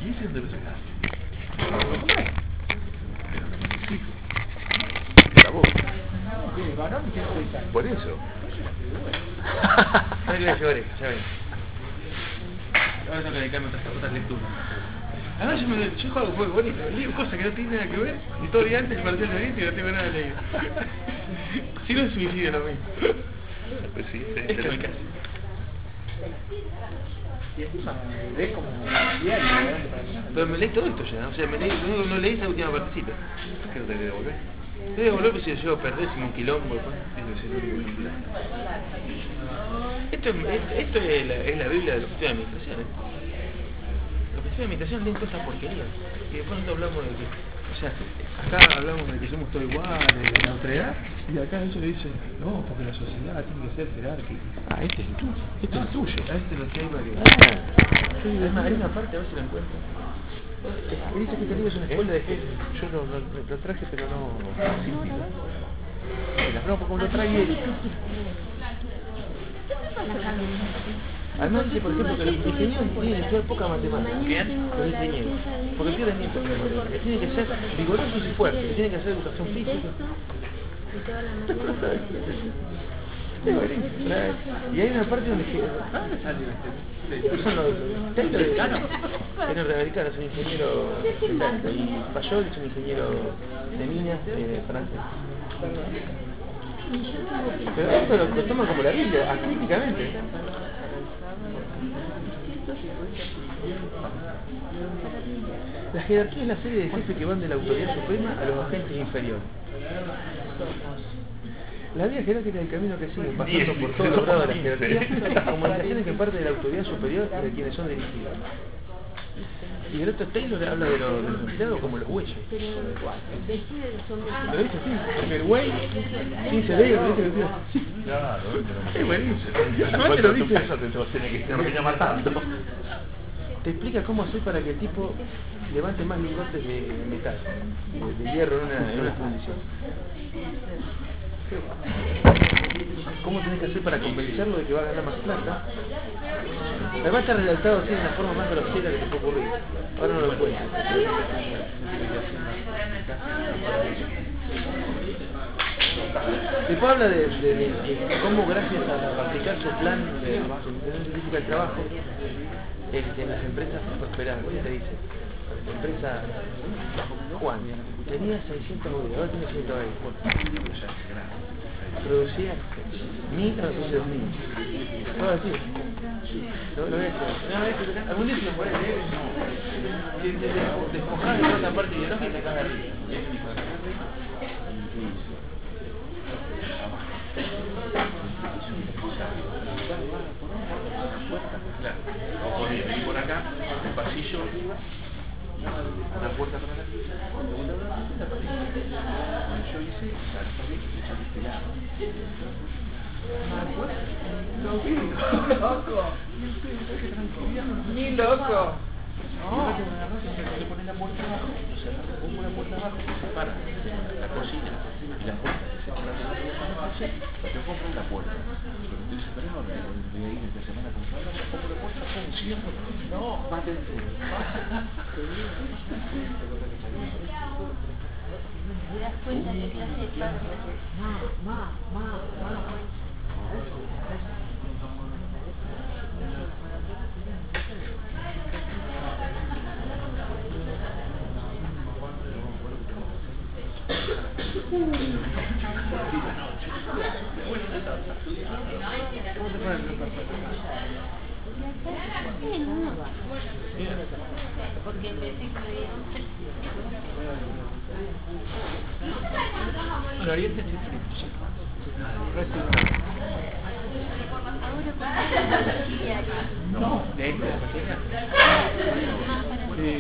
¿Y ese dónde lo sacás? Sí. La voz. Por eso. ¿Sabes qué voy a llevar esto? Ya ven. Ahora tengo que dedicarme a otras lecturas. Además yo juego muy bonito, leo cosas que no tienen nada que ver, y todo el día antes parecía el y no tengo nada de leer. Si no es suicidio lo mismo. Pues sí, sí. Esto es mi caso. Y encima lees como diario, Pero me leí todo esto ya, o sea, me leí, lo único que no leí es la última partecita. ¿Por qué no te devolvés? Te voy a volver, pues si lo llevo a perder, si me un quilombo. Esto es la Biblia de los festivales de administración. Los festivales de administración leen todas estas porquerías. Y después nosotros hablamos de que, o sea, acá hablamos de que somos todos iguales, de la autoridad, y acá ellos le dicen, no, porque la sociedad tiene que ser jerárquica. Ah, este es el tuyo. Este es el tuyo. Este es lo que hay varios. Hay una parte, a ver si la encuentro. Dice que este libro es una escuela de jefe. Yo lo traje, pero no sin pila. No, porque lo trae él. Además dice, por ejemplo, que los ingenieros tienen que estudiar poca matemática. ¿Quién? Los ingenieros. Porque pierden tiempo con la matemática. Que tienen que ser vigorosos y fuertes. Que tienen que hacer educación física. Y hay una parte donde son los norteamericanos, es un ingeniero británico, y Payol es un ingeniero de minas francés. Pero esto lo toman como la Biblia, acríticamente. La jerarquía es la serie de jefes que van de la autoridad suprema a los agentes inferiores. La vía jerárquica del camino que siguen, pasando por todos los grados de la jerarquía, comunicaciones que parte de la autoridad superior y de quienes son dirigidos. Y el otro Taylor habla de los empleados como los güeyes. ¿Lo dice así? Porque el güey, sí, se lee, lo dice así. Claro, Es buenísimo. Además te lo dice. No me llama tanto. Te explica cómo hacer para que el tipo levante más lingotes de metal, de hierro en una fundición. ¿Cómo tenés que hacer para convencerlo de que va a ganar más plata? Además está redactado así de una forma más grosera que te puede ocurrir. Ahora no lo encuentro. Después habla de cómo gracias a aplicar su plan de política del trabajo, las empresas prosperaron. Te dice, la empresa Juan tenía 600 obreros, ahora tiene 120. Producía 1000 a 2000. Todo así. Lo voy a hacer. Algún día se lo puede leer. Despojás de toda esta parte ideológica y te cagas de risa. Claro, o por acá, el pasillo, una puerta para la yo hice, ¡Ni loco! Le ponen la puerta abajo, o sea, pongo la puerta abajo, se separa la cocina y la puerta que se separa. Yo compro la puerta, pero estoy separado, voy a ir esta semana a comprarla, pongo la puerta, pum, cierro, no, mátense. ¿Te das cuenta qué clase de padre es? Porque pensé que me dieron tres. Bueno, Oriente es no, de esta, de la cocina. Sí.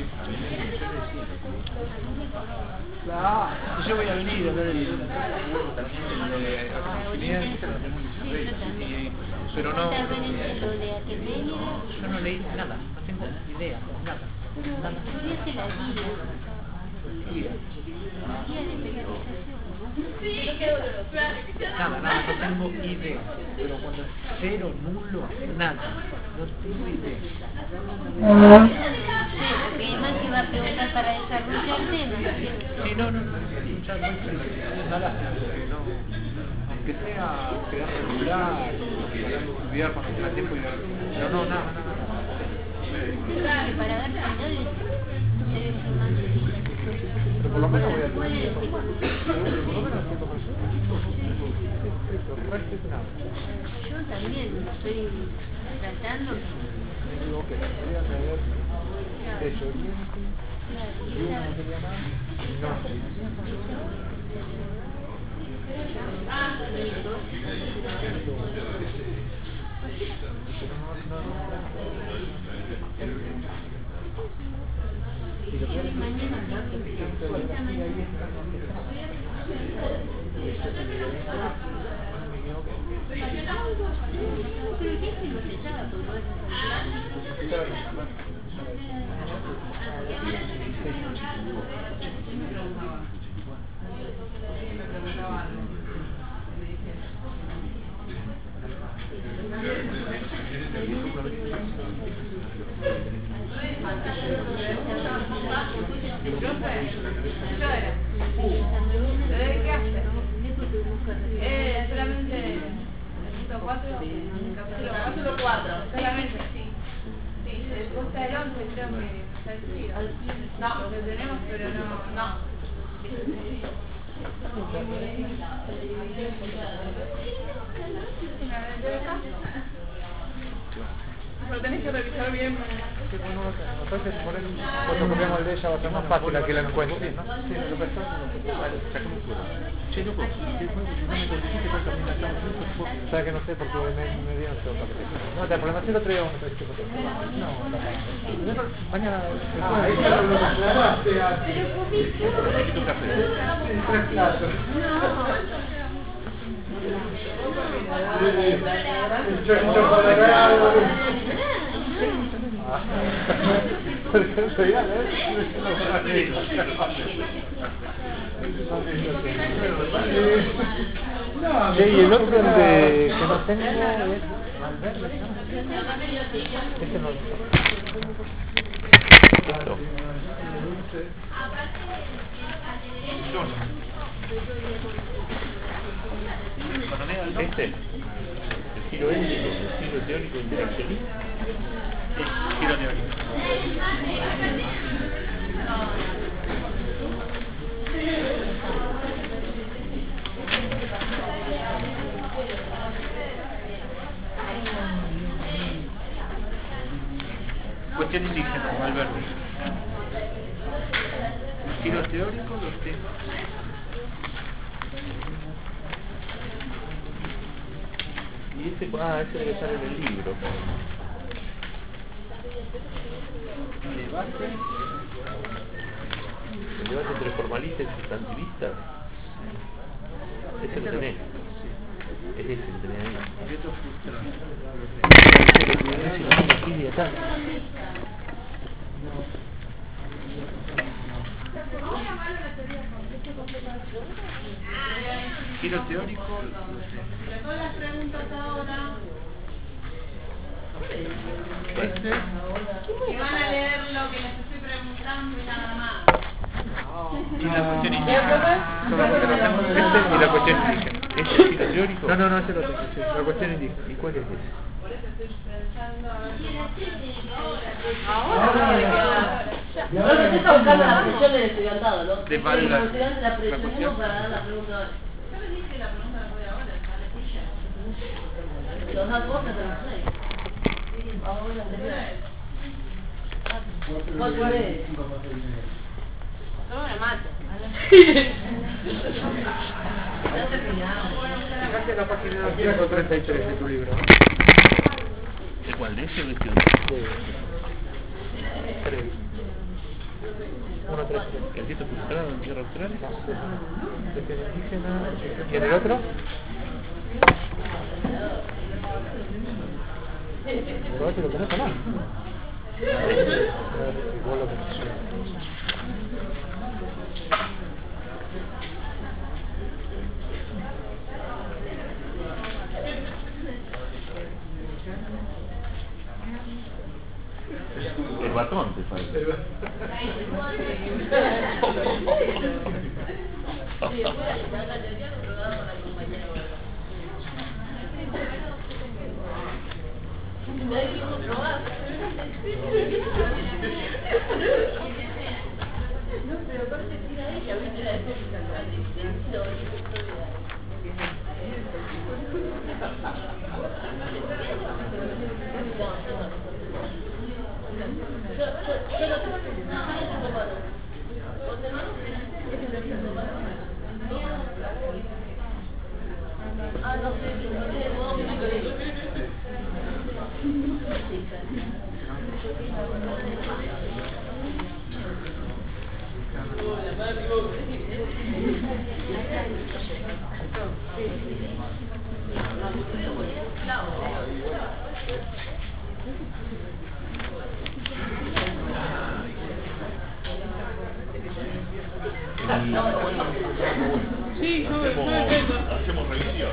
Yo voy a venir a ver pero no, yo no leí nada, no tengo idea, nada. Estudiaste la guía. Nada, no tengo idea. Pero cuando cero, nulo, nada. No tengo idea. Sí, porque iba a preguntar para desarrollar el tema. Sí, no. Ya no hay una lástima, no. Aunque sea quedar regular, estudiar cuando tenga tiempo y pero no, nada. Que para dar señales debe ser más difícil. Pero por lo menos voy a Puede tener decir cuando se por lo menos haciendo personas. yo también estoy tratando. Digo que la idea de haber hecho oriente y una materia más y no. Y lo peor es que Mañana pero ¿qué es que lo pesaba? Solamente el punto 4, capítulo 4, solamente, sí. Sí, después está el 11, creo que está escrito. No, lo tenemos, pero no. Pero tenés que revisar bien. Sí, bueno, me parece que poner cuando copiamos el de ella va a ser más fácil a que la encuentre, ¿no? Sí, lo personal. Vale, sacamos fuera. Che, loco, si no me conseguiste cuánto me gastamos en esto, ¿Sabes que no sé? Porque me dieron todo para que no, te problema, si el otro día uno te dice no, mañana ahí está lo aclaraste tu café. tres platos. El chocolate. Porque en realidad sí, y el otro que no tengo es Valverde, este no Este, el giro ético, el giro teórico interaccionista. Sí, giro teórico. Cuestión indígena, Alberto. Giro teórico, los temas. Y ese debe estar en el libro. El debate entre formalistas y sustantivistas. Ese lo tenés. Es ese que tenés ahí. Giro teórico. Todas las preguntas ahora. Que van a leer lo que les estoy preguntando y nada más. Y la cuestión indígena. Y la cuestión indígena. ¿Este es el giro teórico? No, ese lo tengo, sí, la cuestión indígena. ¿Y cuál es ese? Por eso estoy pensando a ver. Ahora se está buscando la presión del estudiantado, ¿no? De Valga. Los estudiantes la cuestión. presionamos para dar la pregunta ahora. Yo les dije la pregunta la voy ahora, la Los das vos, pero no sé. Vamos a ver la anterior. ¿Cuál es? no me mate. Ya terminamos. Fíjate la página 133 de tu libro. ¿De cuál? ¿De ese o de este? 3. 1, 3, 3. ¿El dieto frustrado en tierra austral? Cuestión indígena. ¿Y en el otro? Pero este lo tenés o no. Igual lo tenés. El batón te falta. No, pero aparte tira ella, ¿viste? La de distinto. Ah, no sé, Sí, Hacemos revisión.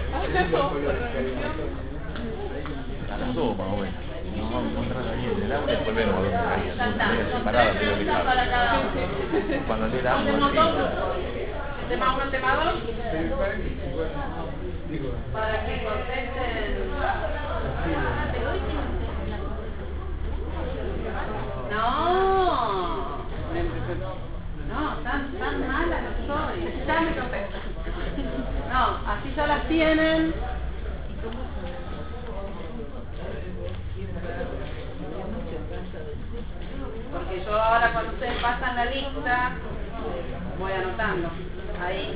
A las 2 más o menos. Nos vamos a encontrar ahí en el aula y volvemos a donde caía. Separadas, pero que cuando le damos tema 1, tema 2. Para que contesten. No, tan mala no soy. Ya me contestan. No, así ya las tienen. Porque yo ahora cuando ustedes pasan la lista, voy anotando. Ahí.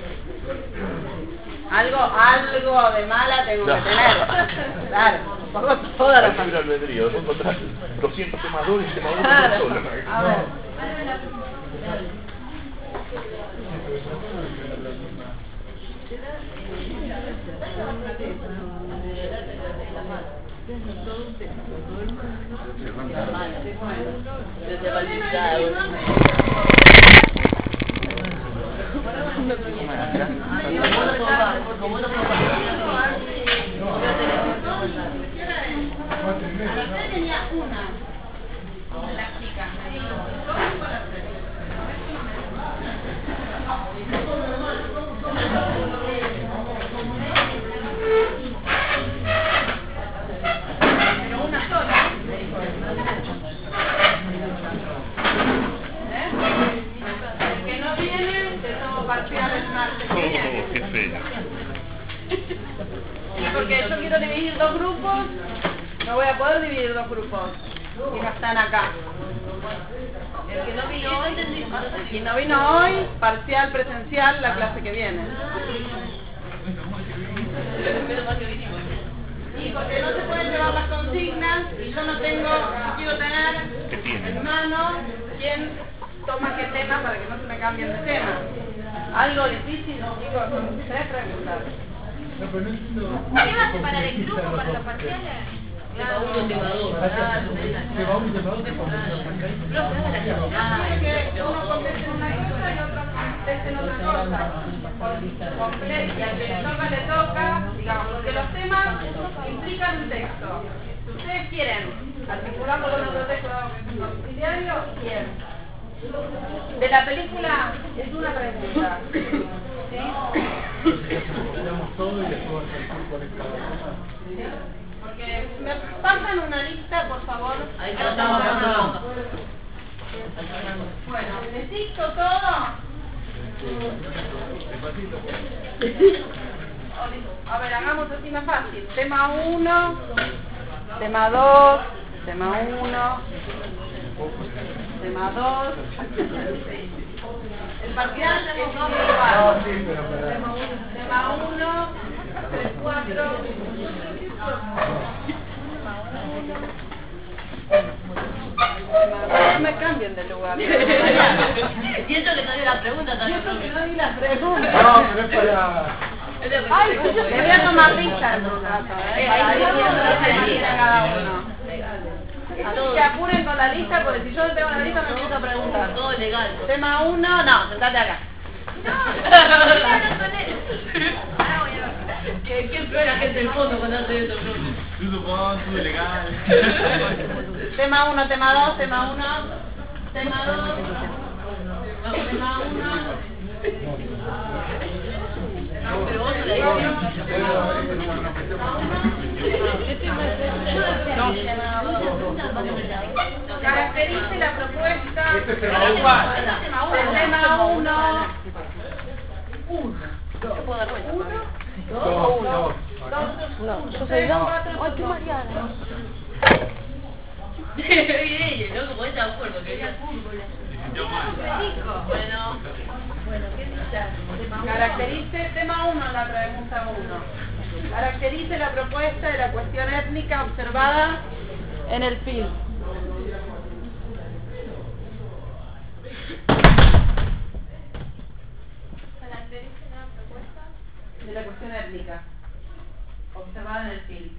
Algo de mala tengo que tener. Claro, pongo toda la libre albedrío, después encontrar 200 temas dobles y temas Claro. solo. A ver. Usted tenía una, la chica. Pero una sola. El que no viene, te tomo parcial el martes que viene. Qué feo. Porque yo quiero dividir dos grupos, no voy a poder dividir dos grupos que no están acá. El que no vino hoy, si no vino hoy, parcial presencial la clase que viene. Y porque no se pueden llevar las consignas y yo no quiero tener en mano quién toma qué tema para que no se me cambien de tema. Algo difícil, chicos, ustedes preguntan. ¿Qué va a separar el grupo para los parciales? Tema 1, tema 2. Tema 1 y tema 2 que Que uno conteste una cosa y otro conteste en otra cosa. Y al que le toca, digamos, porque los temas implican un texto. Si ustedes quieren articularlo con otro texto auxiliario, bien. De la película es una pregunta. ¿Sí? todo y después conectado. Porque me pasan una lista, por favor. Ahí estamos pasando. Bueno, ¿les dicto todo? A ver, hagamos así más fácil. Tema 1, tema 2, tema 1, tema 2. El parcial es individual. Tema 1, 3, 4. No me cambien de lugar. Y eso que no dio la pregunta Y también. eso que no di las preguntas. No, pero es para... Ay, le voy a tomar lista en un rato, para ir viendo lo que quiere cada uno. Así que apuren con la lista, porque si yo no tengo la lista me empiezo a preguntar. Todo legal. Tema 1, no, sentate acá. ¿Quién fue la gente del fondo cuando hace eso? Tú legal. Tema 1, tema 2, tema 1. Tema 2. Tema 1. Pero vos no la dijiste. ¿Qué tema es ese? Caracterice la propuesta Este es del tema tema 1. ¿Se puede dar vuelta? Dos. No, yo soy dos. Ay, qué Mariana. Bien, loco, podés estar de acuerdo, quería. Bueno, ¿qué dice? Caracterice, tema 1, la pregunta 1. Caracterice la propuesta de la cuestión étnica observada en el film. Caracterice la propuesta de la cuestión étnica observada en el film.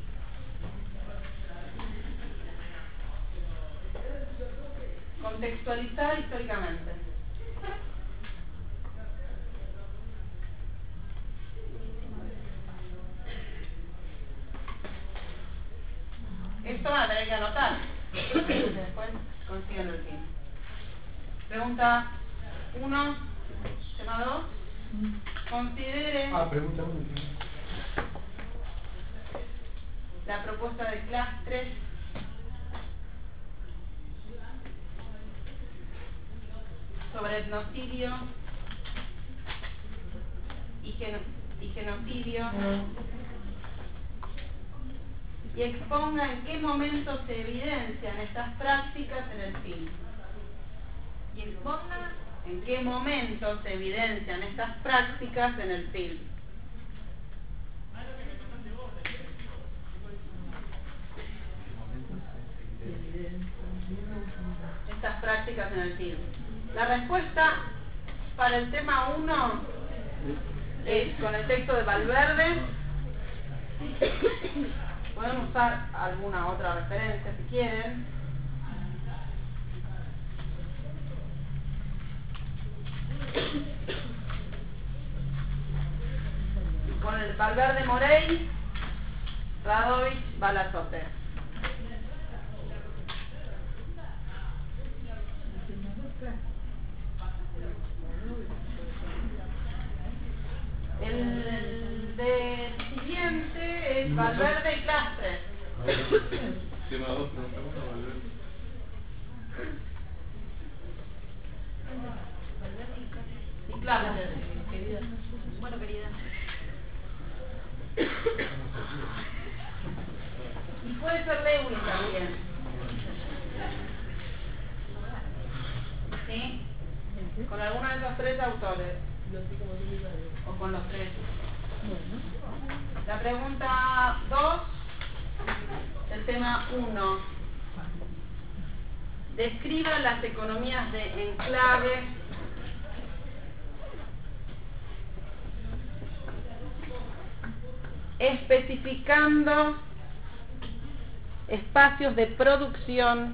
Contextualizar históricamente. Esto van a tener que anotar. Después consiguen el fin. Pregunta 1, tema 2. Considere Pregunta 1. la propuesta de Clastres sobre etnocidio y genocidio y exponga en qué momento se evidencian estas prácticas en el film. Y exponga en qué momento se evidencian estas prácticas en el film. Estas prácticas en el film. La respuesta para el tema 1 es con el texto de Valverde. Pueden usar alguna otra referencia si quieren. Con el Valverde Morey, Radovich, Balazote. El del siguiente es Valverde y Clastres. Tema 2, pregunta 1, Valverde. Sí, Clastres. Bueno, querida. Y puede ser Lewin también. ¿Sí? Con alguno de esos tres autores. O con los tres. La pregunta 2, el tema 1. Describa las economías de enclave especificando espacios de producción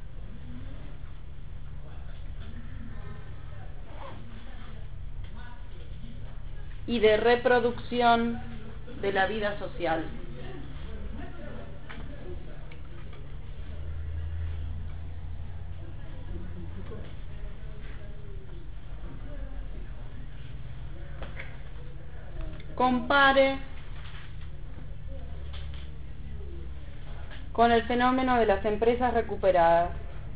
y de reproducción de la vida social. Compare con el fenómeno de las empresas recuperadas.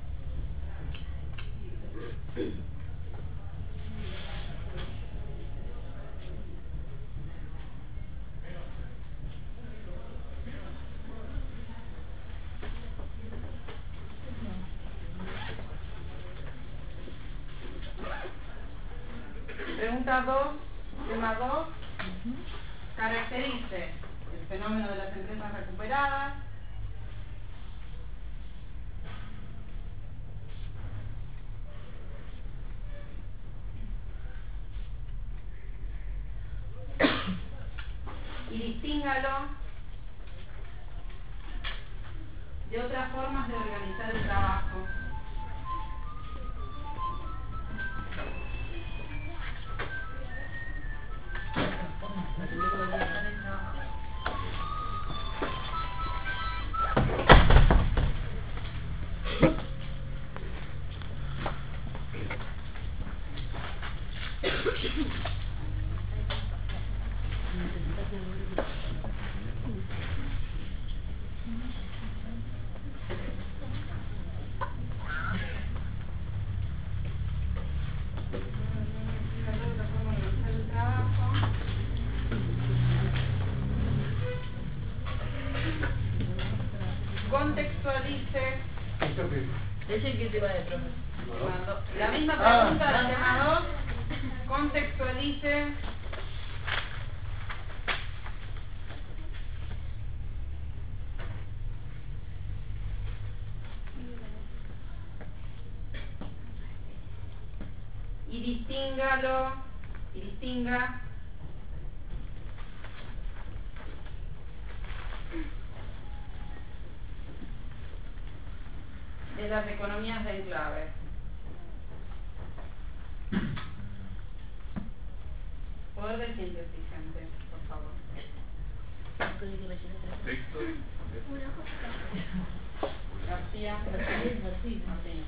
Pregunta 2, tema 2. Caracterice el fenómeno de las empresas recuperadas. Y distíngalo de otras formas de organizar el trabajo. Contextualice. Es el que te va de profe. La misma pregunta del tema 2. Contextualice. Y distinga de las economías de enclave. Poder de síntesis, gente, por favor. Texto. García. Martín.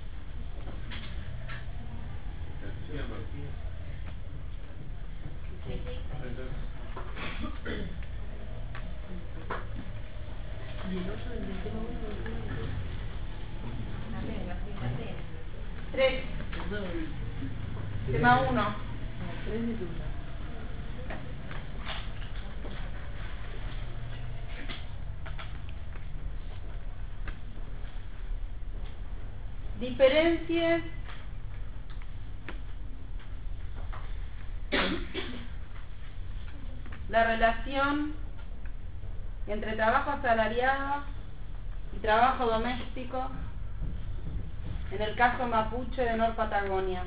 Tres. Tema 1. Diferencie la relación entre trabajo asalariado y trabajo doméstico en el caso mapuche de Nor Patagonia.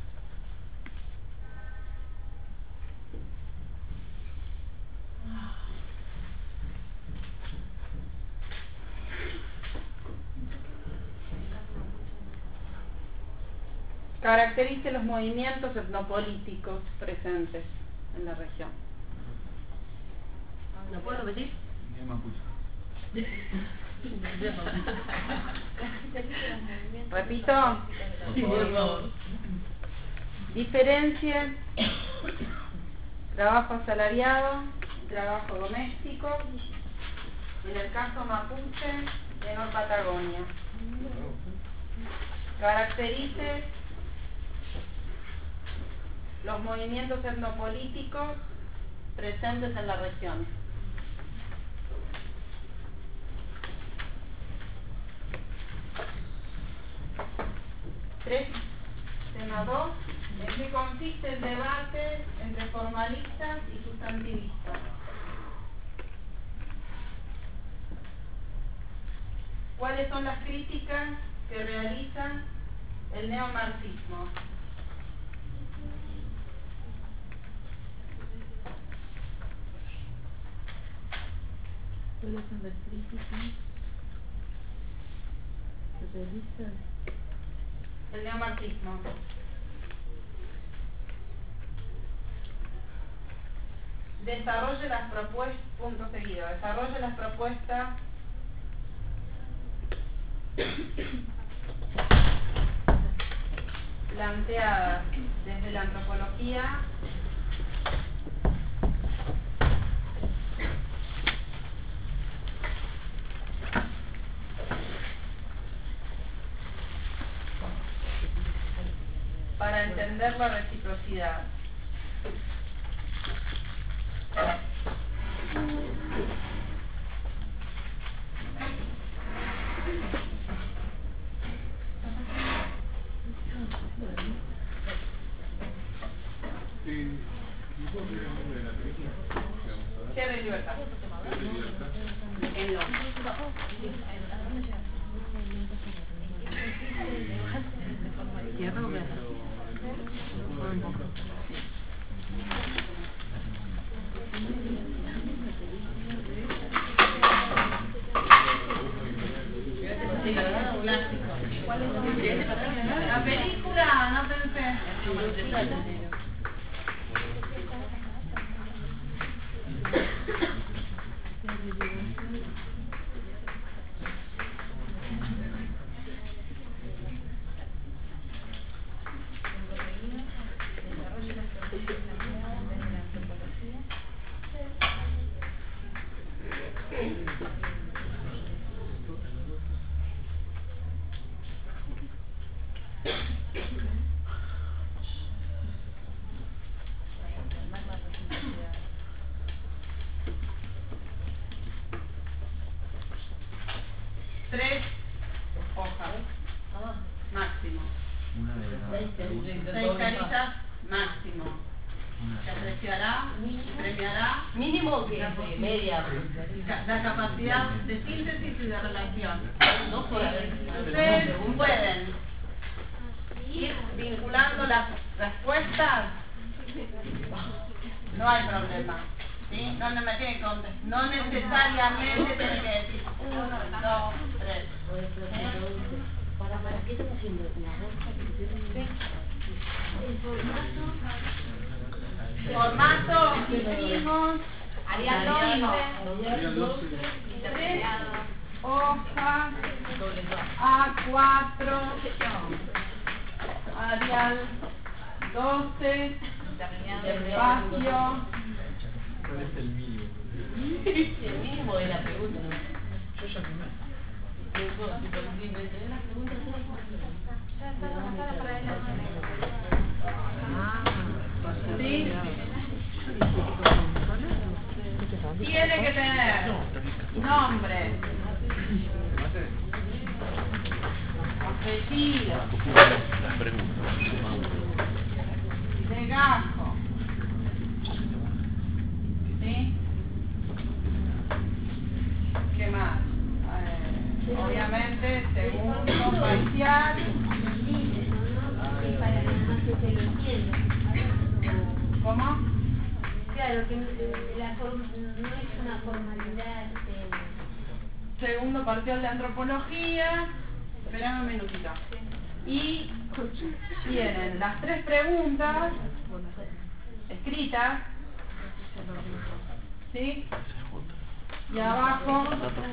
Caracterice los movimientos etnopolíticos presentes en la región. ¿Lo puedo repetir? Repito. Sí, por favor. Diferencie trabajo asalariado y trabajo doméstico en el caso mapuche de Nor Patagonia. Caracterice los movimientos etnopolíticos presentes en la región. Tema 2. ¿En qué consiste el debate entre formalistas y sustantivistas? ¿Cuáles son las críticas que realiza el neomarxismo? ¿Cuáles son las críticas que realizan? El neomarxismo. Desarrolle las propuestas, punto seguido, desarrolle las propuestas planteadas desde la antropología para entender la reciprocidad. Cierre y libertad. En lo. ¿Cierro o me hace? Un poco. Sí, la verdad, un clásico. La película, no pensé. Desarrolle las Tres hojas máximo. Una de las 6 carillas máximo. Se apreciará, premiará Mínimo que media. la capacidad de síntesis y de relación. No por haber. Ustedes pueden ir vinculando las respuestas, no hay problema. ¿Sí? No me tiene que contestar, no necesariamente tiene que decir 1, 2, 3. ¿Para qué estamos haciendo? La bolsa que tiene el Formato, hicimos Arial 12, 3 hojas, A4, Arial 12, espacio. ¿Cuál es el mínimo? El mínimo de la pregunta, ¿no? Yo ya firmé. ¿Sí? Tiene que tener nombre, apellido, las preguntas. legajo, ¿sí? ¿Qué más? Obviamente, segundo parcial. para que no se lo entienda. ¿Cómo? Claro, que no es una formalidad. Segundo parcial de antropología. Esperame un minutito. Y tienen las 3 preguntas escritas, ¿sí? Y abajo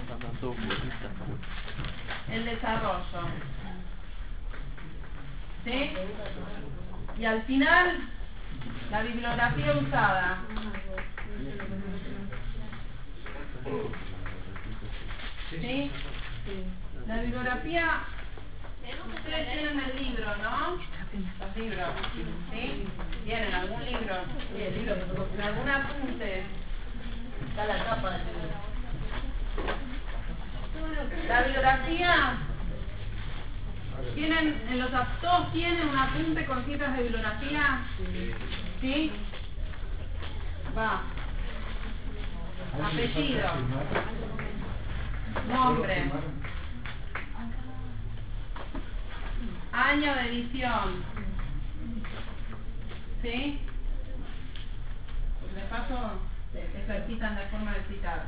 el desarrollo, ¿sí? Y al final la bibliografía usada. ¿Sí? La bibliografía, ustedes tienen el libro, ¿no? Los libros, ¿sí? ¿Tienen algún libro? ¿Algún apunte? Está la tapa del libro. La bibliografía, todos tienen un apunte con citas de bibliografía, ¿sí? Va. Apellido, nombre, año de edición, ¿sí? De paso, ejercitan la forma de citar.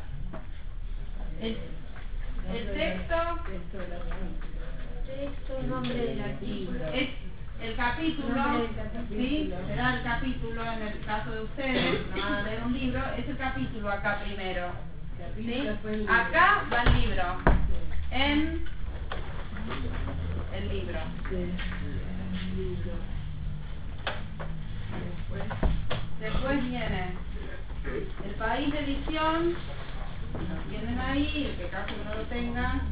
El texto, Nombre del artículo. es el capítulo, ¿sí? Será el capítulo en el caso de ustedes, no van a leer un libro, es el capítulo acá primero, ¿sí? Acá va el libro, en el libro. Después viene el país de edición, tienen ahí, en el caso que no lo tengan,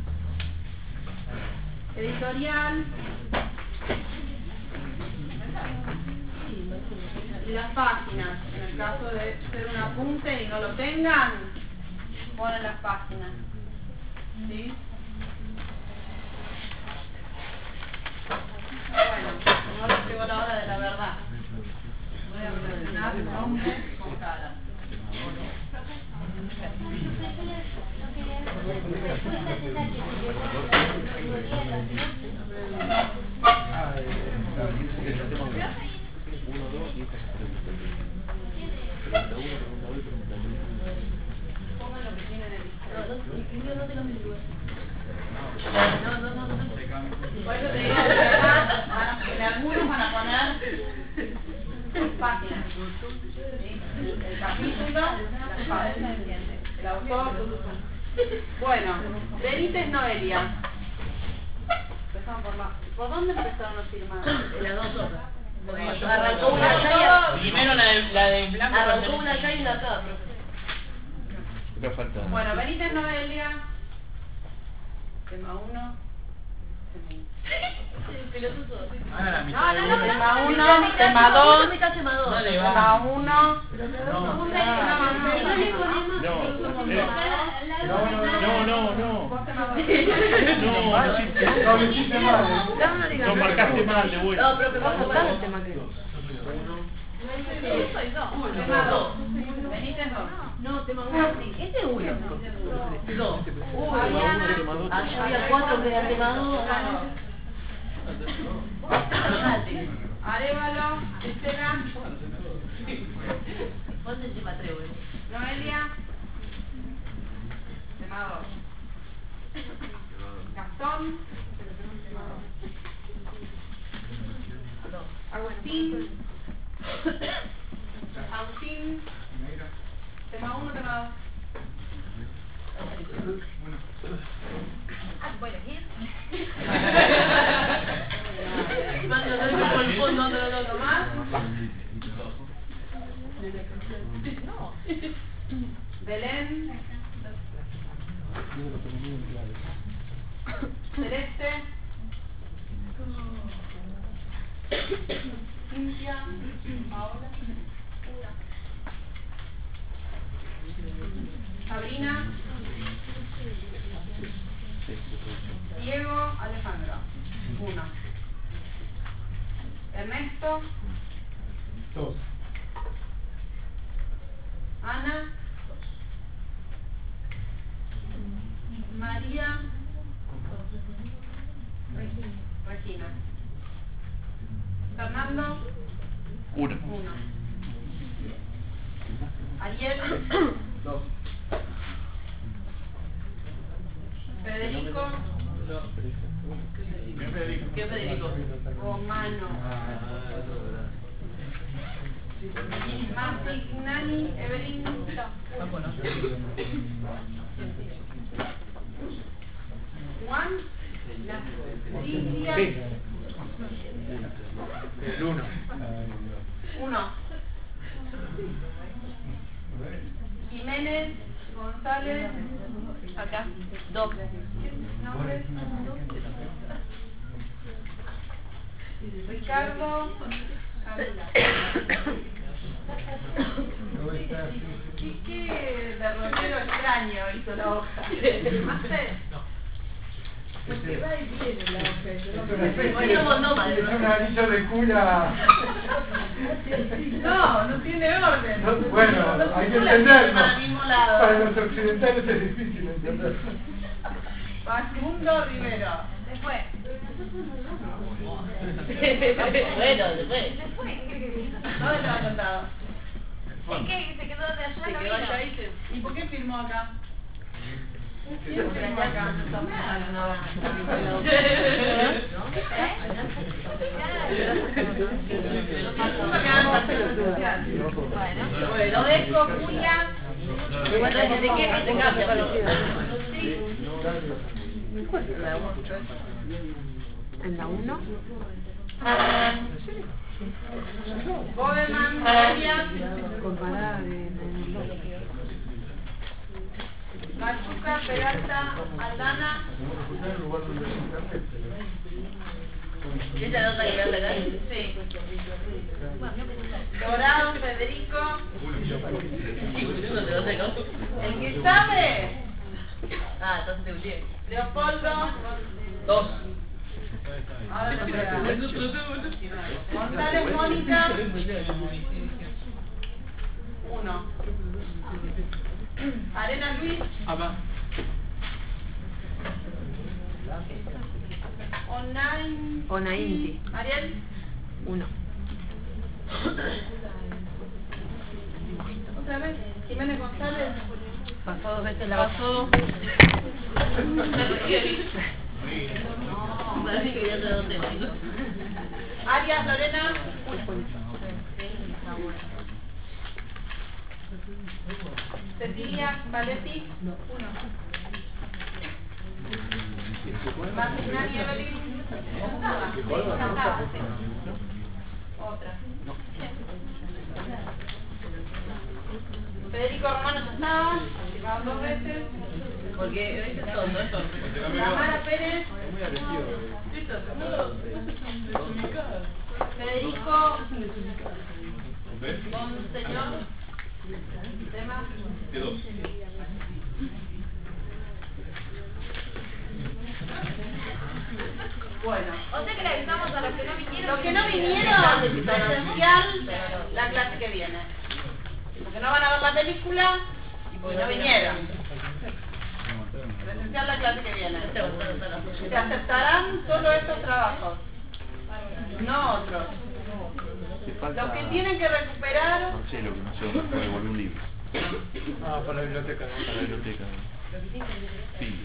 editorial, y las páginas. En el caso de ser un apunte y no lo tengan, ponen las páginas, ¿sí? Bueno, ahora llegó la hora de la verdad. Voy a relacionar nombre con cara. Pongan lo que tienen en el Por eso te digo que acá en algunos van a poner páginas. ¿Sí? El capítulo, las páginas, el autor. Bueno, Benítez Noelia. Empezamos ¿por dónde empezaron a firmar? En las 2 horas. Arrancó una acá y Primero la de blanco. arrancó una acá y una acá. Acá falta. Bueno, Benítez Noelia, tema 1, Pelotudo. Ahora la No, mitad de no, vuelta. tema 1, tema 2, Mitad, tema 2. Dale, tema va. 1. No, Vos tema 2. no lo hiciste mal. No marcaste mal de vuelta. No, pero que pasa mal. el tema que... Tema 2. Benítez 2. No, tema 1 sí. Este es 1. 2. Ah, yo había 4 que era tema 2. Arévalo, Estela, Ponte encima 3, güey. Noelia, tema 2. Gastón, Agustín, tema 1, tema 2. Ah, ¿puedo elegir? Por el fondo, no, Tomás. No. Belén, Celeste, Cintia, Paola, Sabrina, Diego, Alejandro, 1. Ernesto, 2. Ana, María, Regina, Fernando, 1. 1. Ariel, 2. Federico, ¿Qué Federico? Romano, Masignani, Evelyn, Juan, Lidia, El 1. 1. Jiménez, González, Acá. 2. nombres, Ricardo, ¿Qué derrotero extraño hizo la hoja? ¿Firmaste? Porque va y viene la hoja. Bueno, somos nómadas. Es un anillo de cura. No tiene orden. Bueno, hay que Para el entenderlo. mismo lado. Para los occidentales es difícil entenderlo. Facundo Rivero. Se fue. Bueno, después. ¿Dónde estaba sentado? Es que se quedó de allá. Se quedó allá y se... ¿Y por qué firmó acá? ¿Quién firmó acá? Bueno, lo dejo, Julia. Bueno, que te quejes, te cambia. Sí. En la 1. Bodeman, María, Comparada de... Machuca, Peralta, Aldana, ¿Y esa nota que me anda acá? sí. Dorado, Federico. Uno te lo sé, ¿no? El que sabe, Ah, entonces te gusté. Leopoldo. 2. Ahora no pega. González, Mónica. 1. Arena Luis. Acá. Onainti. Ariel. 1. ¿Otra vez? Jiménez González. Pasó 2 veces la pasó. Parece que voy a hacer 2 temas. Arias, Lorena. Cecilia Valetti. 1. Masignani Evelyn. Estaba. Otra. Federico Romano ya estaba. Llegaban 2 veces. Porque, ¿viste? Todo, ¿no? Tamara Pérez. muy agresivo. Federico Monseñor, tema. Bueno, O sea que le avisamos a los que no vinieron. los que no vinieron, presencial la clase que viene. Porque no van a ver la película y porque no vinieron. Presencial la clase que viene. Se aceptarán solo estos trabajos, no otros. Te falta Los que tienen que recuperar, Marcelo, que no sé dónde fue, devolvió un libro. Ah, para la biblioteca. Para la biblioteca. Sí.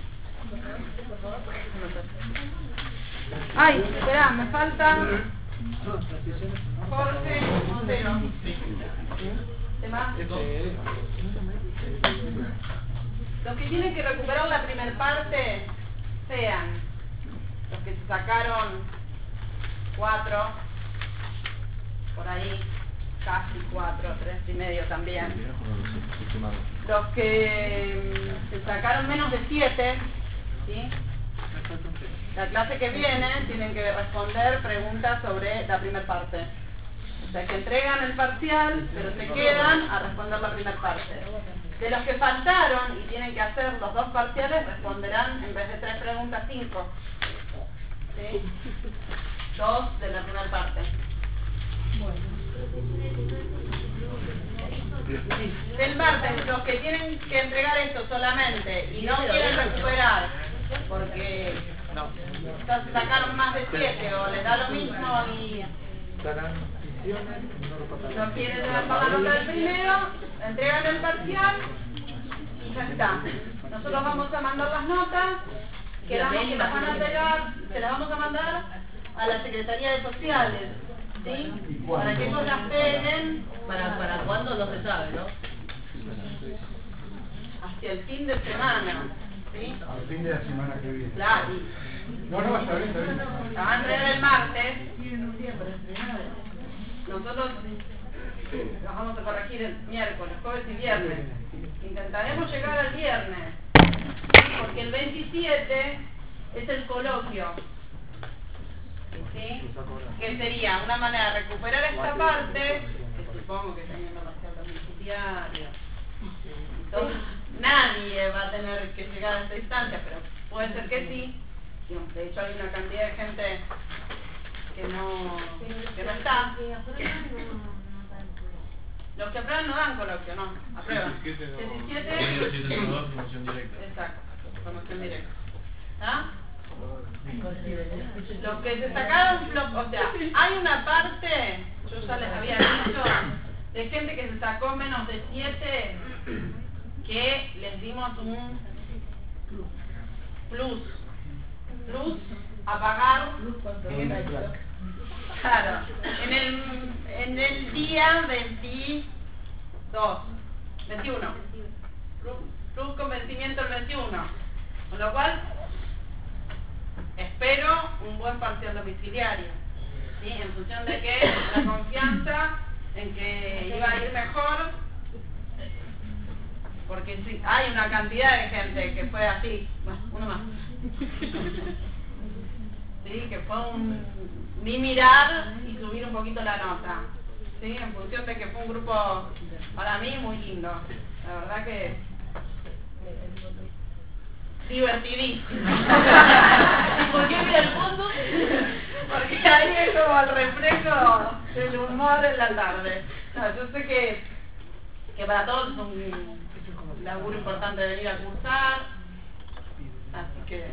ay, esperá, me faltan Jorge Montero. ¿Qué más? Los que tienen que recuperar la primera parte sean los que se sacaron 4, por ahí, casi 4, 3,5 también. Los que se sacaron menos de 7, ¿sí? La clase que viene tienen que responder preguntas sobre la primera parte. O sea, que entregan el parcial, pero se quedan a responder la primera parte. De los que faltaron y tienen que hacer los 2 parciales, responderán en vez de 3 preguntas, 5. ¿Sí? 2 de la primera parte. Del martes, los que tienen que entregar esto solamente y no quieren recuperar porque se sacaron más de 7 o les da lo mismo y no quieren levantar la nota del primero, entregan el parcial y ya está. Nosotros vamos a mandar las notas, quedamos que las van a entregar, se las vamos a mandar a la Secretaría de Sociales, ¿sí? Para que ellos las peguen. ¿Para cuándo? No se sabe, ¿no? Hacia el fin de semana, ¿sí? Al fin de la semana que viene. Claro. No, está bien, está bien. La van a entregar el martes. Nosotros las vamos a corregir el miércoles, jueves y viernes. Intentaremos llegar al viernes, porque el 27 es el coloquio, ¿sí? Que sería una manera de recuperar esta parte, que supongo que teniendo parcial domiciliario. Entonces, nadie va a tener que llegar a esta instancia, pero puede ser que sí. De hecho, hay una cantidad de gente que no está. Los que aprueban no dan coloquio, no, aprueban. 17. Exacto, promoción directa. ¿Ah? Los que se sacaron, o sea, hay una parte, yo ya les había dicho, de gente que se sacó menos de 7, que les dimos un plus a pagar. Claro, en el día 21, plus con vencimiento el 21, con lo cual espero un buen parcial domiciliario, ¿sí? En función de que la confianza en que iba a ir mejor, porque sí, hay una cantidad de gente que fue así, bueno, uno más, ¿sí? Que fue ni mirar y subir un poquito la nota, ¿sí? En función de que fue un grupo para mí muy lindo, la verdad que divertidísimo. ¿Y por qué mira el fondo? Porque ahí es como el reflejo del humor en la tarde. No, yo sé que para todos es un laburo importante venir a cursar, así que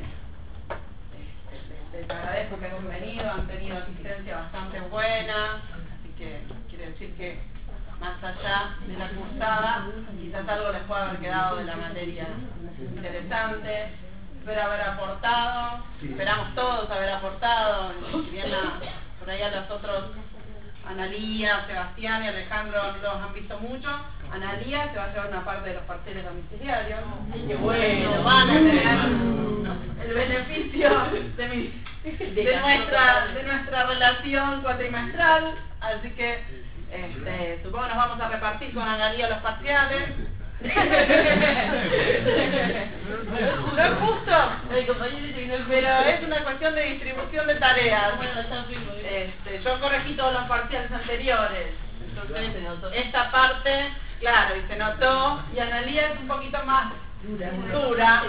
les agradezco que hayan venido, han tenido asistencia bastante buena, así que quiere decir que más allá de la cursada, quizás algo les pueda haber quedado de la materia interesante. Espero haber aportado, esperamos todos haber aportado, si bien por ahí a los otros, Analía, Sebastián y Alejandro los han visto mucho. Analía se va a llevar una parte de los parciales domiciliarios, que bueno, van a tener el beneficio de nuestra relación cuatrimestral, así que supongo nos vamos a repartir con Analía los parciales, No es justo, pero es una cuestión de distribución de tareas. Yo corregí todos los parciales anteriores, entonces esta parte, claro, y se notó, y Analía es un poquito más dura,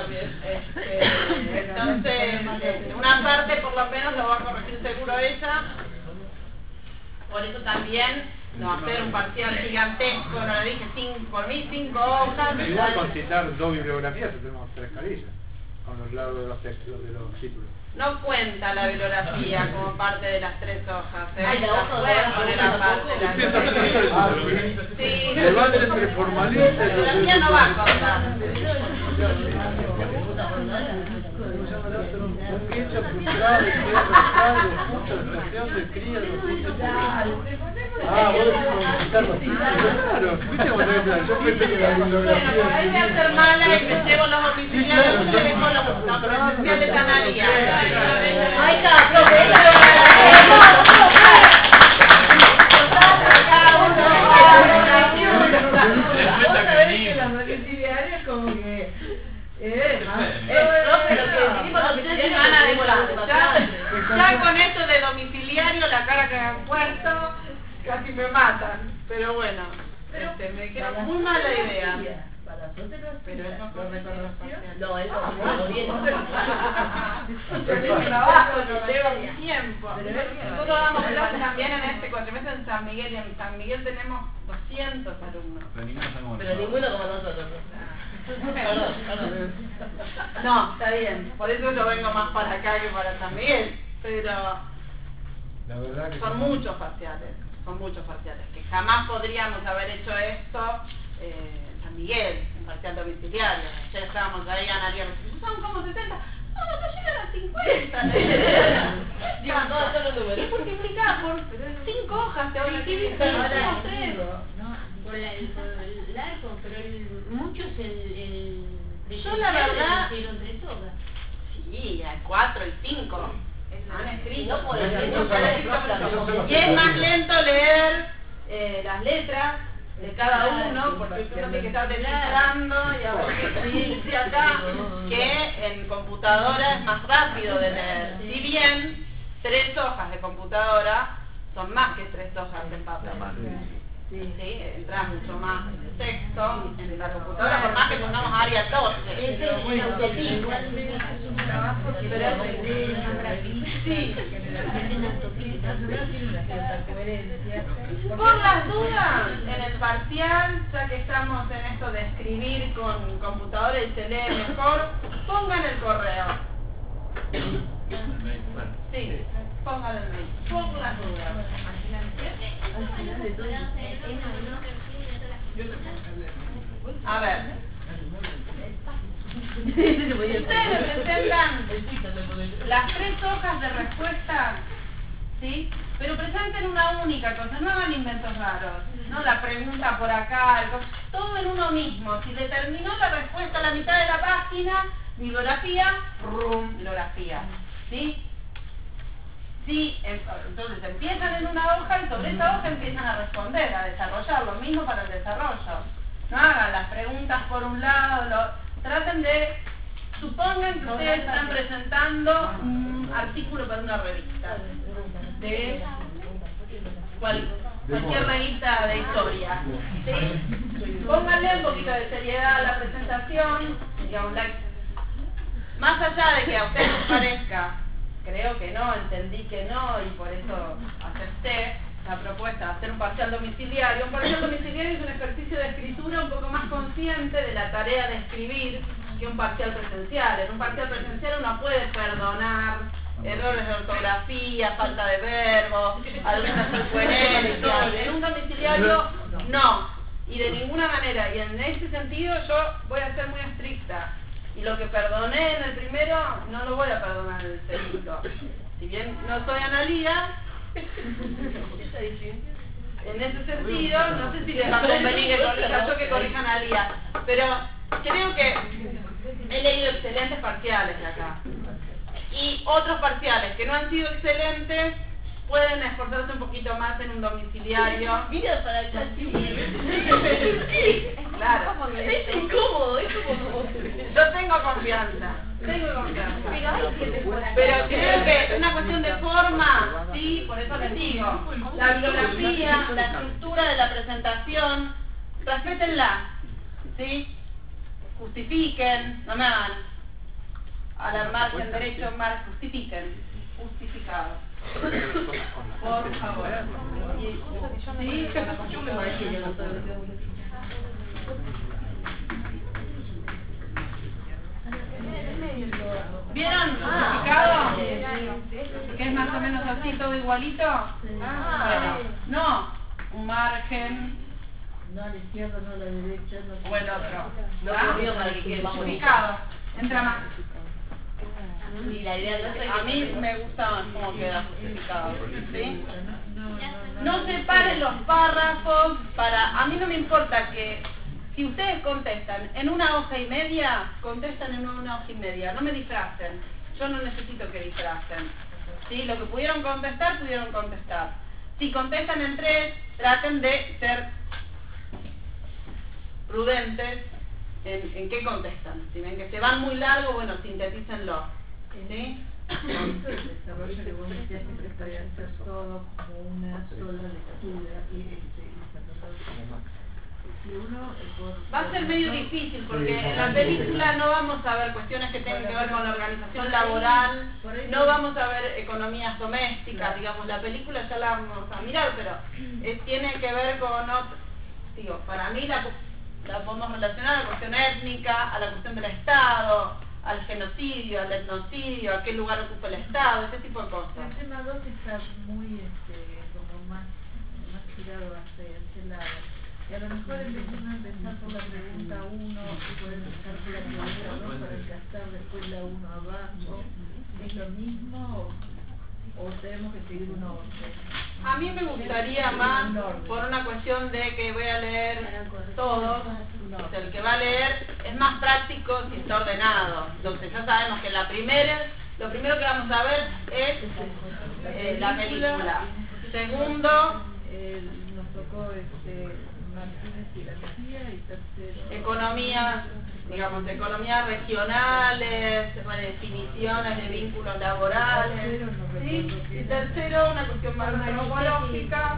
entonces una parte por lo menos lo va a corregir seguro ella. Por eso también no hacer un parcial gigantesco, no le dije por mí 5 hojas. Igual con citar 2 bibliografías tenemos 3 carillas, con los lados de los textos, de los títulos. No cuenta la bibliografía como parte de las 3 hojas. Ay, la hoja pueden poner aparte la bibliografía. Sí. El debate entre formalistas La bibliografía no va a contar. un quecha frustrado, arrastrado, justo la estación de cría de los puntos. Vos decís modificar los títulos. Claro, viste cómo tenés plan. Yo pensé que la bibliografía... Bueno, por ahí voy a hacer mala y me llevo los domiciliarios y le dejo los presenciales a Analía. Ahí está, profe. Los domiciliarios como que... Ya con esto de domiciliario, la cara que me han puesto, casi me matan. Pero bueno, me queda muy mala idea. Pero eso fue No, eso no bien. mi trabajo, yo llevo mi tiempo. Nosotros damos clases también en este cuatrimestre en San Miguel, y en San Miguel tenemos 200 alumnos. Pero ninguno como nosotros. No, está bien, por eso yo vengo más para acá que para San Miguel, pero La verdad que son muchos parciales, que jamás podríamos haber hecho esto en San Miguel, en parcial domiciliario. Ayer estábamos ahí, Analía, son como 60, no llegan a 50. Llevan todos los números. Y multiplicás por 5 hojas, te oí, Ahora, 3. Por el largo, pero muchos Yo la verdad... hicieron 3 hojas. Sí, hay 4 y 5. Han escrito por el No, y es más lento leer las letras de cada uno, porque uno tiene que estar descifrando y a ver qué dice acá, que en computadora es más rápido de leer. Si bien 3 hojas de computadora son más que 3 hojas en papel. Sí, entra mucho más texto en la computadora, por más que pongamos área 12. Ese es el autopismo. Pero sí. Por las dudas, en el parcial, ya que estamos en esto de escribir con computadora y se lee mejor, pongan el correo. Sí, pongan el mail, por las dudas. A ver. Ustedes presentan las 3 hojas de respuesta, ¿sí? Pero presenten una única cosa, no hagan inventos raros, no la pregunta por acá, todo en uno mismo. Si le terminó la respuesta a la mitad de la página, bibliografía, bibliografía, ¿sí? Sí, entonces empiezan en una hoja y sobre esa hoja empiezan a responder, a desarrollar, lo mismo para el desarrollo. No hagan las preguntas por un lado, traten de, supongan que ustedes están presentando un artículo para una revista, de cualquier revista de historia, ¿sí? Pónganle un poquito de seriedad a la presentación, digamos, más allá de que a ustedes les parezca, creo que no, entendí que no y por eso acepté la propuesta de hacer un parcial domiciliario. Un parcial domiciliario es un ejercicio de escritura un poco más consciente de la tarea de escribir que un parcial presencial. En un parcial presencial uno puede perdonar errores de ortografía, falta de verbos, algunas incoherencias. En un domiciliario no, y de ninguna manera. Y en ese sentido yo voy a ser muy estricta. Y lo que perdoné en el primero, no lo voy a perdonar en el segundo. Si bien no soy Analía, en ese sentido, no sé si les va a convenir que corrija yo que corrija Analía, pero creo que he leído excelentes parciales de acá. Y otros parciales que no han sido excelentes, pueden esforzarse un poquito más en un domiciliario. Mira para acá, sí. Claro. Es incómodo, es como... Yo tengo confianza. Pero creo que es una cuestión de forma, sí, por eso les digo. La bibliografía, la estructura de la presentación, respétenla, ¿sí? Justifiquen, no me hagan al margen derecho, más justifiquen, justificado. Por favor. ¿Sí? ¿Vieron justificado? Que es más o menos así, todo igualito. Bueno, no, un margen. No a la izquierda, no a la derecha, no O el otro. no para que quede Justificado. Entra más. Y la idea de A mí me gusta más cómo queda justificado. ¿Sí? No separen los párrafos para... A mí no me importa que... Si ustedes contestan en una hoja y media, contestan en una hoja y media. No me disfracen. Yo no necesito que disfracen. ¿Sí? Lo que pudieron contestar, pudieron contestar. Si contestan en 3, traten de ser prudentes en qué contestan. Si ven que se van muy largo, bueno, sintetícenlo. ¿Sí? el desarrollo que vos decías que prefería hacer todo como una sola lectura y si uno va a ser medio difícil porque en la película no vamos a ver cuestiones que tengan que ver con la organización laboral, no vamos a ver economías domésticas, digamos, la película ya la vamos a mirar, pero tiene que ver con otro, digo, para mí la podemos relacionar a la cuestión étnica, a la cuestión del Estado, al genocidio, al etnocidio, a qué lugar ocupa el Estado, ese tipo de cosas. El tema 2 está muy como más tirado hacia ese lado. Y a lo mejor en vez de empezar por la pregunta 1 y poder empezar por la pregunta 2 para encajar después la 1 abajo, ¿es lo mismo o tenemos que seguir un orden? A mí me gustaría más por una cuestión de que voy a leer todos. El que va a leer es más práctico si está ordenado. Entonces ya sabemos que lo primero que vamos a ver es la película. Segundo, nos tocó Martínez y la García, y tercero economías, digamos, economías regionales, redefiniciones de vínculos laborales. ¿Sí? Y tercero, una cuestión más antropológica.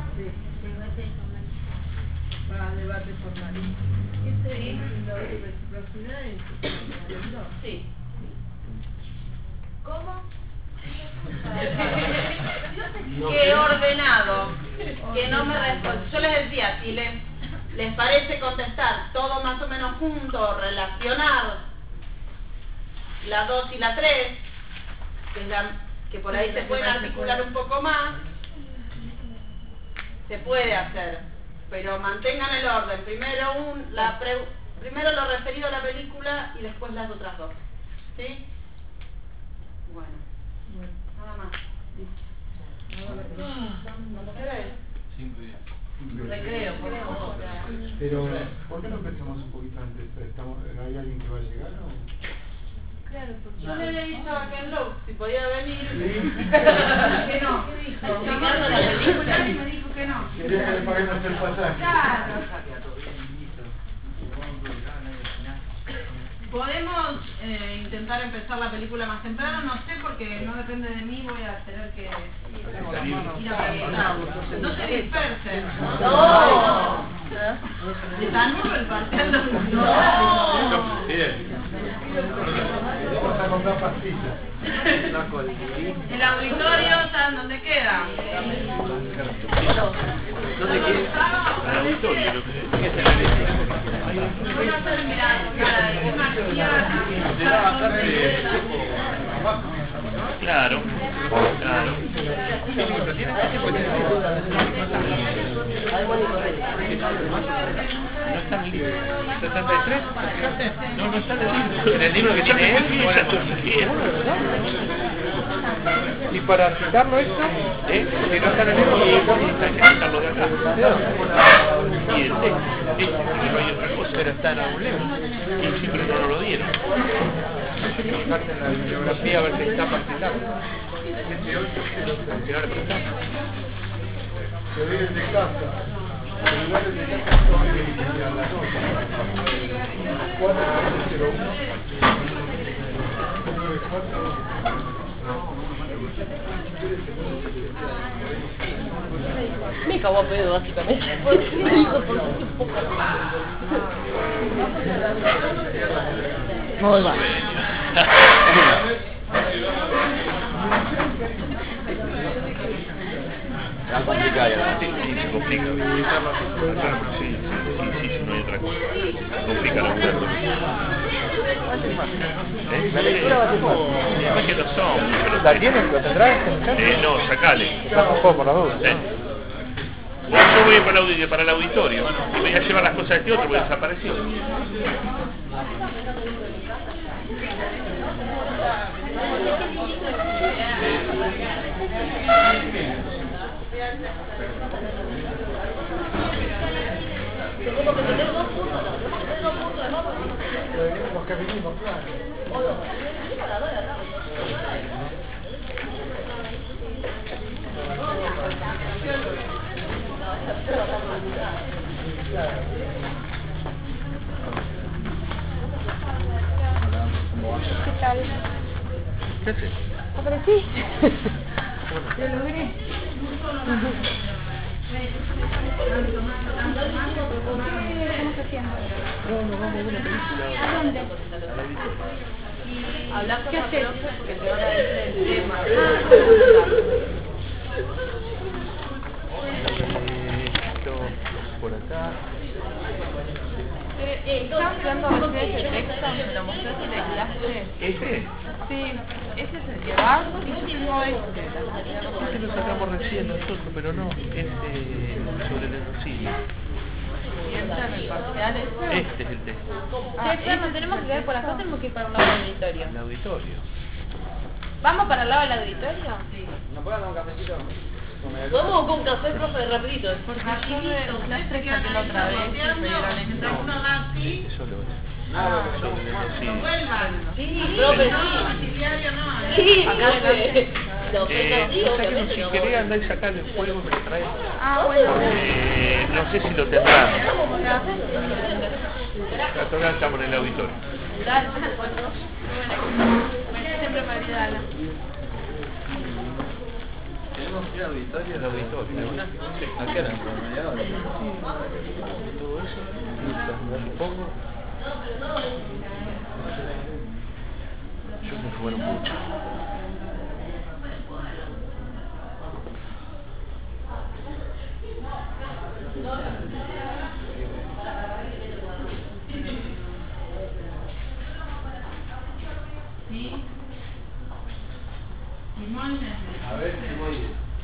Para debate formal. ¿Sí? La reciprocidad es sí. ¿Cómo? Que ordenado, que no me responde. Yo les decía, si les parece contestar todo más o menos junto, relacionar la 2 y la 3, que por ahí se pueden articular un poco más, se puede hacer, pero mantengan el orden. Primero lo referido a la película y después las otras dos. ¿Sí? Bueno, nada más. Recreo, por favor. Pero, ¿por qué no empezamos un poquito antes? ¿Hay alguien que va a llegar o...? Claro, porque Yo le había dicho a Ken Loach si podía venir. ¿Sí? Que no. explicando la película Y me dijo que no. Quería que le paguemos el pasaje. Claro. ¿Podemos intentar empezar la película más temprano? No sé, porque no depende de mí, voy a tener que ir a preguntar. No se dispersen. ¡No! ¿Está nulo el pastel? No. Vamos a comprar pastillas. El auditorio, ¿saben dónde queda? ¿Dónde queda? El auditorio, lo que es el Voy a hacer, mirá, cara de qué marciana. Claro, claro. No está en el libro. 63, fíjate. No, no está en el libro. En el libro que tiene él, no era Y para citarlo esto, si no está en el libro, está en citarlo de acá. Y el texto, que no hay otra cosa. pero está en algún libro. Y sí, pero no nos lo dieron. Buscarte en la bibliografía a ver si está para citarlo. Que no le preguntaron. Se vienen de casa. Me cagó a pedo, básicamente. Me dijo por su poca. Muy mal. Es complicado, sí, se complica. Sí, no hay otra cosa. Se complica la cosa. La lectura va a ser más. No es que lo son. ¿La tienes? ¿Lo tendrás? No, sacale. Estamos poco por la duda. Yo voy para el auditorio y voy a llevar las cosas de este otro porque desapareció. Tenemos que tener 2 puntos, tenemos que tener 2 puntos de modo. Los que vinimos, claro. O 2. Vinimos las 2 de acá. ¿Qué tal? ¿Qué haces? ¿Aparecí? Lo logré. ¿Qué estamos haciendo? No, vamos a ver una película. ¿A dónde? Hablar con ¿Qué la haces? profe porque te van a decir el tema. Esto por acá. Estaba mirando recién ese texto, me lo mostraste y le guiaste. ¿Ese? Sí, ese es el que va y yo tengo este. Este lo sacamos recién nosotros, pero no. Sobre el endocilio. Y entra en el parcial ese. Este es el texto. Che, no tenemos que quedar por acá, tenemos que ir para un lado del auditorio. El auditorio. ¿Vamos para el lado del auditorio? Podemos buscar un café, profe, rapidito. Porque yo de las 3 saqué la otra vez y pidieron esto. Eso lo es. Sobre el endocilio. Sí, profe, sí. Sí, profe. La oferta sí, Sáquenlo obviamente. si no querés, vamos. andá y sacarle el juego y me lo traes. Ah, bueno. No sé si lo tendrán. Acá estamos en el auditorio. Dale. Siempre me olvida la. ¿Tenemos que ir al auditorio? El auditorio. Sí. ¿A qué hora? ¿Media hora? Todo eso. Mientras me pongo. Yo me fueron mucho. A ver si voy.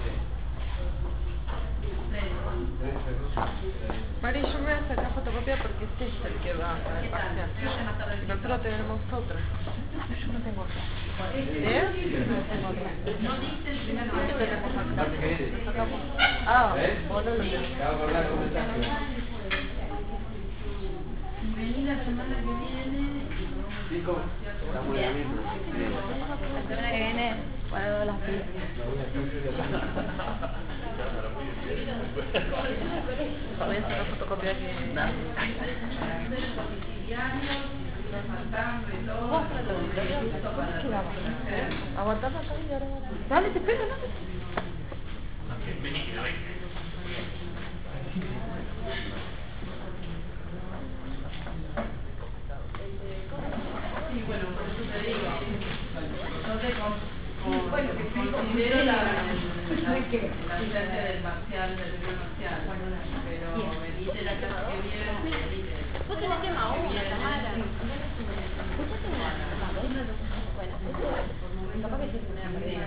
Mari, yo me voy a sacar fotocopia porque este es el que va para el parcial. Y nosotros tenemos otra. Yo no tengo otra. ¿Eh? No tengo otra. ¿Qué tenemos acá? Sacamos. Ah, vos no lo tenés. Vení la semana que viene. Estamos en la misma. La semana que viene, para las películas. Voy a sacar fotocopia que... Aguantame acá y ahora... Dale, te espero, ¿no? Sí, bueno, por eso te digo. Yo te considero la ausencia del parcial, del primer parcial. Pero venite la clase que viene. Vos tenés tema 1, Tamara. Bueno, capaz que se me ha perdido.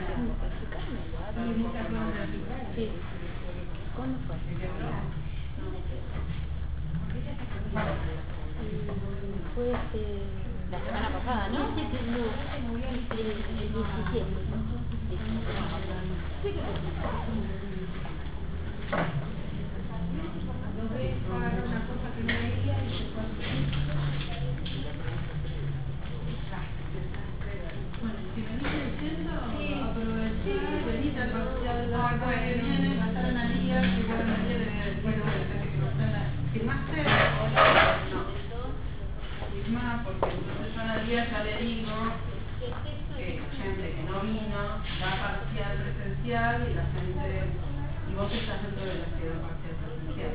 Sí. ¿Cuándo fue? Fue la semana pasada, ¿no? El 17. Venite al parcial la semana que viene, pasar una liga, que para una liga le voy a decir presencial y la gente, y vos estás dentro de la ciudad presencial.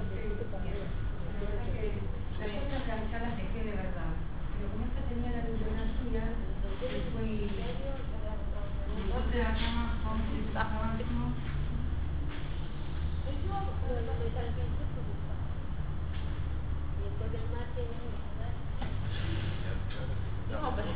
Las otras ya las dejé de verdad, pero como esta tenía la bibliografía, fui, entonces acá máximo. No, pero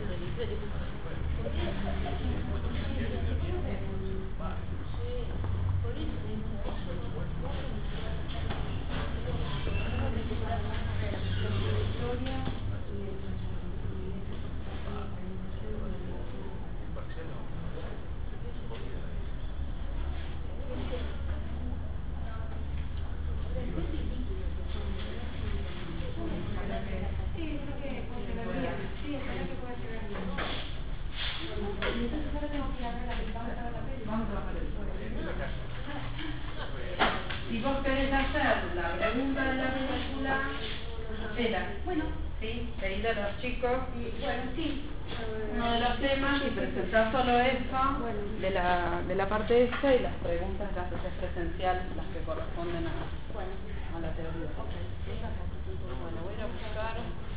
si vos querés hacer la pregunta de la película, bueno, sí, pedirle a los chicos, bueno, sí, uno de los temas y presentar solo eso de la parte esta y las preguntas las haces presencial, las que corresponden a la teoría. Bueno, voy a ir a buscar.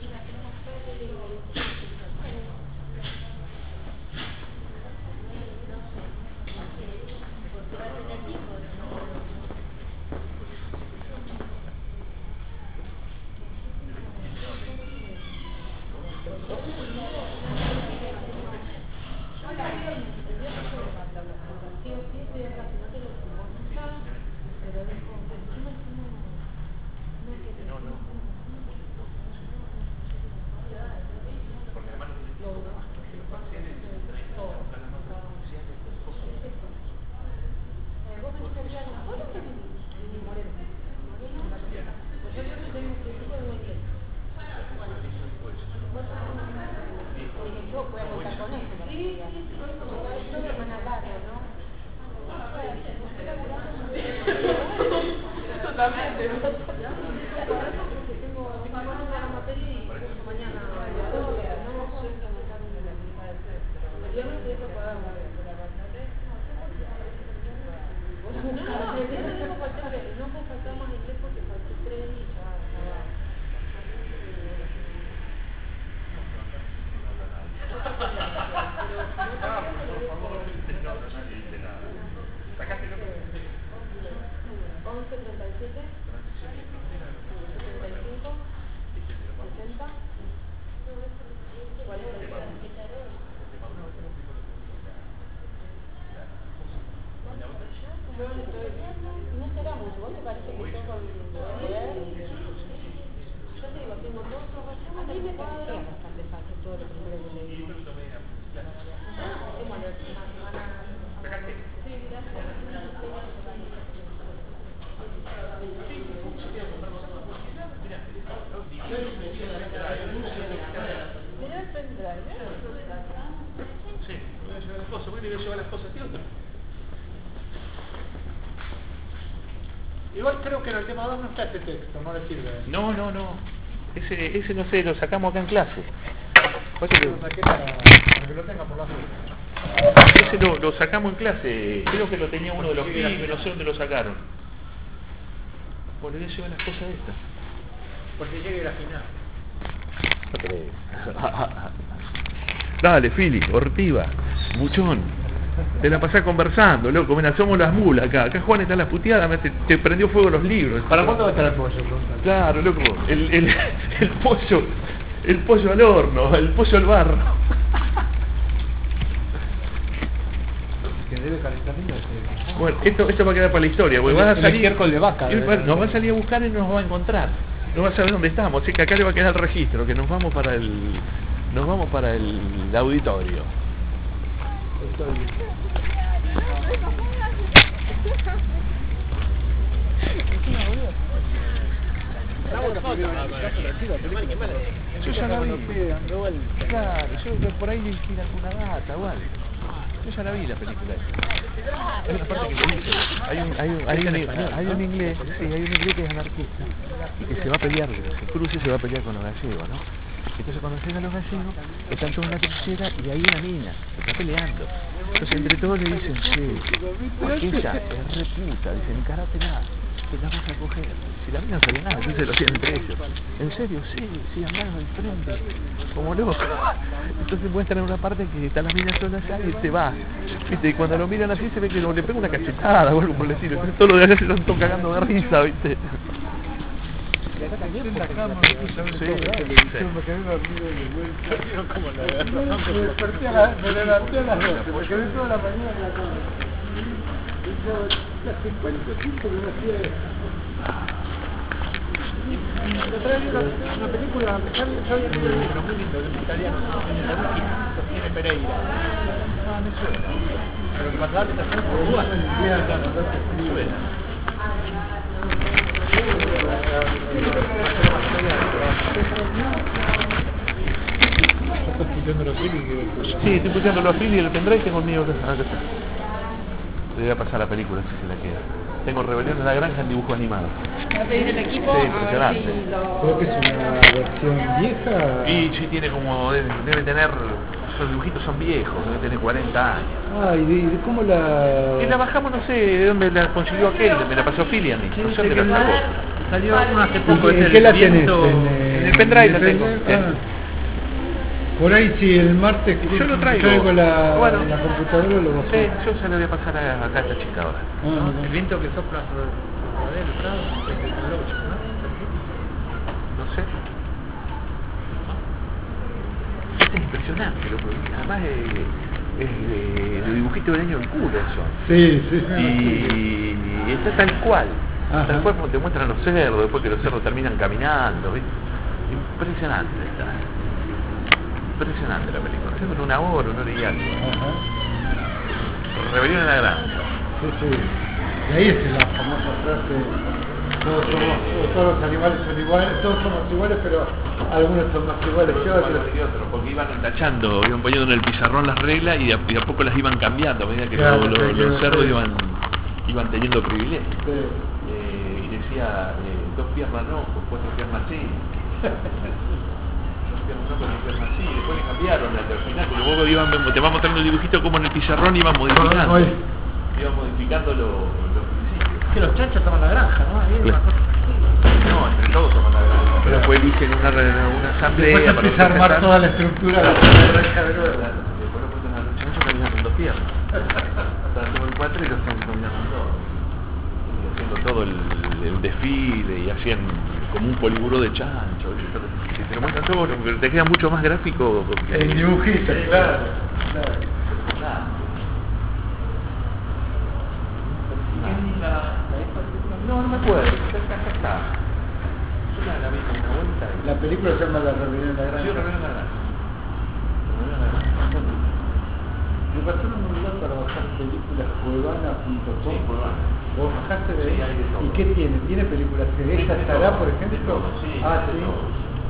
Igual creo que en el tema 2 no está ese texto, no le sirve. No. Ese no sé, lo sacamos acá en clase. Lo saqué para que lo tenga por la foto. Ese lo sacamos en clase. Creo que lo tenía uno de los pibes, no sé dónde lo sacaron. Por le voy a llevar las cosas estas. Porque llegue la final. Dale, Fili, Ortiva, Buchón. Te la pasás conversando, loco. Mira, somos las mulas acá. Acá Juan está en las puteadas, te prendió fuego los libros. ¿Para cuándo va a estar el pollo? Claro, loco. El pollo al horno, el pollo al barro. Que debe calentar lindo. Bueno, esto va a quedar para la historia, porque vas a salir. Miércoles de vaca. Nos va a salir a buscar y nos va a encontrar. No va a saber dónde estamos, así que acá le va a quedar el registro, que nos vamos para el auditorio. Yo ya la vi. Claro, yo por ahí le tira alguna data o algo. Yo ya la vi la película. Hay una parte que te dice, hay un inglés que es anarquista y que se va a pelear, se cruza y se va a pelear con los gallegos, ¿no? Entonces cuando llegan los gallegos, están todos en la trinchera y hay una mina, se está peleando. Entonces entre todos le dicen, che, aquella es reputa, dicen, encarátela, te la vas a coger. Si la mina no sabía nada, entonces lo hacían entre ellos. En serio, sí, andando al frente, como loco. Entonces muestran en una parte que está la mina sola allá y se va. ¿Viste? Y cuando lo miran así se ve que le pega una cachetada o algo por el estilo. Entonces todos los de allá se están cagando de risa, ¿viste? En la cama, me puse a ver toda la televisión, me quedé dormido de vuelta. Me desperté me levanté a las 12, me quedé toda la mañana en la cama. Hace cuánto tiempo que no hacía esto. Yo traía una película, ya había leído el libro, muy lindo, de un italiano, Sostiene Pereira. Ah, me suena. Pero que pasaba que también por Uruguay. Me suena. ¿Estás escuchando los Phillies? Sí, estoy escuchando los Phillies y el pendrive tengo el mío acá está. Le voy a pasar la película si se la queda. Tengo Rebelión en la Granja en dibujo animado. ¿Va a pedir el equipo? Sí, A ver impresionante. si lo... Creo que es una versión vieja. Y sí tiene como, debe tener, esos dibujitos son viejos, debe tener 40 años. Ah, ¿y de cómo la...? Y la bajamos, no sé de dónde la consiguió aquel, me la pasó Philly a mí, no sé dónde la sacó. Salió uno hace poco. ¿En qué la tenés? En el pendrive la tengo. Por ahí si el martes Yo lo traigo. la, Bueno. la computadora lo vas a Sí, yo se lo voy a pasar acá a esta chica ahora. El viento que sopla sobre el prado es el 8, ¿no? No sé. Este es impresionante, loco. Además es de dibujito del año del culo eso. Sí, sí. Y está tal cual. Ajá. Tal cual como te muestran los cerdos, después que los cerdos terminan caminando, ¿viste? Impresionante está. Impresionante la película. Haciendo una hora y algo. Ajá. Rebelión en la Granja. Sí, sí. Y ahí es la famosa frase, todos los animales son iguales, todos somos iguales, pero algunos son más iguales que otros. Porque iban tachando, iban poniendo en el pizarrón las reglas y de a poco las iban cambiando a medida que Claro, los cerdos sí. iban teniendo privilegios. Sí. Y decía, 2 piernas no, con 4 piernas sí. 2 piernas no, con 1 pierna sí. Después le cambiaron al final, porque luego te va mostrando el dibujito como en el pizarrón iban modificando. Iban modificando los principios. Que los chanchos toman la granja, ¿no? Ahí es una cosa No, entre todos toman la granja, pero después eligen una asamblea Después para empieza a armar representar. toda la estructura de la granja de nuevo. Después lo ponen a los chanchos caminando en 2 piernas. Están como en 4 y los están caminando en 2. Y haciendo todo el desfile y hacían como un poliburo de chancho. Que te lo muestran todo, pero te queda mucho más gráfico. El dibujito, claro. No me acuerdo, acá está. Yo la vi con una vuelta. La película se llama La Rebelión en la Granja. Sí, Rebelión en la Granja. Rebelión en la Granja. Me pasaron un lugar para bajar películas cuevana.com. Sí, Cuevana. ¿Vos bajaste de Sí, ahí? hay de todo. ¿Y qué tiene? ¿Tiene películas que esta De estará, todo, por de ejemplo? todo, sí, Ah, de sí. todo.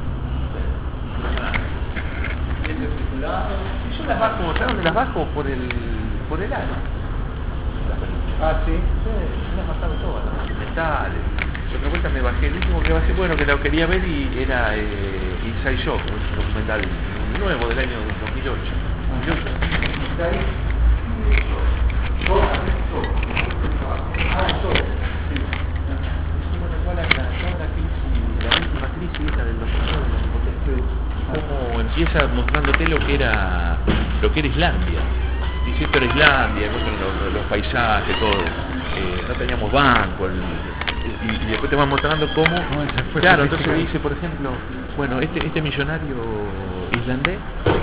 Yo las bajo, ¿sabes dónde las bajo? Por el año. Ah, sí. Yo las bajaba todas, las documentales. Otra vuelta me bajé, el último que bajé, bueno, que lo quería ver y era Inside Job, un documental nuevo del año 2008. La última crisis esa del 2009, cómo empieza mostrándote lo que era Islandia. Dice, esto era Islandia, los paisajes, todo. No teníamos banco, y después te van mostrando cómo. Claro, entonces dice, por ejemplo, bueno, este millonario islandés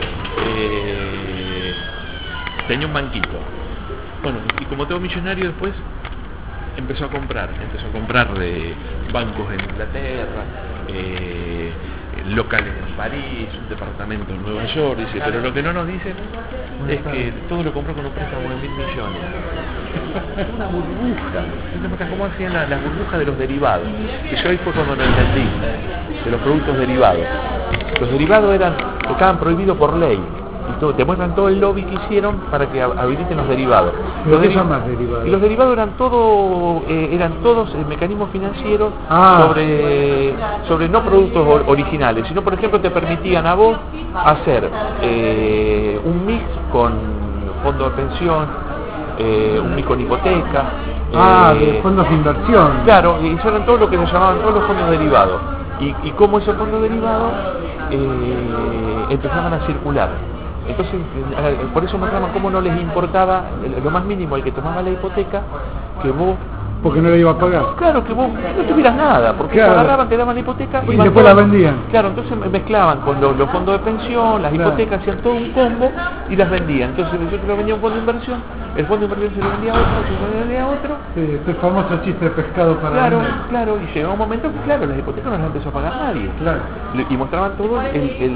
tenía un banquito. Bueno, y como todo millonario después empezó a comprar de bancos en Inglaterra, locales en París, un departamento en Nueva York, dice, pero lo que no nos dicen es que todo lo compró con un préstamo de 1.000 millones. Una burbuja. Entonces, ¿cómo hacían las burbujas de los derivados? Que yo ahí fue cuando lo entendí, de los productos derivados. Los derivados estaban prohibidos por ley. te muestran todo el lobby que hicieron para que habiliten los derivados. ¿Pero Los qué son más derivados? Y los derivados eran todos mecanismos financieros sobre no productos originales, sino por ejemplo te permitían a vos hacer un mix con fondo de pensión, un mix con hipoteca. De fondos de inversión. Claro, y eso eran todo lo que se llamaban todos los fondos derivados. Y cómo esos fondos derivados empezaban a circular. Entonces, por eso mostraban cómo no les importaba lo más mínimo el que tomaba la hipoteca, que vos... Porque no le iba a pagar. Claro, que vos no tuvieras nada, porque claro, te agarraban, te daban la hipoteca y después la vendían. Claro, entonces mezclaban con los fondos de pensión, las hipotecas, hacían todo un combo y las vendían. Entonces yo te lo vendía un fondo de inversión, el fondo de inversión se lo vendía a otro, se lo vendía a otro. Sí, este famoso chiste de pescado para vender. Claro, y llegó un momento que claro, las hipotecas no las empezó a pagar nadie. Claro. Y mostraban todo todo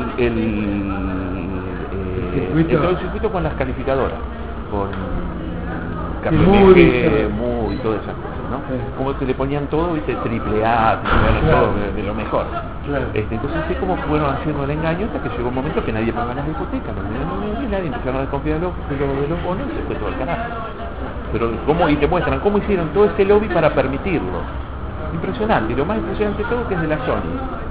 el circuito con las calificadoras, con KPMG, Moody, todas esas cosas, ¿no? Como que le ponían todo, viste, triple A, todo de lo mejor. Entonces así como fueron haciendo el engaño hasta que llegó un momento que nadie pagaba las hipotecas, nadie empezaron a desconfiar de los bonos y se fue todo el carajo. Pero y te muestran cómo hicieron todo ese lobby para permitirlo. Impresionante, y lo más impresionante de todo que es de la Sony.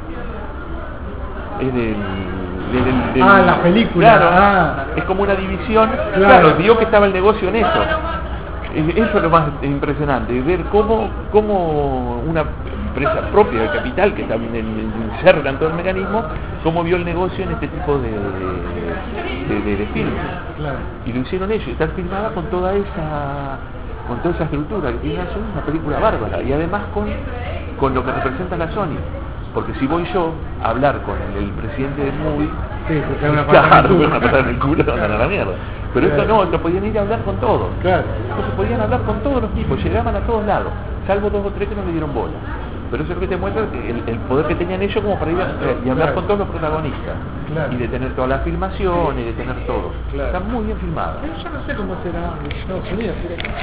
Es la película. Claro, es como una división. Claro, vio que estaba el negocio en eso. Eso es lo más impresionante, ver cómo una empresa propia de capital que también inserta en todo el mecanismo, cómo vio el negocio en este tipo de filmes. Claro. Y lo hicieron ellos, y está filmada con toda esa estructura que tiene una película bárbara, y además con lo que representa la Sony. Porque si voy yo a hablar con el presidente del Moody, una patada en el culo, van a la mierda. Pero esto no, esto podían ir a hablar con todos. Claro. Entonces podían hablar con todos los tipos, llegaban a todos lados, salvo 2 o 3 que no le dieron bola. Pero eso es lo que te muestra el poder que tenían ellos como para ir y hablar con todos los protagonistas. Y de tener toda la filmación y de tener todo. Está muy bien filmada. Yo no sé cómo será en Estados Unidos.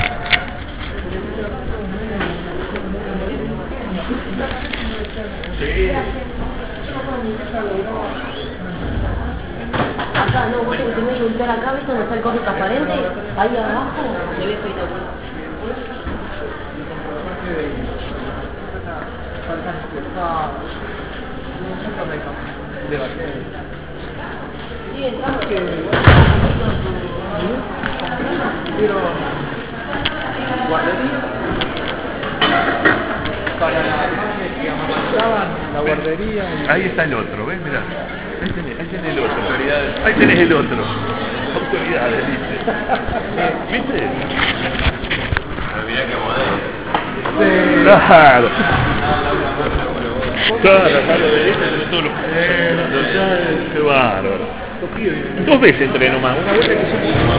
Acá no, vos tenés que ubicar acá, ¿viste donde está el código transparente? Ahí abajo, se ve espectacular. Sí, entramos. Pero guardería para que amamantaban la guardería. Ahí está el otro, ¿ves? Mirá. Ahí tenés el otro. Autoridades. Ahí tenés el otro. Autoridades, ¿viste? ¿Viste? Mirá qué modelo. Claro. Qué bárbaro. 2 veces entré nomás, una vuelta que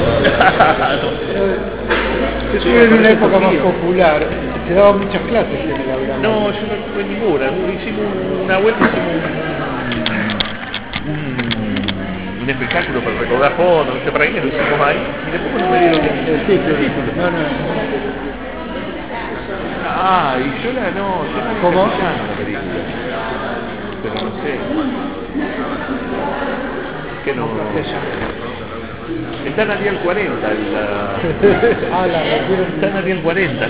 Estuve en una época más popular, se daban muchas clases en el aula. No, yo no tuve ninguna. Hicimos una vuelta, un espectáculo para recaudar fondos, no sé para qué, lo hicimos ahí, y después me dieron el título. Y yo la ¿Cómo? la película. Pero no sé. Que no. Está en Ariel 40 está en Ariel 40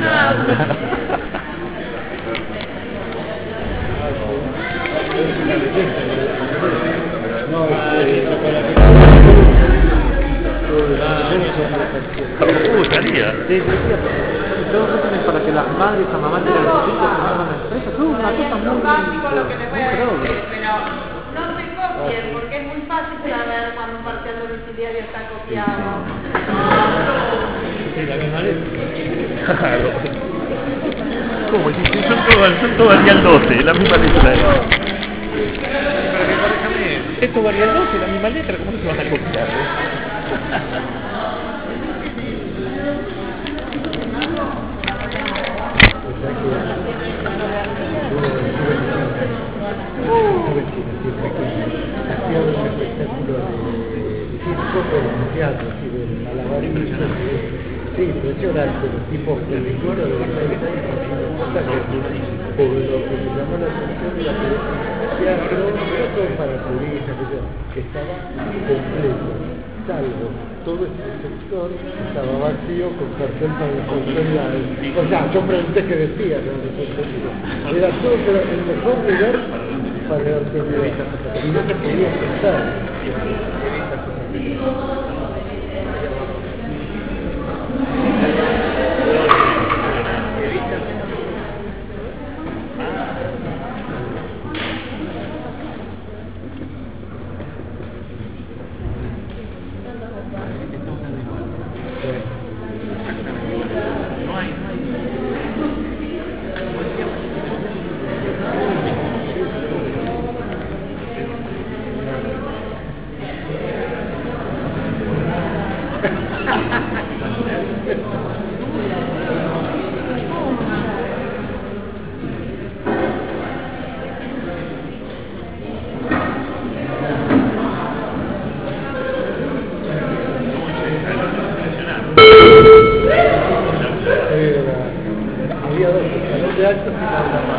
estaría. Para que las madres amamanten a los chicos que van a la empresa, todo una cosa muy lo que les voy a decir, pero no se copien, porque es muy fácil saber cuando un parcial domiciliario está copiado. Claro. ¿Cómo? Son todas Arial 12, la misma letra. Esto varía el 12, la misma letra, ¿cómo se van a copiar? Hacía un espectáculo de circo, pero en teatro, así de malabarismo. Sí, impresionante, los tipos de recuerdo de la cabeza y cosa que por lo que me llamó la atención era que teatro para turistas, que estaba completo. salvo todo este sector estaba vacío con cartel para las autoridades. O sea, yo pregunté qué decía, ¿no? Era todo, pero el mejor lugar para la autoridad. Y no se podía pensar. Había dos, el salón de actos y la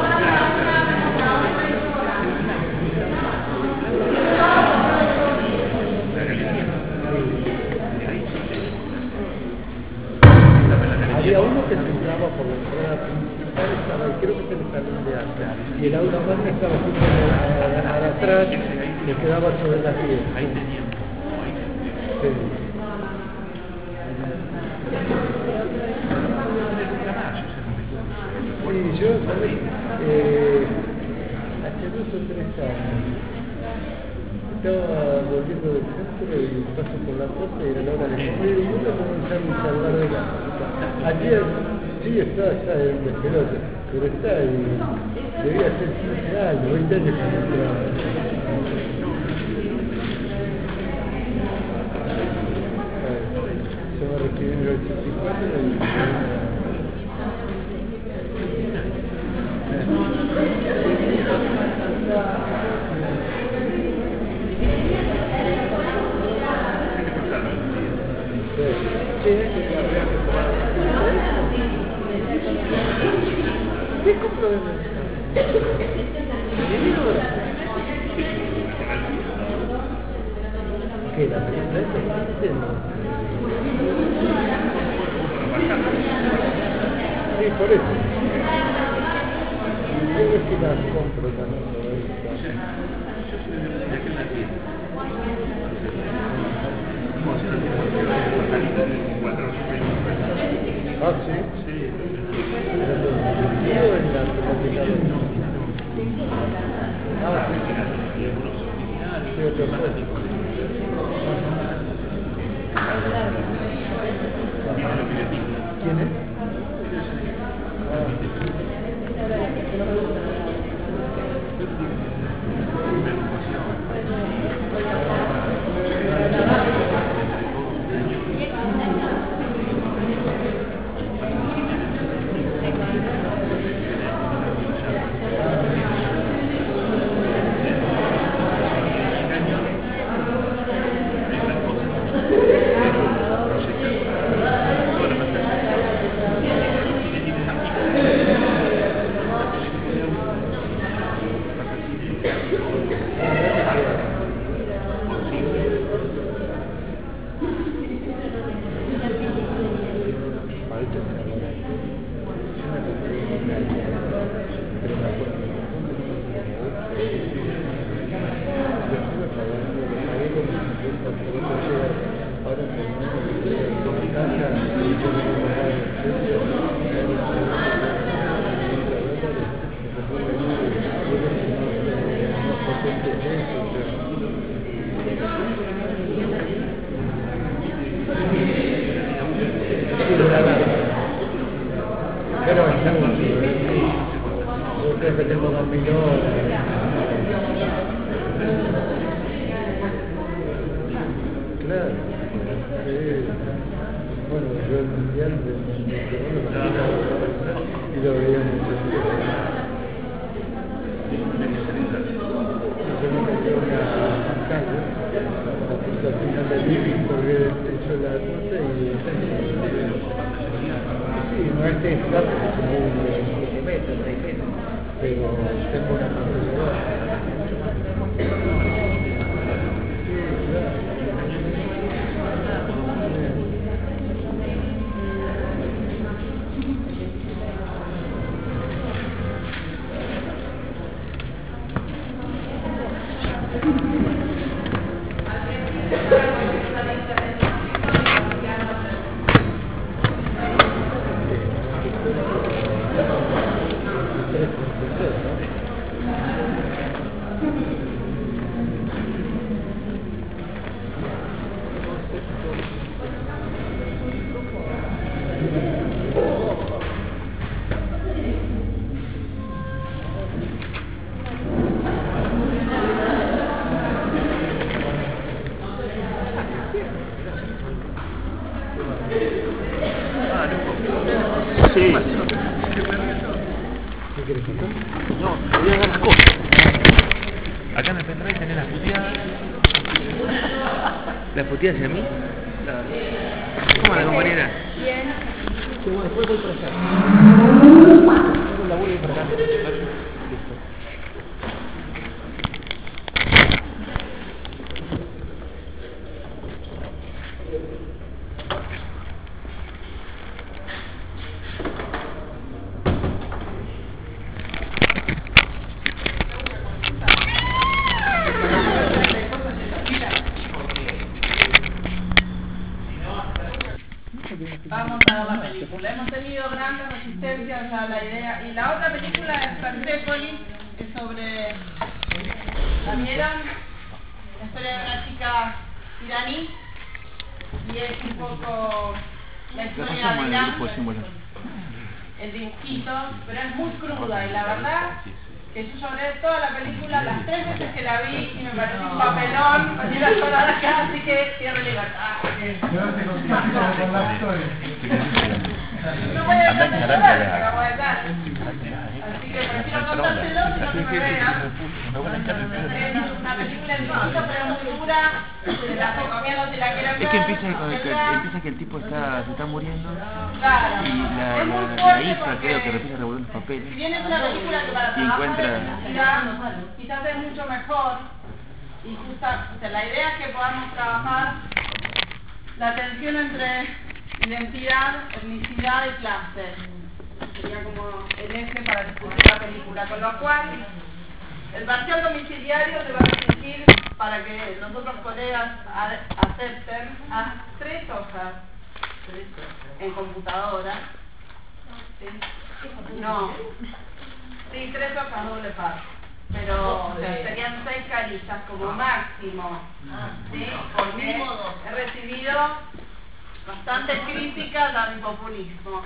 había uno que se entraba por la entrada principal, estaba, creo que es el salón de actos, y el aula magna estaba justo atrás, que quedaba sobre la fiesta. Ahí teníamos. Sí. Sí, yo, ¿sabes? Hace 2 o 3 años estaba volviendo del centro y paso por la puerta y era la hora de comer y uno comenzaron a charlar de la música. Ayer, sí, está en el pelote, pero está ahí, debía ser 15 años, 20 años cuando entraba. Yo me recibí en el 84 y... ¿Qué compro de ¿qué la película esta? Sí, por eso. Yo creo que las compro también. Ah, sí. Sí. Pero en la computadora. Ah, sí. Sí, otro plástico. ¿Quién es? Pero está mucho, yo creo que tengo 2.000 horas. Claro, sí. Bueno, yo el mundial y lo veía mucho. Yo me metí una pantalla, la pulsación del living, porque hecho la cosa y... Sí, no es que es claro, es como un 7 metros, 6 metros, pero tengo una computadora. Sí, claro. Sí. ¿Qué quieres contar? No, voy a dar las cosas. Acá en el pendrive tenés las puteadas. ¿Las puteadas hacia mí? Claro. ¿Cómo la compañera? Bien. Sí, bueno, después voy por allá. Luego la voy para acá. Listo. Vamos a ver la película. Hemos tenido grandes resistencias a la idea. Y la otra película es Persepolis, que es sobre... ¿La vieron? La historia de una chica iraní. Y es un poco la historia de Irán, el dibujito, pero es muy cruda. Y la verdad que yo lloré toda la película las 3 veces que la vi y me pareció un papelón ir a llorar acá, así que cierre libertad. No voy a dejar de llorar, me acabo de dar. Así que prefiero contárselo si no se me vean. Es una película dibujita pero muy dura, se la recomiendo si la quieren ver. Es que empieza que el tipo se está muriendo. Claro. Y Es muy la fuerte hija porque creo que empieza a revolver los papeles. si bien es una película que para Y trabajar encuentra- de identidad quizás es mucho mejor y justamente la idea es que podamos trabajar la tensión entre identidad, etnicidad y clase. Sería como el eje para discutir la película, con lo cual el parcial domiciliario se va a restringir para que los otros colegas acepten a 3 hojas en computadora. ¿Sí? No. Sí, 3 hojas doble par. Pero o sea, serían 6 carillas como máximo. ¿Sí? Porque he recibido bastantes críticas a mi populismo.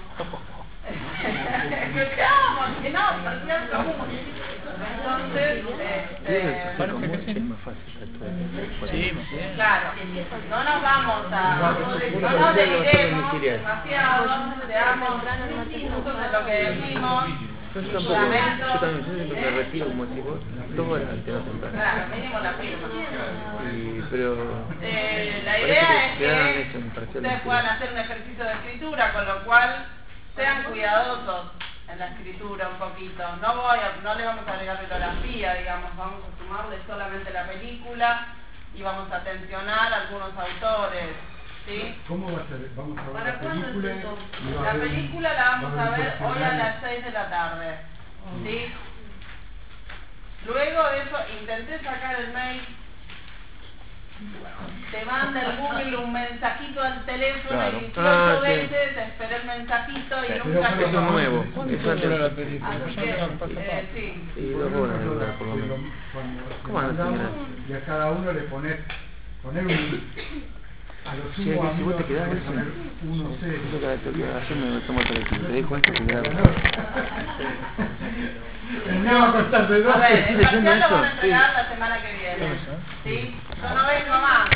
Que no, parcial común. Entonces, Es más fácil. Sí, claro, no nos vamos a... No nos deliremos demasiado, seamos justos en lo que decimos. Yo también me retiro, como decís vos, 2 horas antes, no temprano. Claro, mínimo la firma. Pero... La idea es quedan que hechos en parcial ustedes domiciliario. puedan hacer un ejercicio de escritura, con lo cual sean cuidadosos en la escritura un poquito. No le vamos a agregar bibliografía, digamos, vamos a sumarle solamente la película y vamos a tensionar a algunos autores. ¿Sí? ¿Cómo va a ser? Vamos a ver ¿Para la cuándo es película. esto? y va a La haber un- película la vamos va a haber ver un hoy a las cuestionario. 6 de la tarde. ¿Sí? Luego de eso intenté sacar el mail. Te manda el Google un mensajito al teléfono Claro. y 18 Ah, sí. veces esperé el mensajito y Pero nunca eso es llegó. nuevo. Eso antes... Así que, sí. Sí, 2 horas de durar, por lo menos. ¿Cómo anda, señora? Y a cada uno le poner a los Sí, sumos si vos te amigos quedás, le poner uno Eso cero. ayer me tomo el teléfono. Te dejo esto que grabo. No, a costar de dos. A ver, el ¿Estás leyendo parcial lo van a eso? entregar la semana que viene. ¿Sí? Yo no vengo más.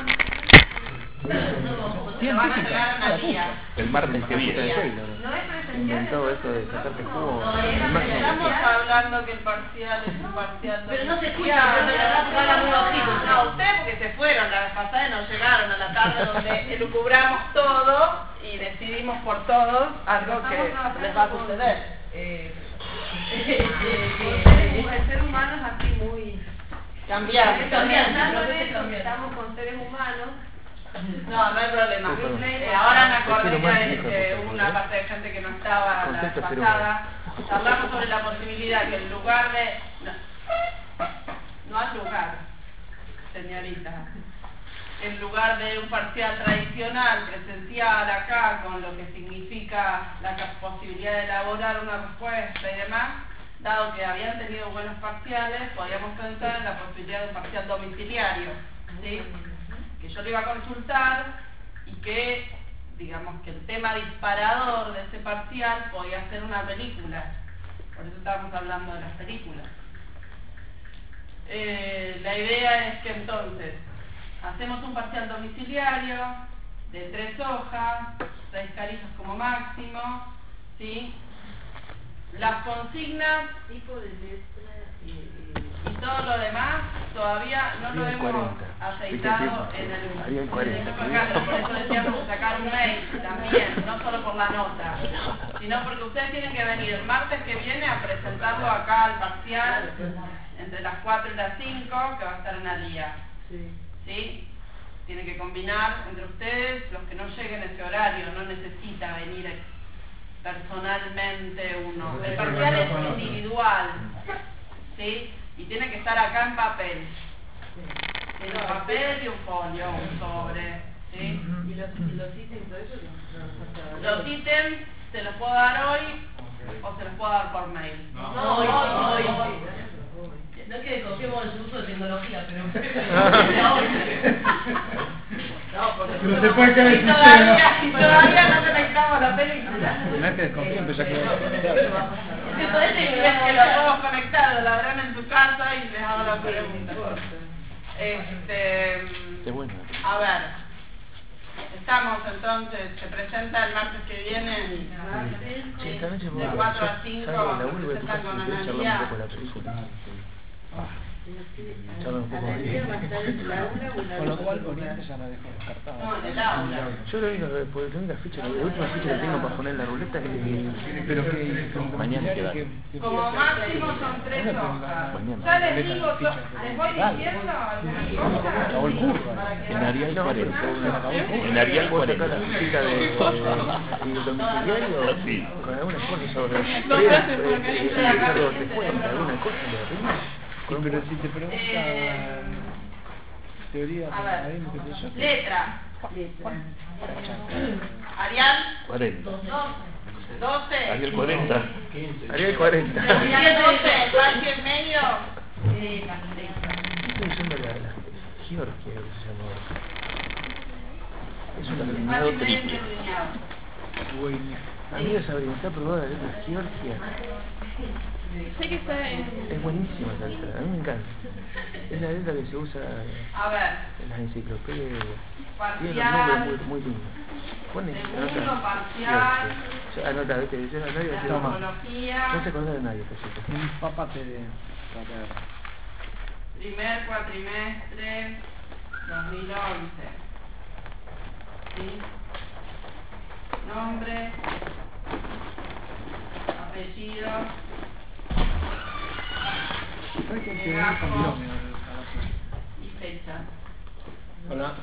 Lo van a entregar una día. El martes que viene. No es presencial. Inventado eso de sacarte jugo. Estamos hablando que el parcial es un parcial. Pero no se escucha, pero la verdad que habla muy bajito. No, ustedes porque se fueron la vez pasada y no llegaron a la tarde donde elucubramos todo y decidimos por todos algo que les va a suceder. El ser humano es así muy cambiante. Estamos con seres humanos. No, no hay problema. Ahora me acordé que una parte de gente que no estaba la vez pasada, hablamos sobre la posibilidad que en lugar de... No hay lugar, señorita. En lugar de un parcial tradicional, presencial acá, con lo que significa la posibilidad de elaborar una respuesta y demás, dado que habían tenido buenos parciales, podíamos pensar en la posibilidad de un parcial domiciliario, ¿sí? Que yo le iba a consultar y que, digamos, que el tema disparador de ese parcial podía ser una película. Por eso estábamos hablando de las películas. La idea es que entonces hacemos un parcial domiciliario de 3 hojas, 6 carillas como máximo, ¿sí? Las consignas Tipo de letra y todo lo demás todavía no lo hemos aceitado en el por eso decíamos sacar un mail también, no solo por la nota, sino porque ustedes tienen que venir el martes que viene a presentarlo acá al parcial entre las 4 y las 5, que va a estar en Alía. ¿Sí? Tienen que combinar entre ustedes, los que no lleguen a ese horario, no necesita venir personalmente uno. El parcial es individual, ¿sí? Y tiene que estar acá en papel. Tiene un papel y un folio, un sobre, ¿sí? ¿Y los ítems todo eso? Los ítems se los puedo dar hoy o se los puedo dar por mail. No, hoy. No es que confiemos en su uso de tecnología, pero... No, porque No se puede caer el todavía no conectamos la película. No es que desconfío, empezó a quedar. Si es que lo podemos conectar, lo harán en su casa y les hago la pregunta. Es bueno. A ver, estamos entonces, se presenta el martes que viene Sí, esta noche de 4 a 5, salgo de la urbe, se tu presentan casa, con y querés charlar un Analía. poco de la película. Charlar un poco de Analía va a estar en el aula o en la Con lo cual, biblioteca. Oriente ya la dejó descartada. No, en el aula. Yo la única ficha, la última ficha que tengo para poner en la ruleta es Pero que mañana queda. Como máximo son 3 hojas. Ya les digo, les voy diciendo algunas cosas. acabó el curso. En Arial 40. En Arial 40. La fichita de domiciliario Sí. con algunas cosas sobre alguna cosa de arriba. Sí, pero si te preguntan teoría A ver, académica, qué sé yo. letra. Arial 40. 12. Arial 40. Arial 40. Arial 12, Valle en medio. Estoy diciendo la Georgia que se llama. Es un alineado Valle en medio triple. delineado. Amiga Sabrina, ¿está aprobada la letra Georgia? Sé que está en... Es buenísima esa letra, a mí me encanta. Es la letra que se usa A ver, en las enciclopedias. Tiene unos parcial. nombres muy lindos. Pone, Segundo anota. parcial. Yo anota, vete, yo a nadie le Toma. Psicología. no se acuerda de nadie, cosita. Un papate de... Primer cuatrimestre 2011. ¿Sí? Nombre, apellido, ¿Sabes qué? Que legajo cambió. y fecha. Hola.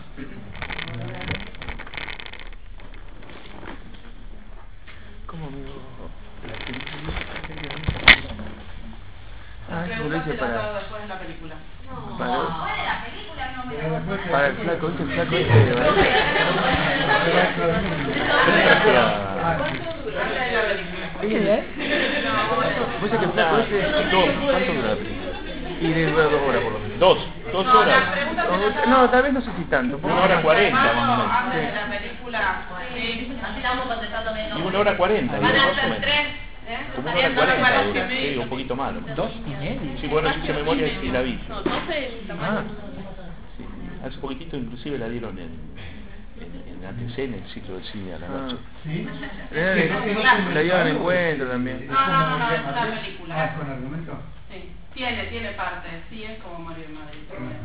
¿Cómo amigo? La película. Ah, eso lo Preguntas hice te las hago para... después de la película. Para el flaco, ¿viste el flaco este? ¿Cuánto dura la película? ¿Vos sabés que el flaco este? ¿Cuánto dura la película? Y de 2 horas por lo menos. Dos No, horas. las preguntas te las hago. No, tal vez no sé si tanto. 1 hora 40 más o menos. Antes de la película. Sí. Así la vamos contestando menos. Y 1 hora 40. Van a más o ser menos. 3. Como 1 hora 40 dura. Sí, un poquito más. 2,5. Sí, bueno, sí se memoria y la vi. No, 12 el tamaño. Sí. Hace poquitito inclusive la dieron en ATC, en el ciclo del cine a la noche. La llevan en encuentro también. No, es una película. ¿Con argumento? Sí, tiene parte, sí, es como Morir en Madrid.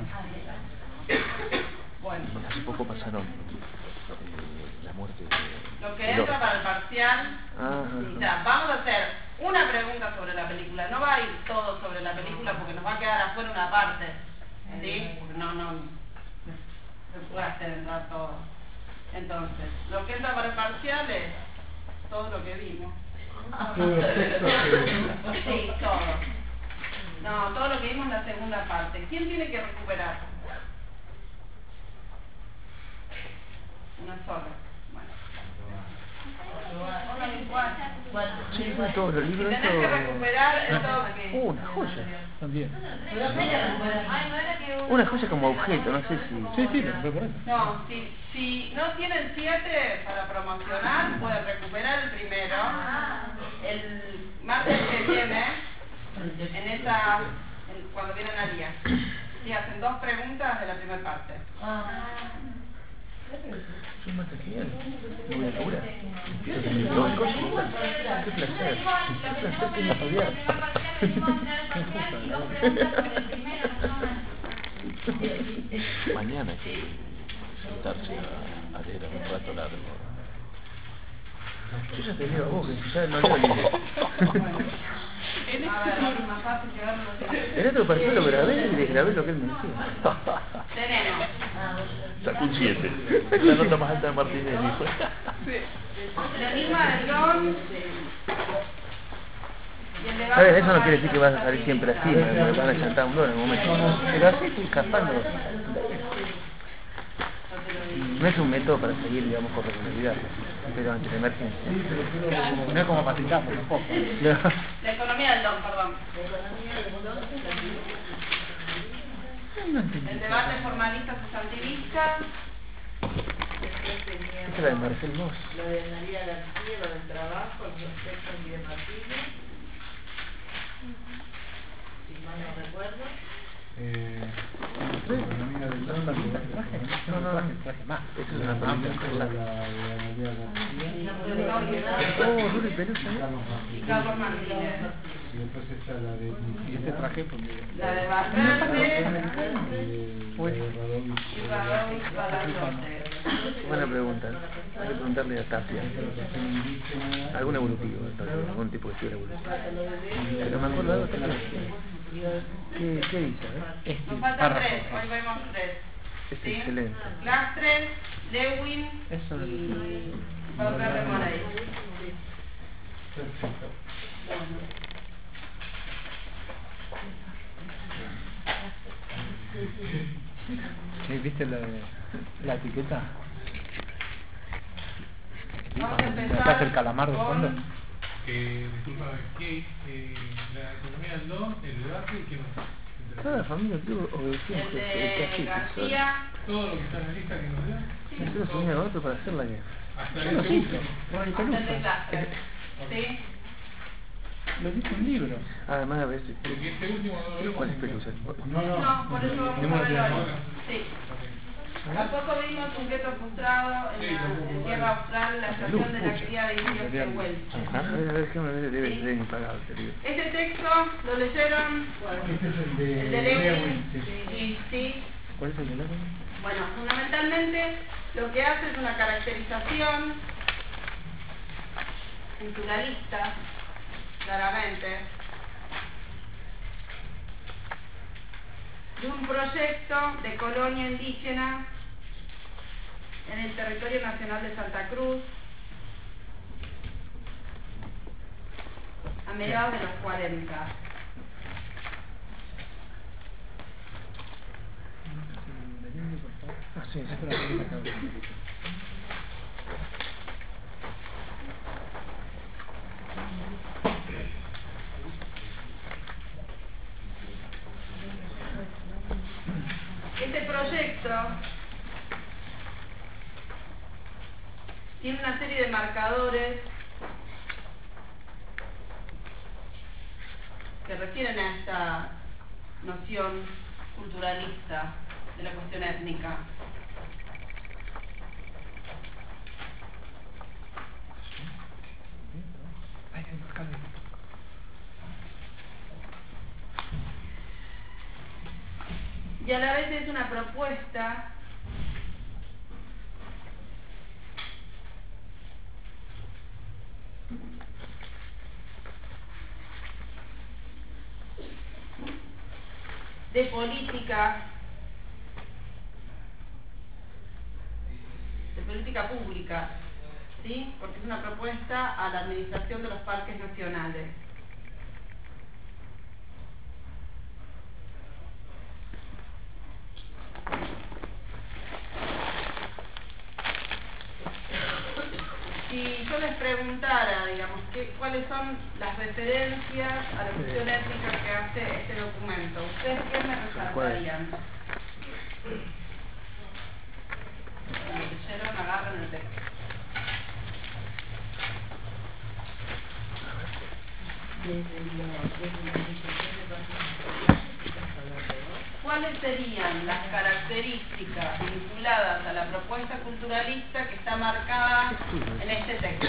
Bueno, Hace poco pasaron la muerte de... lo que entra para el parcial, Ah, o sea, vamos a hacer una pregunta sobre la película, no va a ir todo sobre la película porque nos va a quedar afuera una parte, ¿sí? Porque no se puede hacer entrar todo. Entonces, lo que entra para el parcial es todo lo que vimos. Sí, todo. No, todo lo que vimos en la segunda parte. ¿Quién tiene que recuperar? Una sola. Bueno. Sí, fue todos los libros. Si tenés que recuperar esto que... Una joya. También. Una joya como objeto, no sé si... Sí, lo compré por eso. No, si no tienen 7 para promocionar, pueden recuperar el primero. El martes que viene, cuando vienen al día, y hacen 2 preguntas de la primera parte. Es un mate genial. No voy a laburar. Qué placer. Qué placer que me odiar. Mañana hay que sentarse a leer un rato largo. Yo ya te leo a vos, que ya no leo libros. A ver, más fácil que verlo. El otro partido lo grabé y le grabé lo que él me decía. Tenemos. Sacó un 7. La nota más alta de Martinelli fue. El enigma del don. Y el debate. A ver, eso no quiere decir que vas a salir siempre así, me van a chantar un don en un momento. Pero así estoy escapando. No es un método para seguir, digamos, con regularidad, pero ante la emergencia. No es como pacitarlo tampoco. La economía del don, perdón. El debate formalista sustantivista. Esta es la de Marcel Moss. Lo de María García, lo del trabajo, los textos de Martínez. Si mal no recuerdo. Traje más. Eso es una película. Oh, Rulli Pelusa. Y Carlos Martínez. Y después está la de... Y este traje porque... La de Barrante y Radovich. Radovich Balazote. Buena pregunta. Hay que preguntarle a Tapia. Algún evolutivo, algún tipo de estudio evolutivo. Pero me acuerdo de algo que... ¿Qué dice? Nos faltan 3, hoy vemos 3. Es ¿Sí? excelente. Lastre, Lewin Eso no y Valverde Morey. Perfecto. ¿Viste la etiqueta? Vamos a empezar. ¿Estás el calamar de fondo? Disculpa, ¿qué? La economía del don, el debate y qué más. Cada familia tuvo obedecía El de García. Todo lo que está en la lista que nos dio. Nosotros se unía a otro para hacer la que... Hasta Yo el lo segundo. hice. Hasta el de Lastre. ¿Sí? Lo dice un libro. Además a veces... Porque este último no lo vimos. ¿Cuál es Pelusa? No, por eso vamos a verlo hoy. Sí. Tampoco vimos un gueto frustrado en Tierra Austral, la estación de la cría de indios de Welch. A ver, ¿qué me debe ser impagable este libro? Este texto lo leyeron Este es el el de Lewin. Sí. ¿Cuál es el de Lewin? Bueno, fundamentalmente lo que hace es una caracterización culturalista, claramente, de un proyecto de colonia indígena en el territorio nacional de Santa Cruz a mediados de los 40. Ah, sí, esa es la primera que hablé. Este proyecto tiene una serie de marcadores que refieren a esta noción culturalista de la cuestión étnica. Y a la vez es una propuesta de política pública, ¿sí? Porque es una propuesta a la administración de los parques nacionales. Si yo les pregunto cuáles son las referencias a la cuestión étnica que hace este documento. ¿Ustedes qué me resaltarían? Cuando leyeron, agarran el texto. ¿Cuáles serían las características vinculadas a la propuesta culturalista que está marcada en este texto?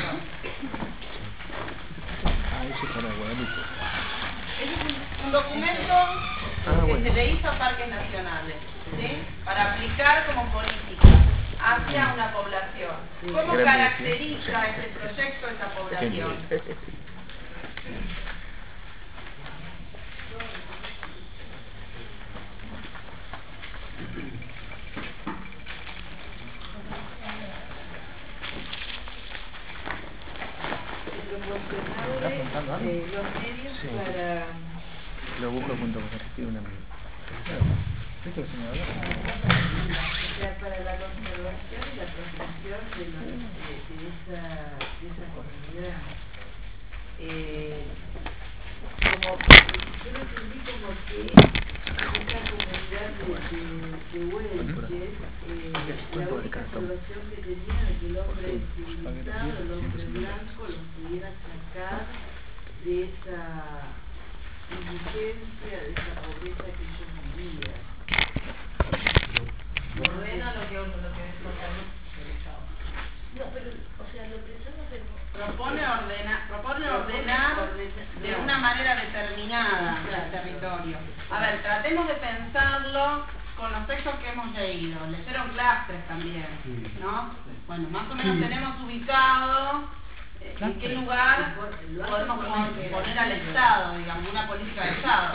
Es un documento que se le hizo a parques nacionales, ¿sí? Para aplicar como política hacia una población. ¿Cómo caracteriza este proyecto esa población? Los medios para... Lo busco junto con una O sea, para la conservación y la protección de esa comunidad. Como yo lo entendí como que esta comunidad de Huelche, la única salvación que tenía de que el hombre civilizado, el hombre blanco, los pudiera sacar de esa indigencia, de esa pobreza que ellos vivían. Ordena lo que no, pero, o sea, lo que yo no sé... propone ordenar de una manera determinada el territorio. A ver, tratemos de pensarlo con los textos que hemos leído. Leyeron Clastres también, ¿no? Bueno, más o menos tenemos ubicado en qué lugar podemos poner al Estado, digamos, una política de Estado.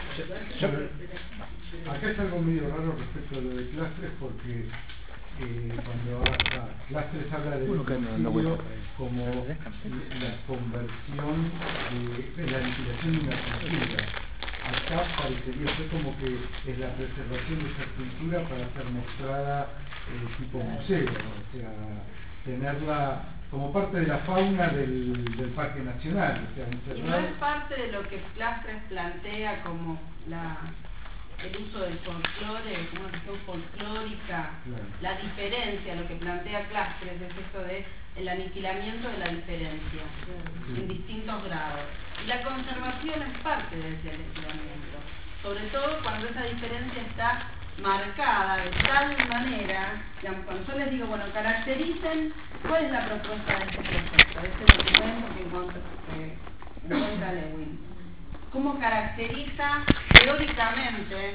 Acá es algo medio raro respecto a lo de Clastres, porque cuando Clastres habla del exilio como la conversión de la aniquilación de una cultura. Acá parecería ser como que es la preservación de esa cultura para ser mostrada tipo museo, o sea, tenerla como parte de la fauna del Parque Nacional. O sea, y no es parte de lo que Clastres plantea como el uso del folclore, como una cuestión folclórica, claro. La diferencia, lo que plantea Clastres es esto de el aniquilamiento de la diferencia, en distintos grados. Y la conservación es parte de ese aniquilamiento, sobre todo cuando esa diferencia está marcada de tal manera, digamos, cuando yo les digo, bueno, caractericen cuál es la propuesta de este proyecto, de este documento que encuentra Lewin. ¿Cómo caracteriza teóricamente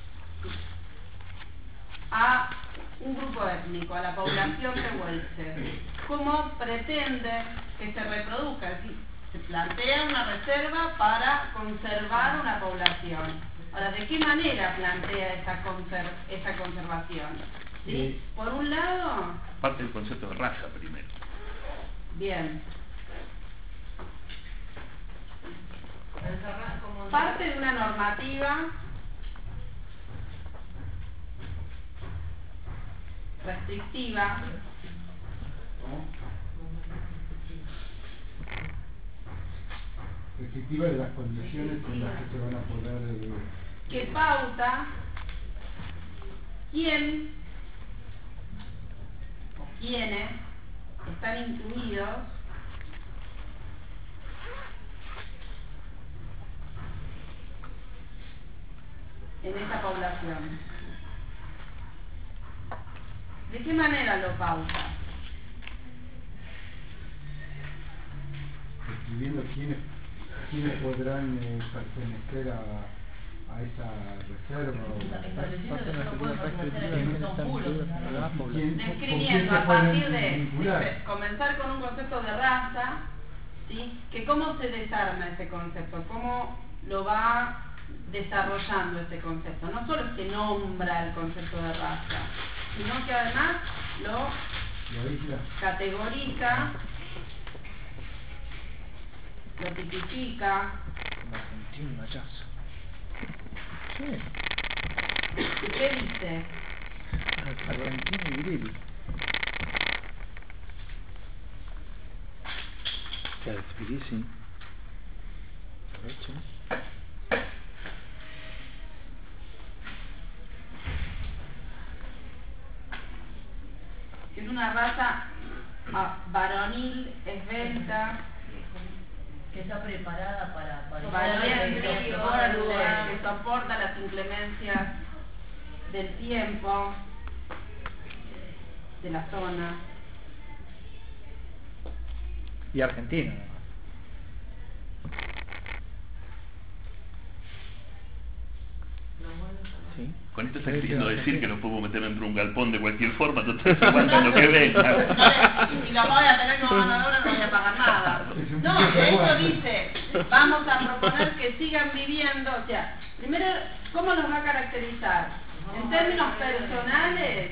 a un grupo étnico, a la población de Huelche? ¿Cómo pretende que se reproduzca? Es decir, se plantea una reserva para conservar una población. Ahora, ¿de qué manera plantea esa conservación? ¿Sí? Por un lado... Parte del concepto de raza primero. Bien. Parte de una normativa restrictiva de las condiciones en las que se van a poder que pauta quién o quiénes están incluidos en esa población. ¿De qué manera lo pauta? Escribiendo quiénes podrán pertenecer a esa reserva. Describiendo a partir de comenzar con un concepto de raza, ¿sí? Que cómo se desarma ese concepto, cómo lo va desarrollando ese concepto. No solo es que nombra el concepto de raza, sino que además lo categoriza, lo tipifica. ¿Qué dice? Argentino y grill. Claro, sí. Aprovecho. Es una raza varonil, esbelta, Que está preparada para valiente, fuerte, que soporta las inclemencias del tiempo, de la zona. Y argentino, además. Sí. Con esto está queriendo decir que no puedo meterme dentro de un galpón de cualquier forma, total se aguantan lo que venga. Y si lo voy a tener como mano de obra no voy a pagar nada. No, de hecho dice, vamos a proponer que sigan viviendo, o sea, primero, ¿cómo nos va a caracterizar? En términos personales,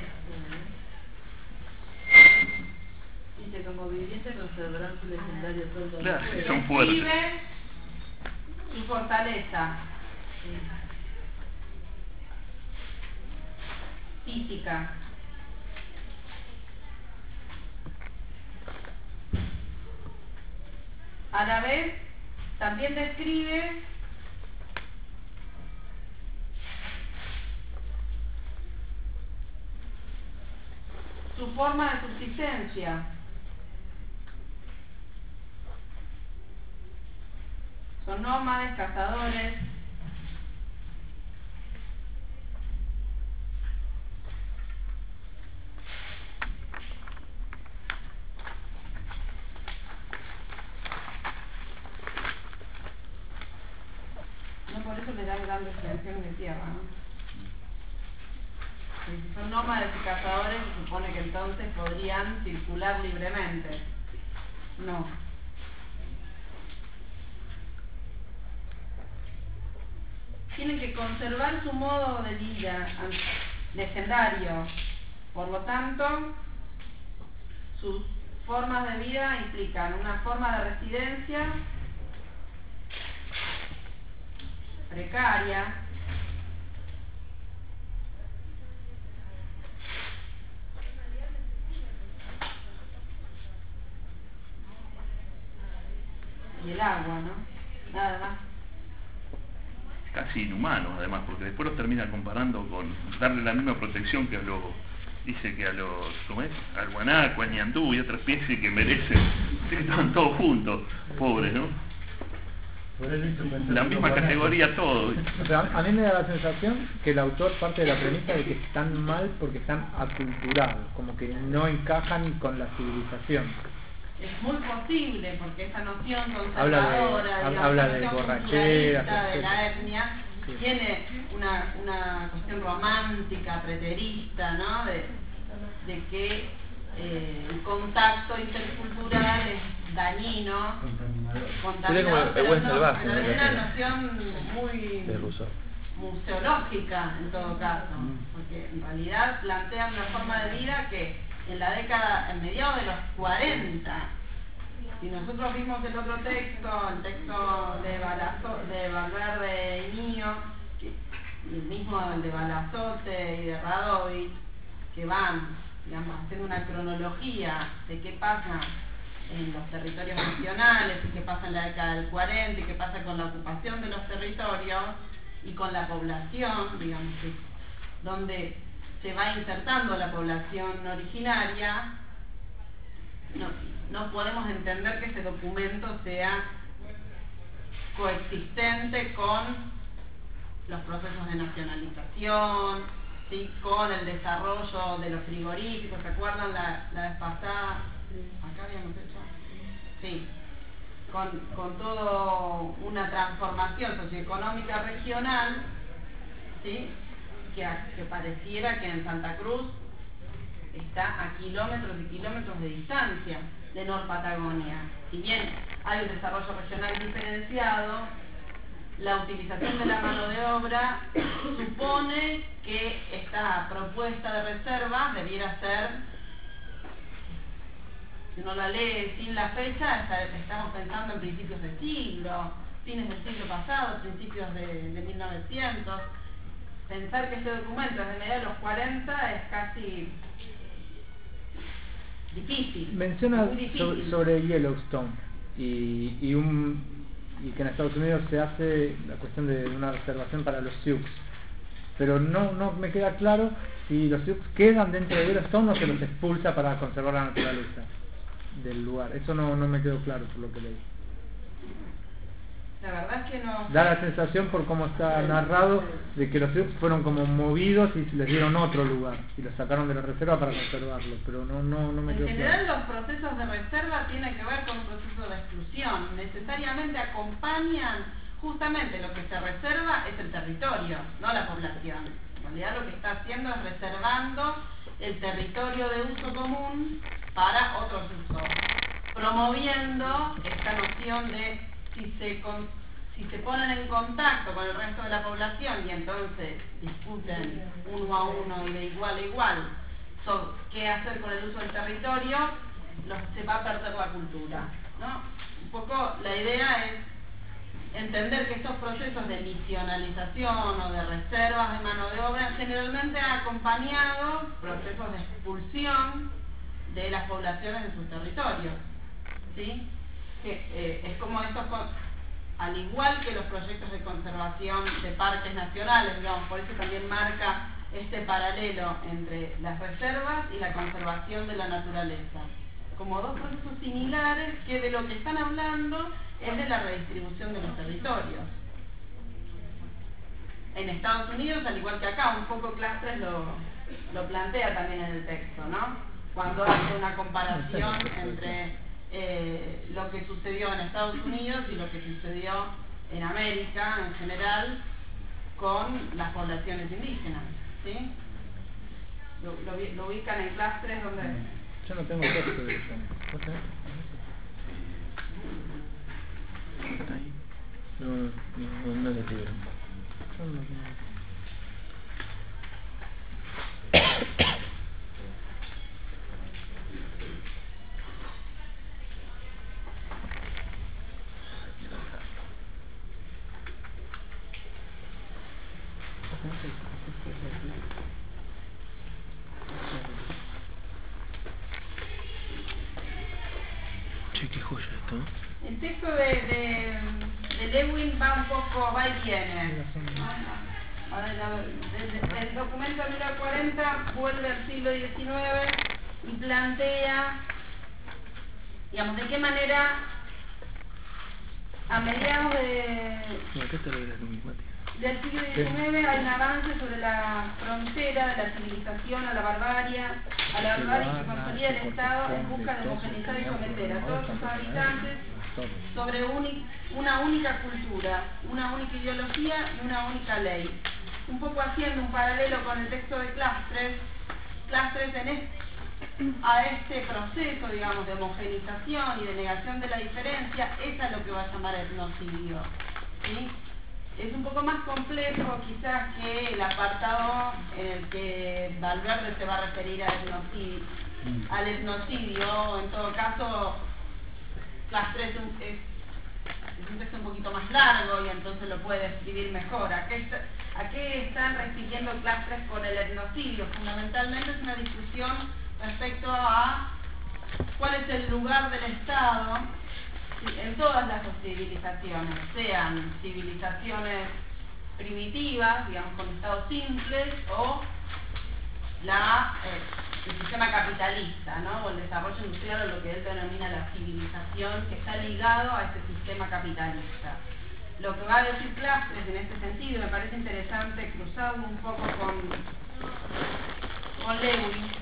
dice como viviente conservarán su legendario sueldo. Claro, sí, son fuertes. describe su fortaleza física. A la vez, también describe su forma de subsistencia. Son nómades, cazadores. No por eso le dan grandes extensiones de tierra, ¿no? Si son nómades y cazadores, se supone que entonces podrían circular libremente. No. Tienen que conservar su modo de vida legendario. Por lo tanto, sus formas de vida implican una forma de residencia precaria, y el agua, ¿no? Nada más. Casi inhumanos además, porque después los termina comparando con darle la misma protección que a los, dice que a los, ¿cómo es? Al guanaco, al ñandú y otras especies que merecen, que estaban todos juntos, pobres, ¿no? La misma categoría todos. O sea, a mí me da la sensación que el autor parte de la premisa de que están mal porque están aculturados, como que no encajan con la civilización. Es muy posible, porque esa noción Habla conservadora, de digamos, borracheras, culturalista de la etcétera. etnia, Sí. tiene una cuestión romántica, preterista, ¿no? De que el contacto intercultural es dañino, Sería como el buen salvaje, pero me es una parece. noción muy De Rousseau. museológica en todo caso, porque en realidad plantean una forma de vida que en mediados de los 40, si nosotros vimos el otro texto, el texto de Valverde y Mío, y el mismo el de Balazote y de Radovich, que van, digamos, haciendo una cronología de qué pasa en los territorios nacionales, y qué pasa en la década del 40, y qué pasa con la ocupación de los territorios, y con la población, digamos, donde se va insertando la población originaria, no podemos entender que ese documento sea coexistente con los procesos de nacionalización, ¿sí? Con el desarrollo de los frigoríficos. ¿Se acuerdan la vez pasada? Acá habíamos hecho. Sí. Con todo una transformación socioeconómica regional, ¿sí? Que pareciera que en Santa Cruz está a kilómetros y kilómetros de distancia de Nor Patagonia. Si bien hay un desarrollo regional diferenciado, la utilización de la mano de obra supone que esta propuesta de reserva debiera ser, si uno la lee sin la fecha, estamos pensando en principios de siglo, fines del siglo pasado, principios de 1900. Pensar que este documento es de mediados de los 40 es casi difícil. Menciona muy difícil. sobre Yellowstone. y que en Estados Unidos se hace la cuestión de una reservación para los Sioux. Pero no me queda claro si los Sioux quedan dentro de Yellowstone o se los expulsa para conservar la naturaleza del lugar. Eso no me quedó claro por lo que leí. La verdad es que no... Da la sensación por cómo está narrado de que los Sioux fueron como movidos y les dieron otro lugar y los sacaron de la reserva para conservarlo, pero no me quedó En general claro. los procesos de reserva tienen que ver con un proceso de exclusión, necesariamente acompañan justamente lo que se reserva es el territorio, no la población. En realidad lo que está haciendo es reservando el territorio de uso común para otros usos, promoviendo esta noción de si se ponen en contacto con el resto de la población y entonces discuten uno a uno y de igual a igual sobre qué hacer con el uso del territorio, se va a perder la cultura, ¿no? Un poco la idea es entender que estos procesos de misionalización o de reservas de mano de obra generalmente han acompañado procesos de expulsión de las poblaciones de sus territorios, ¿sí? Que es como estos, al igual que los proyectos de conservación de parques nacionales, digamos, por eso también marca este paralelo entre las reservas y la conservación de la naturaleza, como dos procesos similares que de lo que están hablando es de la redistribución de los territorios. En Estados Unidos, al igual que acá, un poco Clastres lo plantea también en el texto, ¿no? Cuando hace una comparación entre lo que sucedió en Estados Unidos y lo que sucedió en América en general con las poblaciones indígenas, ¿sí? Lo ubican en Clastres donde... Yo no tengo texto de eso. ¿Vos tenés? ¿Está ahí? No le escribieron. Yo no tengo. Che, qué joya esto, ¿no? El texto de Lewin va y viene. El documento de 1940 vuelve al siglo XIX y plantea, digamos, de qué manera a mediados del siglo XIX hay un avance sobre la frontera de la civilización a la barbarie que consolida el Estado en busca de homogeneizar y someter a todos sus habitantes sobre una única cultura, una única ideología y una única ley. Un poco haciendo un paralelo con el texto de Clastres a este proceso, digamos, de homogenización y de negación de la diferencia, es a lo que va a llamar etnocidio, ¿sí? Es un poco más complejo quizás que el apartado en el que Valverde se va a referir al etnocidio. En todo caso, Clastres es un texto un poquito más largo y entonces lo puede describir mejor. ¿A qué están refiriendo Clastres con el etnocidio? Fundamentalmente es una discusión respecto a cuál es el lugar del Estado en todas las civilizaciones, sean civilizaciones primitivas, digamos con estados simples, o el sistema capitalista, ¿no? O el desarrollo industrial, o lo que él denomina la civilización, que está ligado a ese sistema capitalista. Lo que va a decir Clastres en este sentido, me parece interesante cruzarlo un poco con Lewin.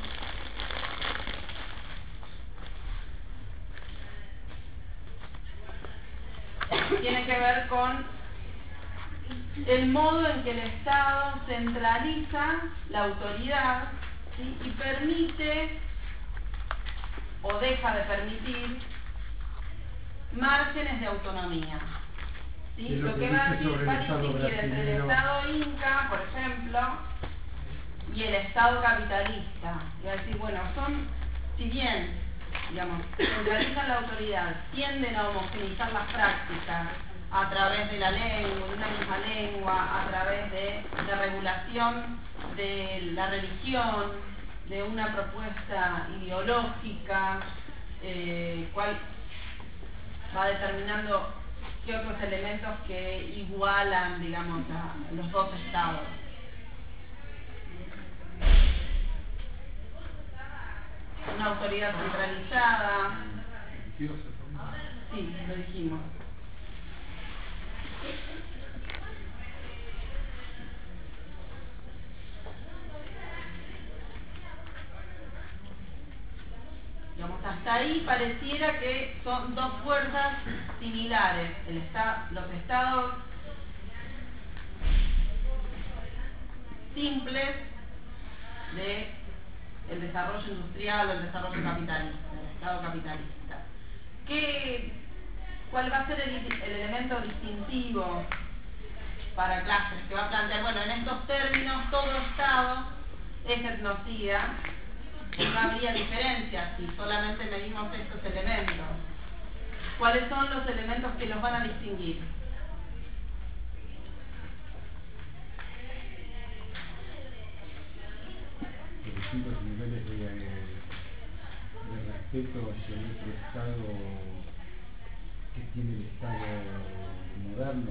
Tiene que ver con el modo en que el Estado centraliza la autoridad, ¿sí? Y permite o deja de permitir márgenes de autonomía, ¿sí? Lo que va a distinguir entre el Estado inca, por ejemplo, y el Estado capitalista. Y va a decir, bueno, si bien, digamos, centralizan la autoridad, tienden a homogeneizar las prácticas a través de la lengua, de una misma lengua, a través de la regulación de la religión, de una propuesta ideológica, va determinando qué otros elementos que igualan, digamos, a los dos estados. Una autoridad centralizada. Sí, lo dijimos. Digamos, hasta ahí pareciera que son dos fuerzas similares. Los estados simples del desarrollo industrial o el desarrollo capitalista, el estado capitalista. ¿Cuál va a ser el elemento distintivo para clases que va a plantear? Bueno, en estos términos todo estado es etnocida. No habría diferencia si solamente medimos estos elementos. ¿Cuáles son los elementos que los van a distinguir? Los distintos niveles de respeto hacia el otro Estado que tiene el Estado moderno.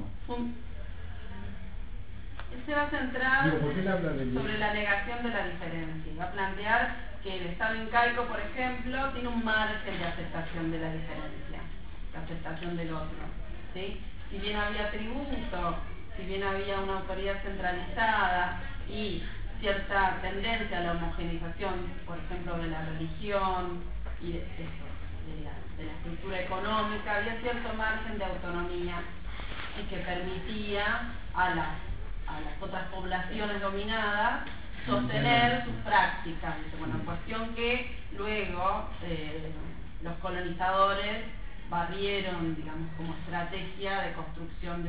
Él se va a centrar ¿por qué él habla sobre la negación de la diferencia? Va a plantear que el Estado incaico, por ejemplo, tiene un margen de aceptación de la diferencia, la aceptación del otro, ¿sí? Si bien había tributo, si bien había una autoridad centralizada y cierta tendencia a la homogeneización, por ejemplo, de la religión y de la estructura económica, había cierto margen de autonomía y que permitía a las otras poblaciones dominadas sostener sus prácticas. Bueno, cuestión que luego los colonizadores barrieron, digamos, como estrategia de construcción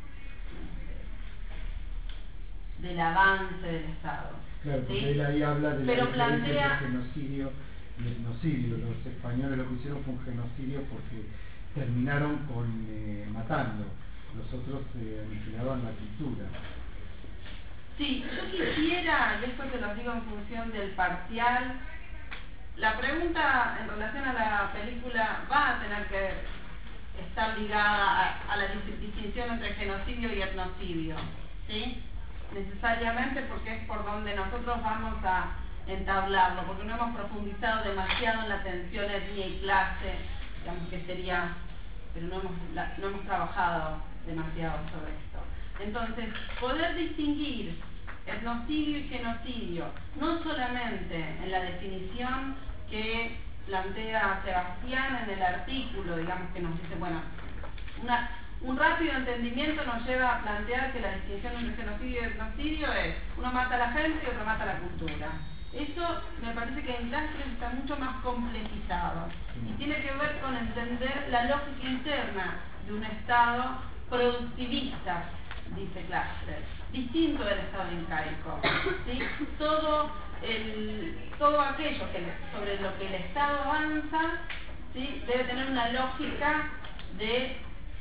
del avance del Estado. Claro, porque ¿sí? él ahí habla de Pero la diferencia plantea entre genocidio y etnocidio. Los españoles lo que hicieron fue un genocidio porque terminaron matando. Los otros aniquilaban la cultura. Sí, yo quisiera, y esto te lo digo en función del parcial, la pregunta en relación a la película va a tener que estar ligada a la distinción entre genocidio y etnocidio, ¿sí? Necesariamente, porque es por donde nosotros vamos a entablarlo, porque no hemos profundizado demasiado en la tensión etnia y clase, digamos que sería, pero no hemos trabajado demasiado sobre esto. Entonces, poder distinguir etnocidio y genocidio, no solamente en la definición que plantea Sebastián en el artículo, digamos que nos dice, bueno, un rápido entendimiento nos lleva a plantear que la distinción entre genocidio y etnocidio es, uno mata a la gente y otro mata a la cultura. Eso me parece que en Lastres está mucho más complejizado y tiene que ver con entender la lógica interna de un Estado productivista, dice Lastres, distinto del Estado incaico, ¿sí? Todo aquello sobre lo que el Estado avanza, ¿sí? Debe tener una lógica de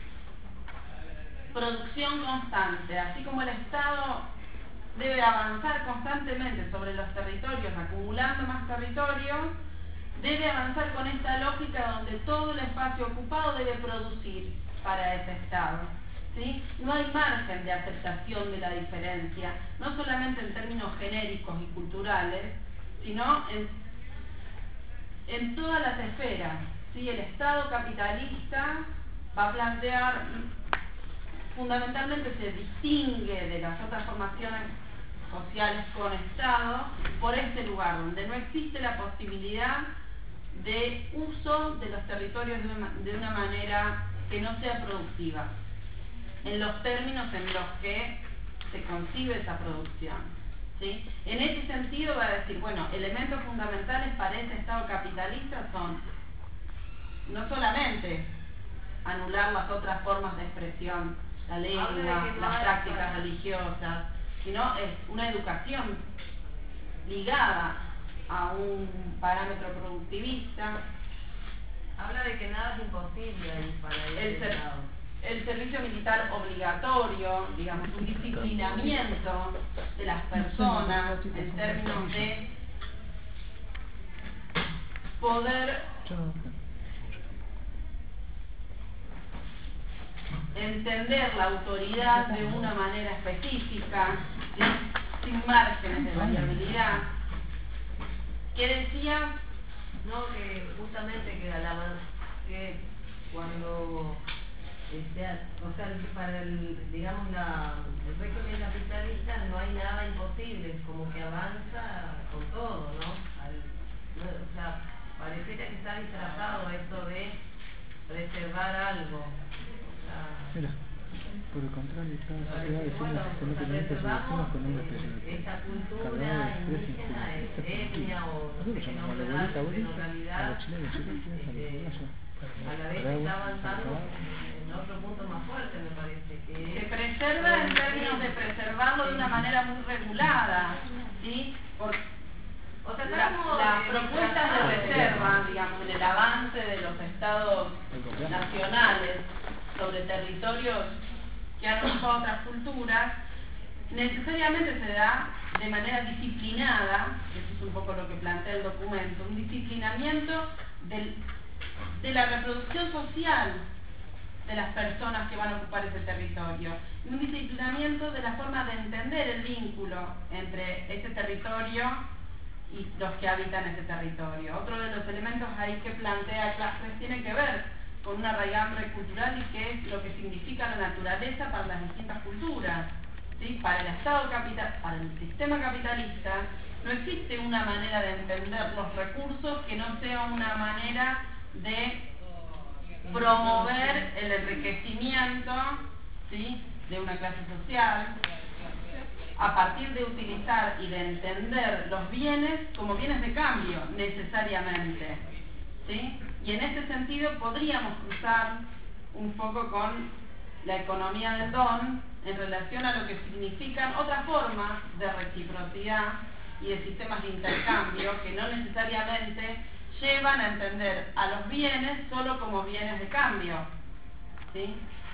producción constante, así como el Estado debe avanzar constantemente sobre los territorios, acumulando más territorio, debe avanzar con esta lógica donde todo el espacio ocupado debe producir para ese Estado, ¿sí? No hay margen de aceptación de la diferencia, no solamente en términos genéricos y culturales, sino en todas las esferas, ¿sí? El Estado capitalista va a plantear, fundamentalmente se distingue de las otras formaciones sociales con Estado por este lugar, donde no existe la posibilidad de uso de los territorios de una manera que no sea productiva, en los términos en los que se concibe esa producción, ¿sí? En ese sentido va a decir, bueno, elementos fundamentales para ese Estado capitalista son no solamente anular las otras formas de expresión, la lengua, las prácticas religiosas, sino es una educación ligada a un parámetro productivista. Habla de que nada es imposible para el servicio militar obligatorio, digamos, un disciplinamiento de las personas en términos de poder entender la autoridad de una manera específica, ¿sí? Sin márgenes de variabilidad. ¿Qué decía? No, que justamente que cuando o sea, para digamos el régimen capitalista no hay nada imposible, como que avanza con todo, ¿no? O sea, pareciera que está disfrazado esto de preservar algo. O sea, mira, por el contrario, cada sociedad define el sistema económico de soluciones con una peyorativa. esta cultura Cargado de estrés indígena, infinito. etnia o no sé Nosotros qué llamamos a nombre la abuelita, darle, pero en abuelita, a realidad los chilenos, chilenos, a los uruguayos. a la vez está avanzando en otro punto más fuerte, me parece. Se preserva en términos de preservarlo de una manera muy regulada, ¿sí? O sea, las propuestas de reserva, digamos, en el avance de los estados nacionales sobre territorios que han ocupado otras culturas, necesariamente se da de manera disciplinada, eso es un poco lo que plantea el documento, un disciplinamiento de la reproducción social de las personas que van a ocupar ese territorio, y un disciplinamiento de la forma de entender el vínculo entre ese territorio y los que habitan ese territorio. Otro de los elementos ahí que plantea Clastres tiene que ver con una raigambre cultural y qué es lo que significa la naturaleza para las distintas culturas, ¿sí? Para el Estado capital, para el sistema capitalista, no existe una manera de entender los recursos que no sea una manera de promover el enriquecimiento, ¿sí? De una clase social, a partir de utilizar y de entender los bienes como bienes de cambio, necesariamente, ¿sí? Y en este sentido podríamos cruzar un poco con la economía del don en relación a lo que significan otras formas de reciprocidad y de sistemas de intercambio que no necesariamente llevan a entender a los bienes solo como bienes de cambio, ¿sí?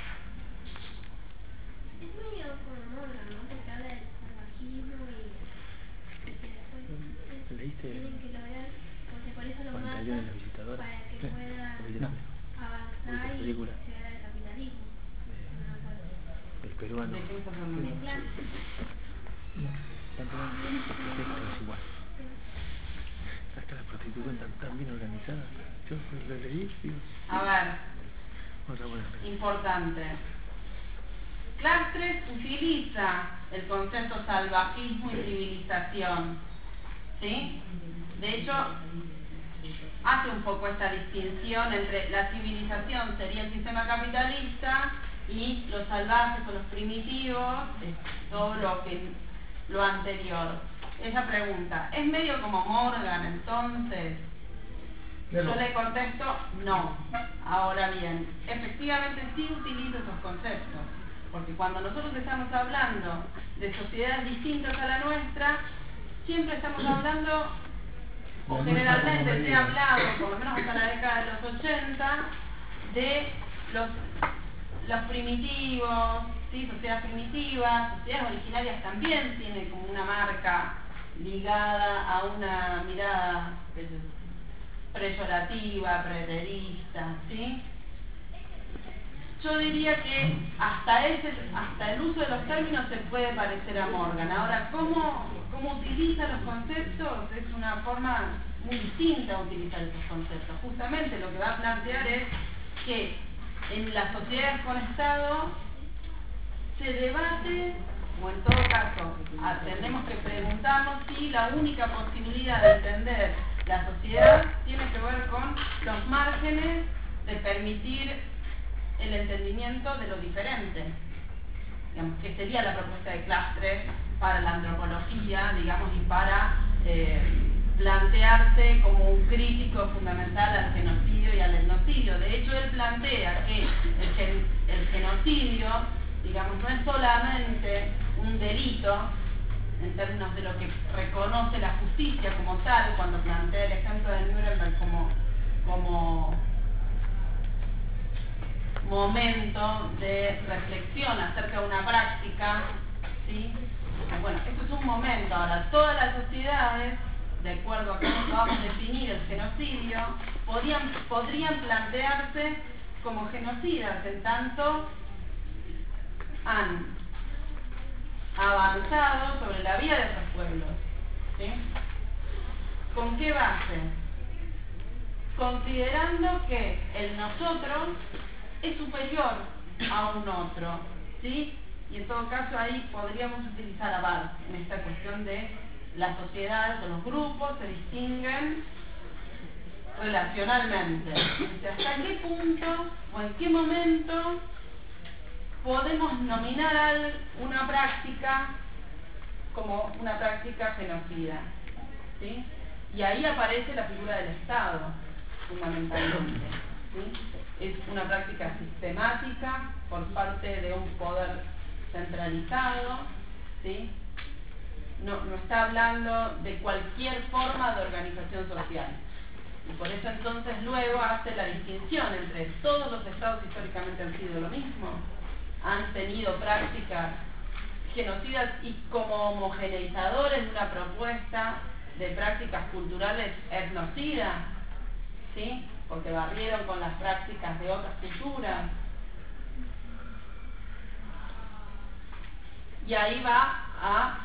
Es medio como Morgan, ¿no? Porque habla del salvajismo y que después ¿Leíste? tienen que lograr, porque por eso lo Cuando matan, cayó en la visitadora. para que pueda No. avanzar y Película. llegar al capitalismo. No me acuerdo. El peruano. ¿De qué estás hablando? De clase. No, el texto es igual. Acá las prostitutas están tan bien organizadas. Yo lo leí, digo. A ver, Otra buena película. importante. Clastres utiliza el concepto salvajismo y civilización, ¿sí? De hecho, hace un poco esta distinción entre la civilización sería el sistema capitalista y los salvajes o los primitivos es todo lo anterior. Esa pregunta, ¿es medio como Morgan entonces? Yo le contesto, no. Ahora bien, efectivamente sí utilizo esos conceptos, porque cuando nosotros estamos hablando de sociedades distintas a la nuestra, siempre estamos hablando, o generalmente se ha hablado, por lo menos hasta la década de los 80, de los primitivos, ¿sí? Sociedades primitivas, sociedades originarias también tienen como una marca ligada a una mirada peyorativa, preterista, ¿sí? Yo diría que hasta el uso de los términos se puede parecer a Morgan. Ahora, ¿cómo utiliza los conceptos? Es una forma muy distinta de utilizar esos conceptos. Justamente lo que va a plantear es que en las sociedades con Estado se debate, o en todo caso, tenemos que preguntarnos si la única posibilidad de entender la sociedad tiene que ver con los márgenes de permitir el entendimiento de lo diferente, digamos, que sería la propuesta de Clastres para la antropología, digamos, y para plantearse como un crítico fundamental al genocidio y al etnocidio. De hecho, él plantea que el genocidio, digamos, no es solamente un delito en términos de lo que reconoce la justicia como tal, cuando plantea el ejemplo de Nuremberg como momento de reflexión acerca de una práctica, ¿sí? Bueno, esto es un momento. Ahora, todas las sociedades, de acuerdo a cómo vamos a definir el genocidio, podrían plantearse como genocidas, en tanto han avanzado sobre la vida de otros pueblos. ¿Sí? ¿Con qué base? Considerando que el nosotros es superior a un otro, ¿sí? Y en todo caso ahí podríamos utilizar a Barthes en esta cuestión de las sociedades o los grupos se distinguen relacionalmente. ¿Hasta qué punto o en qué momento podemos nominar una práctica como una práctica genocida? ¿Sí? Y ahí aparece la figura del Estado, fundamentalmente. ¿Sí? Es una práctica sistemática por parte de un poder centralizado, ¿sí? No está hablando de cualquier forma de organización social. Y por eso entonces luego hace la distinción entre todos los estados históricamente han sido lo mismo, han tenido prácticas genocidas y como homogeneizadores de una propuesta de prácticas culturales etnocidas, ¿sí? Porque barrieron con las prácticas de otras culturas. Y ahí va a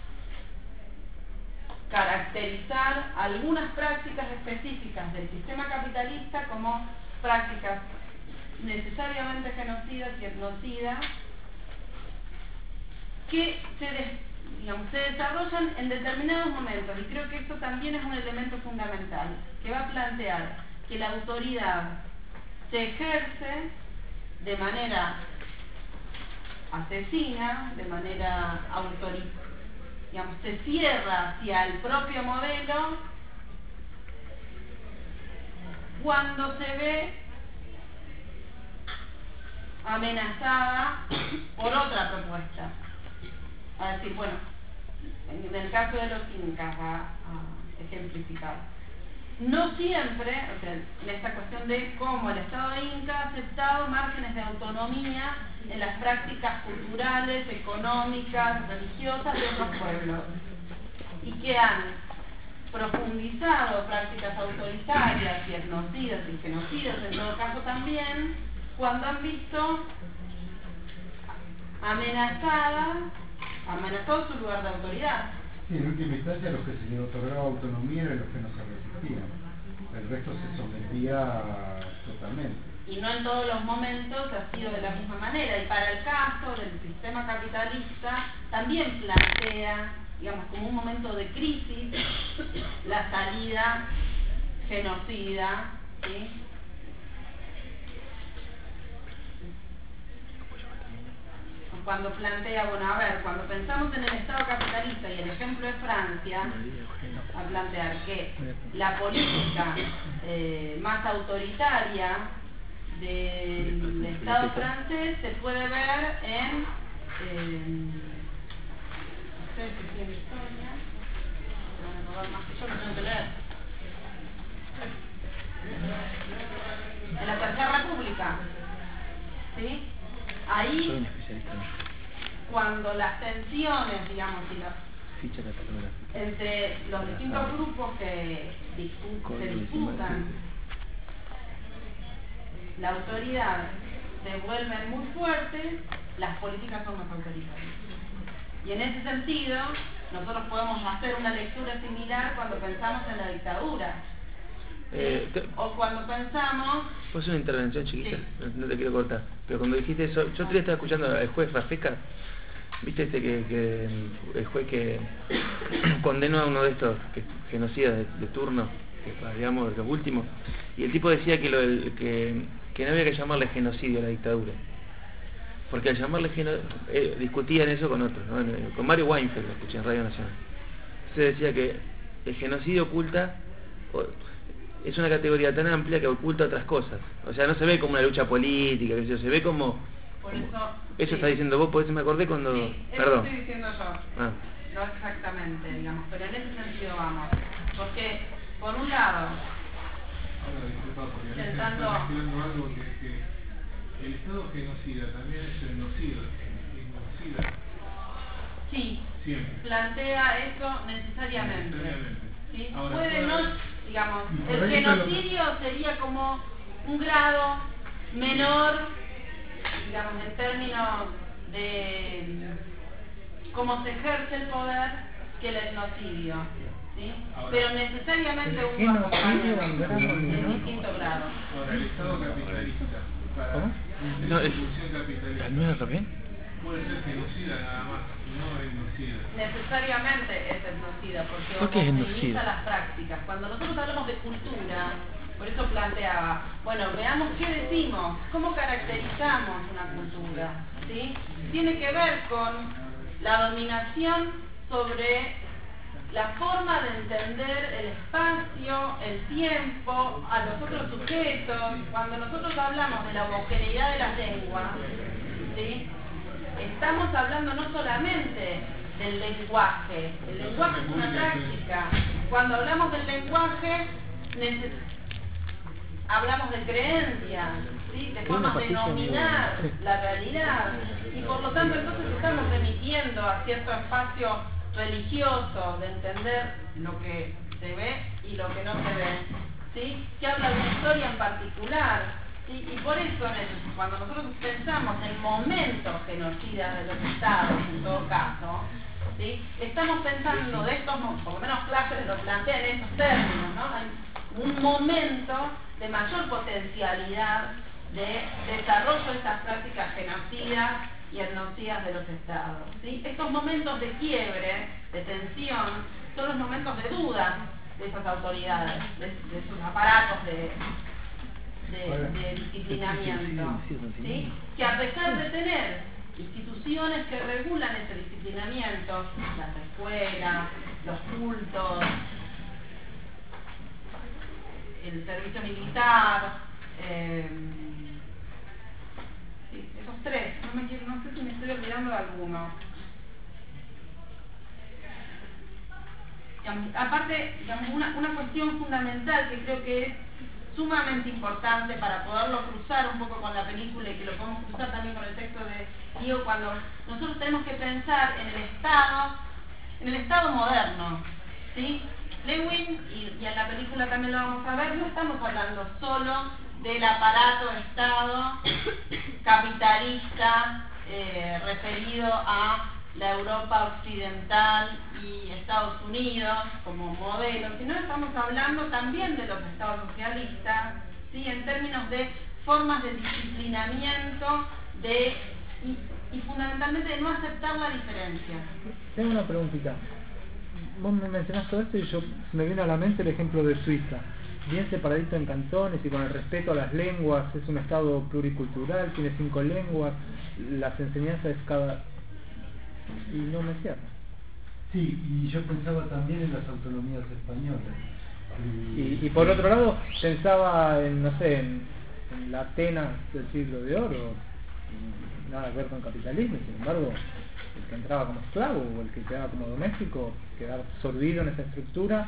caracterizar algunas prácticas específicas del sistema capitalista como prácticas necesariamente genocidas y etnocidas que se desarrollan en determinados momentos, y creo que esto también es un elemento fundamental, que va a plantear que la autoridad se ejerce de manera asesina, de manera autoritaria, se cierra hacia el propio modelo cuando se ve amenazada por otra propuesta. A decir, bueno, en el caso de los incas, a ejemplificar. No siempre, o sea, en esta cuestión de cómo el Estado inca ha aceptado márgenes de autonomía en las prácticas culturales, económicas, religiosas de otros pueblos, y que han profundizado prácticas autoritarias y etnocidas y genocidas en todo caso también, cuando han visto amenazado su lugar de autoridad. Sí, en última instancia los que se les otorgaba autonomía eran los que no se resistían, el resto se sometía totalmente. Y no en todos los momentos ha sido de la misma manera, y para el caso del sistema capitalista también plantea, digamos, como un momento de crisis, la salida genocida, ¿sí? Cuando plantea, bueno, a ver, cuando pensamos en el Estado capitalista y el ejemplo de Francia, a plantear que la política más autoritaria del Estado francés se puede ver en ustedes que tienen historia, se van a acordar más que yo, lo tengo que leer, en la Tercera República, ¿sí? Ahí, cuando las tensiones, digamos, entre los distintos grupos que se disputan la autoridad se vuelven muy fuertes, las políticas son más autoritarias. Y en ese sentido, nosotros podemos hacer una lectura similar cuando pensamos en la dictadura. O cuando pensamos... ¿Puedo hacer una intervención chiquita? Sí. No te quiero cortar. Pero cuando dijiste eso, yo otro día estaba escuchando al juez Rafeca, ¿viste que el juez que condenó a uno de estos genocidas de turno, que fue, digamos, los últimos, y el tipo decía que no había que llamarle genocidio a la dictadura, porque al llamarle genocidio, discutían eso con otros, ¿no? Con Mario Weinfeld, lo escuché en Radio Nacional. Se decía que el genocidio oculta, es una categoría tan amplia que oculta otras cosas, o sea, no se ve como una lucha política, que se ve como... Por eso sí. Está diciendo vos, por eso me acordé cuando... Sí, eso perdón. estoy diciendo yo. No exactamente, digamos, pero en ese sentido vamos. Porque, por un lado, Ahora, disculpa, porque a veces intentando... está mezclando algo que el Estado genocida también es genocida. Sí, siempre. Plantea eso necesariamente. ¿Sí? Ahora, puede no, digamos, el genocidio sería como un grado menor, digamos, en términos de cómo se ejerce el poder que el etnocidio, ¿sí? Pero necesariamente hubo acompañamiento en distinto grado. Ahora, el Estado capitalista, para ¿Cómo? la No, institución capitalista, ¿no era también? puede ser genocida nada más, no etnocida. Necesariamente es etnocida, porque ¿Por qué es homogeniza etnocida? las prácticas. Cuando nosotros hablamos de cultura, por eso planteaba, bueno, veamos qué decimos, cómo caracterizamos una cultura, ¿sí? Tiene que ver con la dominación sobre la forma de entender el espacio, el tiempo, a los otros sujetos. Cuando nosotros hablamos de la homogeneidad de las lenguas, ¿sí? Estamos hablando no solamente del lenguaje. El lenguaje es una práctica. Cuando hablamos del lenguaje, hablamos de creencias, ¿sí? De formas de nominar la realidad. Y por lo tanto, entonces estamos remitiendo a cierto espacio religioso de entender lo que se ve y lo que no se ve, ¿sí? Que habla de una historia en particular, ¿sí? Y por eso cuando nosotros pensamos en momentos genocidas de los estados, en todo caso, ¿sí? Estamos pensando de estos, por lo menos Clastres lo plantea en estos términos, ¿no? Hay un momento de mayor potencialidad de desarrollo de estas prácticas genocidas y etnocidas de los estados, ¿sí? Estos momentos de quiebre, de tensión, son los momentos de duda de esas autoridades, de esos aparatos de disciplinamiento, ¿sí? Que a pesar de tener instituciones que regulan ese disciplinamiento, las escuelas, los cultos, el servicio militar, sí, esos tres, no sé si me estoy olvidando de alguno. Aparte, digamos, una cuestión fundamental que creo que es sumamente importante para poderlo cruzar un poco con la película y que lo podemos cruzar también con el texto de Guido, cuando nosotros tenemos que pensar en el Estado moderno, ¿sí? Lewin, y en la película también lo vamos a ver, no estamos hablando solo del aparato de Estado capitalista referido a la Europa occidental y Estados Unidos como modelo, sino estamos hablando también de los estados socialistas, ¿sí? En términos de formas de disciplinamiento y fundamentalmente de no aceptar la diferencia. Tengo una preguntita. Vos me mencionás todo esto y me viene a la mente el ejemplo de Suiza. Bien separadito en cantones y con el respeto a las lenguas, es un estado pluricultural, tiene 5 lenguas, las enseñanzas es cada... y no me cierra. Sí, y yo pensaba también en las autonomías españolas. Y por otro lado, pensaba en, no sé, en la Atenas del siglo de oro, nada que ver con capitalismo, sin embargo, el que entraba como esclavo o el que quedaba como doméstico, quedaba absorbido en esa estructura.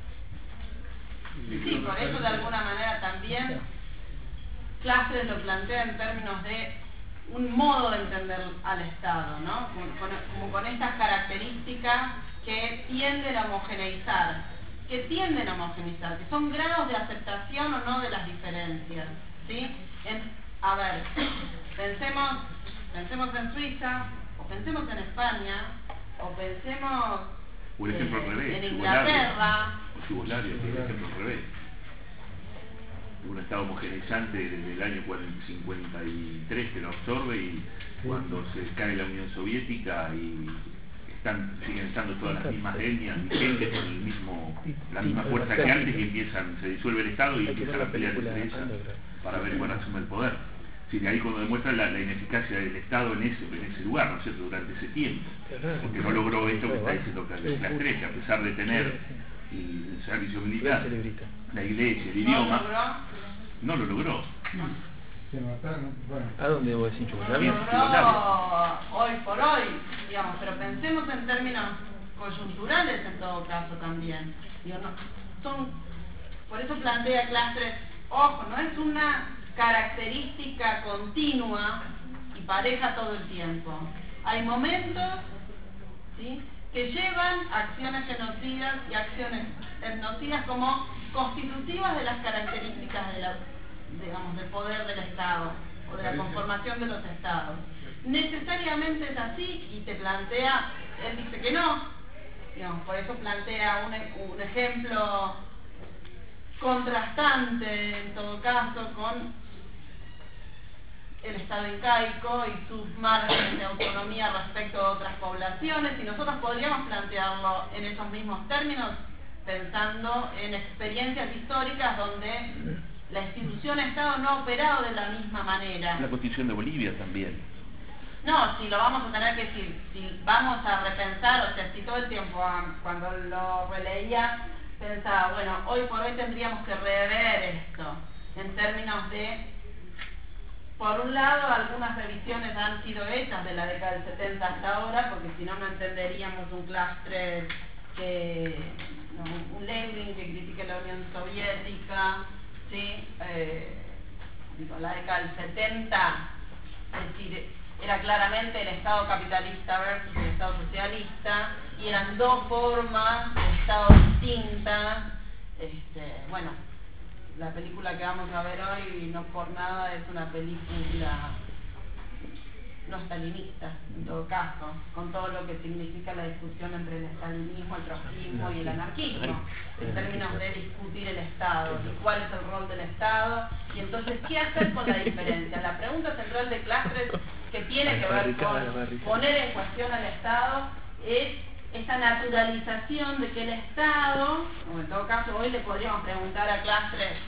Sí, por eso de alguna manera también Clastres lo plantea en términos de un modo de entender al Estado, ¿no? Como con estas características que tienden a homogeneizar, que son grados de aceptación o no de las diferencias, ¿sí? A ver, pensemos en Suiza, o pensemos en España, o pensemos por ejemplo, al revés, en Inglaterra. O Yugoslavia, por ejemplo, al revés. Un estado homogeneizante desde el año 53 que lo absorbe y cuando se cae la Unión Soviética y siguen estando todas las mismas etnias vigentes con la misma fuerza que antes, y se disuelve el Estado y empiezan a pelear entre ellas para ver cuál asume el poder. Sí, de ahí cuando demuestra la ineficacia del Estado en ese lugar, ¿no es cierto?, durante ese tiempo, porque no logró esto que está diciendo Clastres, a pesar de tener el servicio militar, la iglesia, el idioma, no lo logró. Se mataron, bueno. ¿A dónde vos decís Yugoslavia? Hoy por hoy, digamos, pero pensemos en términos coyunturales en todo caso también. Digo, por eso plantea Clastres, ojo, no es una característica continua y pareja todo el tiempo. Hay momentos, ¿sí?, que llevan acciones genocidas y acciones etnocidas como constitutivas de las características del poder del Estado o de la conformación de los Estados. necesariamente es así y te plantea, él dice que no, digamos, por eso plantea un ejemplo contrastante en todo caso con el Estado incaico y sus márgenes de autonomía respecto a otras poblaciones, y nosotros podríamos plantearlo en esos mismos términos pensando en experiencias históricas donde la institución Estado no ha operado de la misma manera. La Constitución de Bolivia también. No, si lo vamos a tener que, si vamos a repensar, o sea, si todo el tiempo cuando lo releía pensaba, bueno, hoy por hoy tendríamos que rever esto en términos de, por un lado, algunas revisiones han sido hechas de la década del 70 hasta ahora, porque si no, no entenderíamos un clastre un Lenin que critique la Unión Soviética, ¿sí? La década del 70, es decir, era claramente el Estado capitalista versus el Estado socialista, y eran dos formas de Estado distintas. Bueno, la película que vamos a ver hoy, no por nada, es una película no estalinista, en todo caso, con todo lo que significa la discusión entre el estalinismo, el trotskismo y el anarquismo, en términos de discutir el Estado, y cuál es el rol del Estado, y entonces, ¿qué hacer con la diferencia? La pregunta central de Clastres, que tiene que ver con poner en cuestión al Estado, es esta naturalización de que el Estado, o en todo caso hoy le podríamos preguntar a Clastres,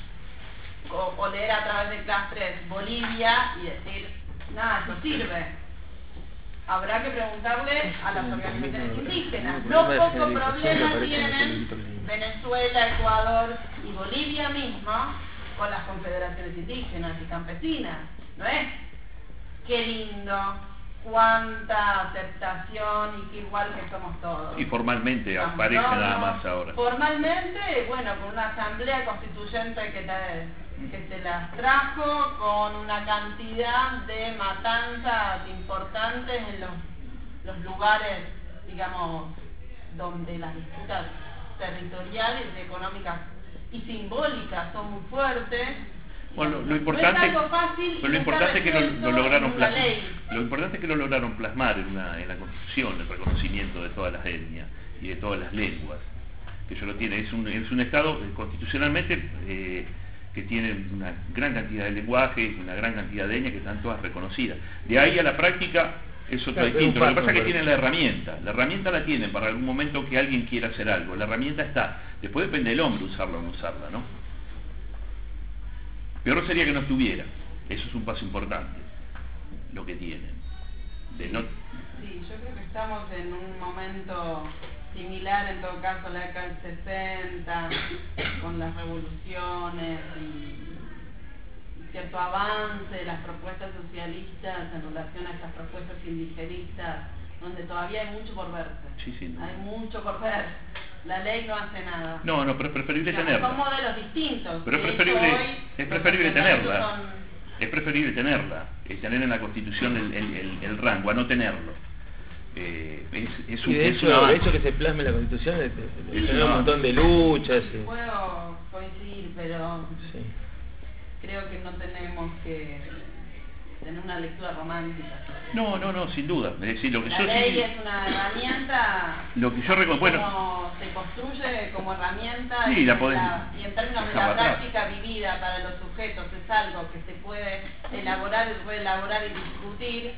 o leer a través de Clastres Bolivia y decir, nada, no sirve. Habrá que preguntarle a las organizaciones indígenas. No poco problema tienen Venezuela, Ecuador y Bolivia misma con las confederaciones indígenas y campesinas. ¿No es? Qué lindo, cuánta aceptación y qué igual que somos todos. Y formalmente aparece nada más ahora. Formalmente, bueno, con una asamblea constituyente que se las trajo, con una cantidad de matanzas importantes en los lugares, digamos, donde las disputas territoriales, económicas y simbólicas son muy fuertes. Bueno, lo importante, no es algo fácil, pero lo importante es que lo lograron plasmar. ley. Lo importante es que lo lograron plasmar en la Constitución, el reconocimiento de todas las etnias y de todas las lenguas. Que ello lo tiene, es un Estado constitucionalmente que tiene una gran cantidad de lenguajes, una gran cantidad de etnias que están todas reconocidas. De ahí a la práctica es otro distinto. Lo que pasa es que tienen la herramienta la tienen para algún momento que alguien quiera hacer algo. La herramienta está. Después depende del hombre usarla o no usarla, ¿no? Peor sería que no estuviera. Eso es un paso importante, lo que tienen. Sí, yo creo que estamos en un momento similar, en todo caso, a la década del 60, con las revoluciones y cierto avance de las propuestas socialistas en relación a estas propuestas indigenistas, donde todavía hay mucho por verse. Sí, no. Hay mucho por ver. La ley no hace nada. No, pero es preferible tenerla. Son modelos distintos. Pero es preferible tenerla. Es preferible tenerla, tener en la Constitución el rango, a no tenerlo. Y de hecho, eso que se plasme en la Constitución es un montón de luchas. Puedo coincidir, pero creo que no tenemos que tener una lectura romántica. No, sin duda. Es decir, lo que la ley es una herramienta. Lo que yo recuerdo, como se construye como herramienta sí, y en términos de la práctica vivida para los sujetos es algo que se puede elaborar y reelaborar y discutir.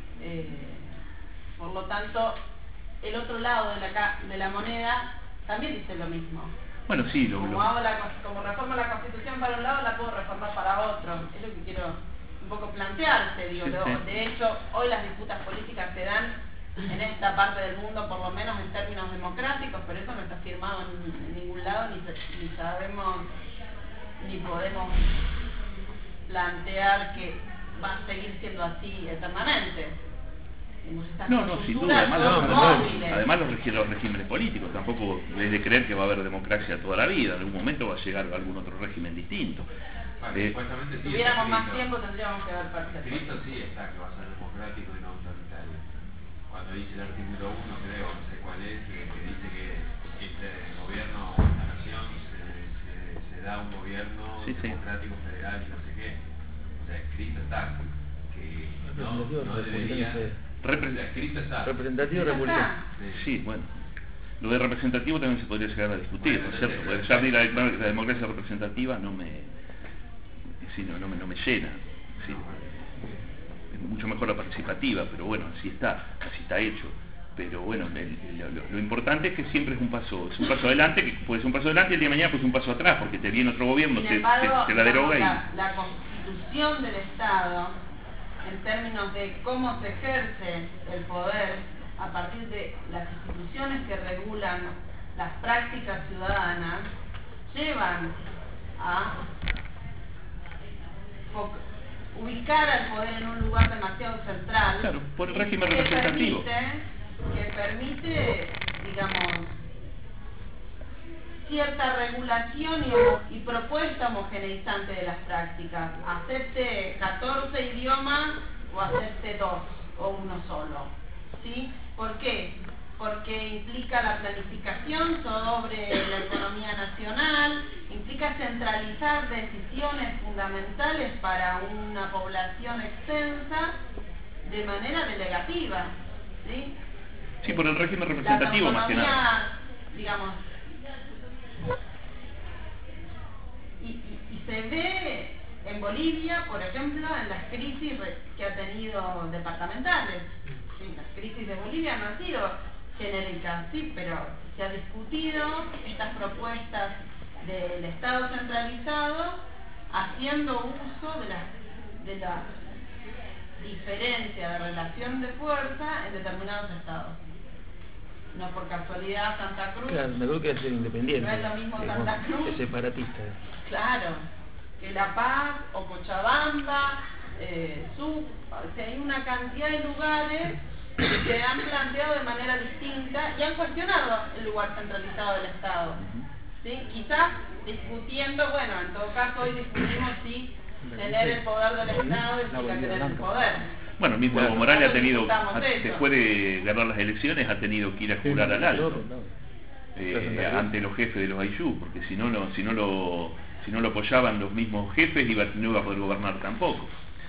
Por lo tanto, el otro lado de la moneda también dice lo mismo. Bueno, sí, como reformo la Constitución para un lado, la puedo reformar para otro. Es lo que quiero un poco plantearse, digo. De hecho, hoy las disputas políticas se dan en esta parte del mundo, por lo menos en términos democráticos, pero eso no está firmado en ningún lado, ni sabemos, ni podemos plantear que va a seguir siendo así eternamente. No, sin duda. Además los regímenes políticos, tampoco es de creer que va a haber democracia toda la vida. En algún momento va a llegar algún otro régimen distinto. Si tuviéramos más tiempo tendríamos que ver Escrito sí está que va a ser democrático y no autoritario. Cuando dice el artículo 1, creo, no sé cuál es, que dice que este gobierno, esta nación, se da un gobierno democrático federal y no sé qué. O sea, escrito está que que no debería... Representativo republicano. Sí, bueno. Lo de representativo también se podría llegar a discutir, ¿no es cierto? Porque ya la democracia representativa no me llena. Sí. Es mucho mejor la participativa, pero bueno, así está hecho. Pero bueno, lo importante es que siempre es un paso adelante, que puede ser un paso adelante y el día de mañana puede ser un paso atrás, porque te viene otro gobierno, Sin embargo, te la deroga la constitución del Estado, en términos de cómo se ejerce el poder a partir de las instituciones que regulan las prácticas ciudadanas, llevan a ubicar al poder en un lugar demasiado central. Claro, por el régimen representativo. Que permite, digamos, cierta regulación y propuesta homogeneizante de las prácticas. Acepte 14 idiomas o acepte 2 o uno solo. ¿Sí? ¿Por qué? Porque implica la planificación sobre la economía nacional, implica centralizar decisiones fundamentales para una población extensa de manera delegativa. ¿Sí? Sí, por el régimen representativo más que nada. Digamos, y se ve en Bolivia, por ejemplo, en las crisis que ha tenido departamentales. ¿Sí? Las crisis de Bolivia no han sido genéricas, sí, pero se ha discutido estas propuestas del Estado centralizado haciendo uso de la diferencia de relación de fuerza en determinados estados. No por casualidad Santa Cruz. Claro, me creo que es ser independiente. No es lo mismo Santa Cruz. Es separatista. Claro, que La Paz o Cochabamba, hay una cantidad de lugares que se han planteado de manera distinta y han cuestionado el lugar centralizado del Estado. ¿Sí? Quizás discutiendo, bueno, en todo caso hoy discutimos si tener el poder del Estado implica tener el poder. Bueno, el mismo Evo Morales ha tenido, después de ganar las elecciones, ha tenido que ir a jurar al alto ante los jefes de los Ayllú, porque si no lo apoyaban los mismos jefes, no iba a poder gobernar tampoco.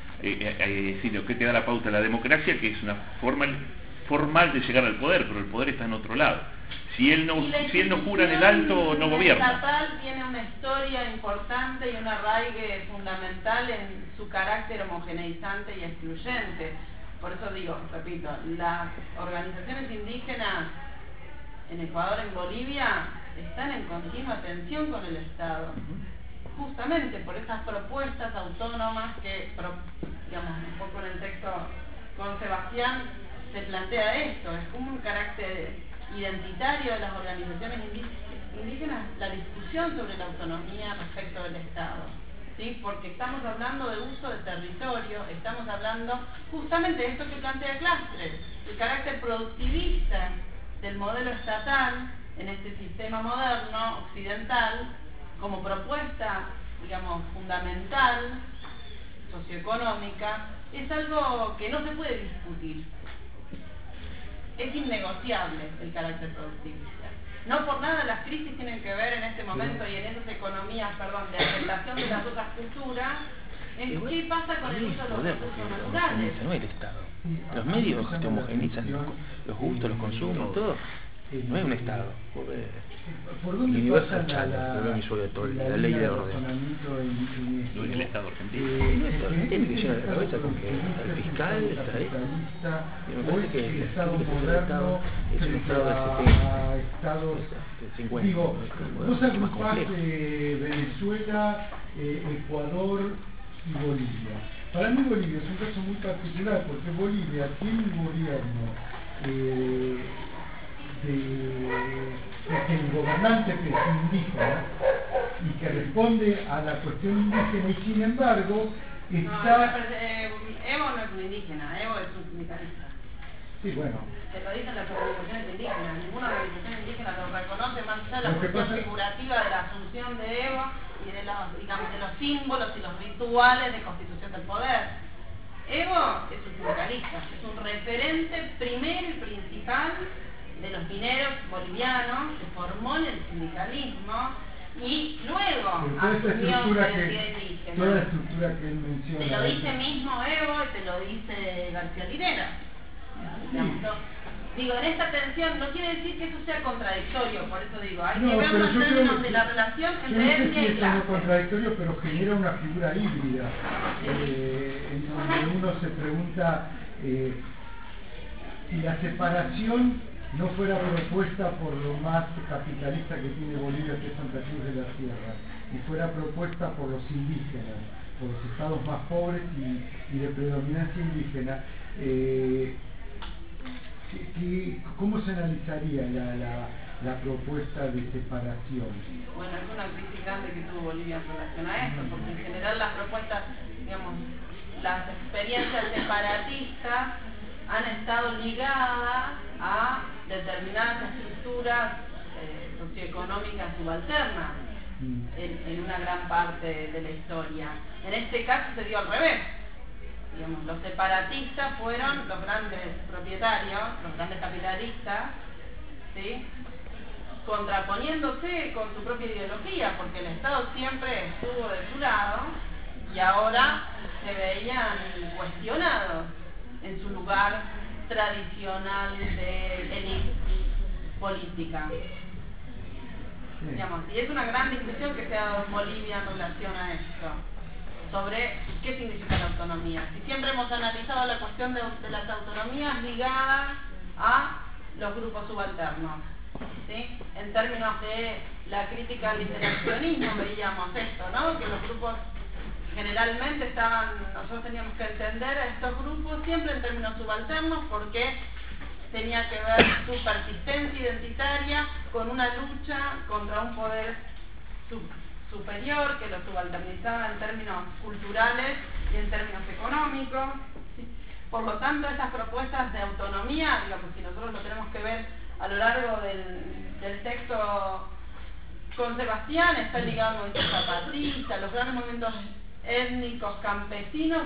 Sí, lo que te da la pauta de la democracia, que es una formal de llegar al poder, pero el poder está en otro lado. Si él no jura en el alto, no gobierna. El estatal tiene una historia importante y un arraigue fundamental en su carácter homogeneizante y excluyente. Por eso digo, repito, las organizaciones indígenas en Ecuador, en Bolivia, están en continua tensión con el Estado. Justamente por esas propuestas autónomas que, digamos, un poco en el texto con Sebastián se plantea esto, es como un carácter identitario de las organizaciones indígenas la discusión sobre la autonomía respecto del Estado, ¿sí? Porque estamos hablando de uso de territorio, estamos hablando justamente de esto que plantea Clastres, el carácter productivista del modelo estatal en este sistema moderno, occidental, como propuesta, digamos, fundamental, socioeconómica, es algo que no se puede discutir. Es innegociable el carácter productivista. No por nada las crisis tienen que ver en este momento y en esas economías, de aceptación de las otras culturas, en qué pasa con el uso de los recursos naturales. No es el Estado. Los medios te homogeneizan los gustos, los consumos, todo. No es un Estado. ¿Por dónde pasa la ley de orden? No es el Estado argentino. Tiene que llegar a la cabeza con que el fiscal está ahí. Me parece que el Estado moderno es un Estado de Estados. 50. Digo, vos agrupás Venezuela, Ecuador y Bolivia. Para mí Bolivia es un caso muy particular porque Bolivia tiene un gobierno el gobernante que es indígena y que responde a la cuestión indígena y sin embargo está... Evo no es un indígena, Evo es un sindicalista. Sí, bueno. Se lo dicen las organizaciones indígenas, ninguna organización indígena lo reconoce más allá de la cuestión figurativa de la asunción de Evo y de los, digamos, de los símbolos y los rituales de constitución del poder. Evo es un sindicalista, es un referente primero y principal de los mineros bolivianos, se formó en el sindicalismo y luego Toda esta asumió estructura su identidad que indígena. él menciona. Te lo dice mismo Evo y te lo dice García Linera. Digamos, ¿no? Digo, en esta tensión no quiere decir que eso sea contradictorio, por eso digo, hay que ver los términos de la relación entre etnia y clase. Es contradictorio, pero genera una figura híbrida, en donde uno se pregunta si la separación no fuera propuesta por lo más capitalista que tiene Bolivia, que es Santa Cruz de la Sierra, y fuera propuesta por los indígenas, por los estados más pobres y de predominancia indígena, ¿cómo se analizaría la propuesta de separación? Bueno, es una crisis grande que tuvo Bolivia en relación a esto, porque en general las propuestas, digamos, las experiencias separatistas han estado ligadas a determinadas estructuras socioeconómicas subalternas en una gran parte de la historia. En este caso se dio al revés. Digamos, los separatistas fueron los grandes propietarios, los grandes capitalistas, ¿sí?, contraponiéndose con su propia ideología, porque el Estado siempre estuvo de su lado y ahora se veían cuestionados en su lugar tradicional de élite política. Digamos, y es una gran discusión que se ha dado en Bolivia en relación a esto, sobre qué significa la autonomía. Si siempre hemos analizado la cuestión de las autonomías ligadas a los grupos subalternos, ¿sí? En términos de la crítica al interaccionismo veíamos esto, ¿no? Que los grupos generalmente nosotros teníamos que entender a estos grupos siempre en términos subalternos, porque tenía que ver su persistencia identitaria con una lucha contra un poder superior que lo subalternizaba en términos culturales y en términos económicos. Por lo tanto, esas propuestas de autonomía, digamos, si nosotros lo tenemos que ver a lo largo del texto con Sebastián, está ligado al movimiento zapatista, los grandes movimientos étnicos campesinos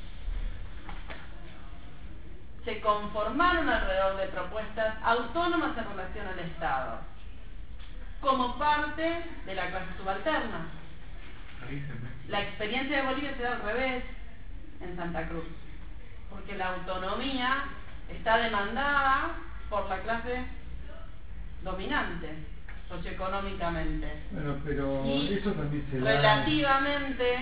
se conformaron alrededor de propuestas autónomas en relación al Estado, como parte de la clase subalterna. La experiencia de Bolivia se da al revés en Santa Cruz, porque la autonomía está demandada por la clase dominante socioeconómicamente. Bueno, pero y eso también se da relativamente,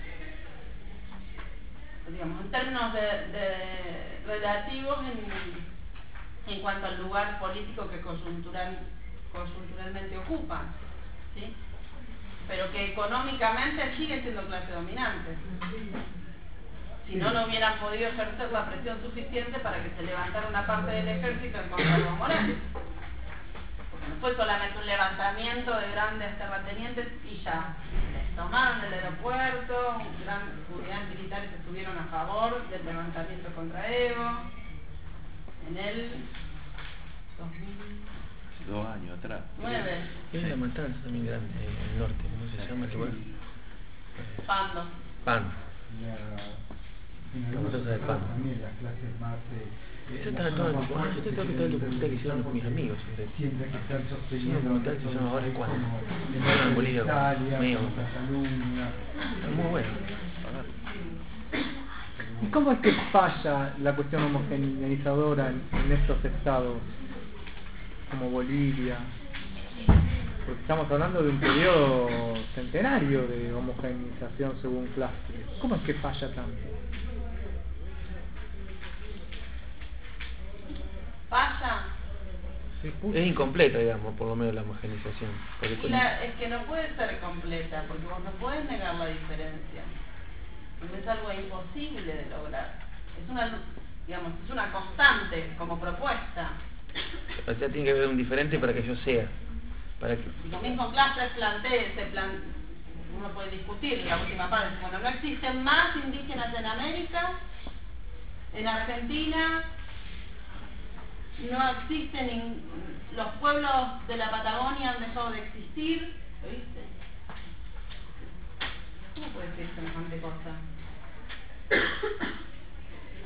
digamos, en términos de relativos en cuanto al lugar político que coyunturalmente ocupan, ¿sí? Pero que económicamente sigue siendo clase dominante. Si no, no hubieran podido ejercer la presión suficiente para que se levantara una parte del ejército en contra de Evo Morales. Porque no fue solamente un levantamiento de grandes terratenientes y ya. Tomaron el aeropuerto, unidades militares estuvieron a favor del levantamiento contra Evo. En el 2 años atrás. 9. Hay una matanza también grande en el norte, ¿cómo se llama el lugar? Pando. Pando. La matanza de Pando. También las clases más... Yo tengo que ver el documental que hicieron con mis amigos. Siempre que están sosteniendo... Un documental que hicieron ahora cuando en Bolivia, mío. Está muy bueno. ¿Y cómo es que falla la cuestión homogeneizadora en estos estados como Bolivia? Porque estamos hablando de un periodo centenario de homogeneización según Clastres. ¿Cómo es que falla tanto? Falla. Es incompleta, digamos, por lo menos la homogeneización. Es que no puede ser completa, porque vos no podés negar la diferencia. Es algo imposible de lograr. Es una constante como propuesta. O sea, tiene que haber un diferente para que yo sea. Y lo mismo Clastres uno puede discutir la última parte. Bueno, no existen más indígenas en América, en Argentina, no existen, los pueblos de la Patagonia han dejado de existir, ¿lo viste? ¿Cómo puede ser semejante cosa?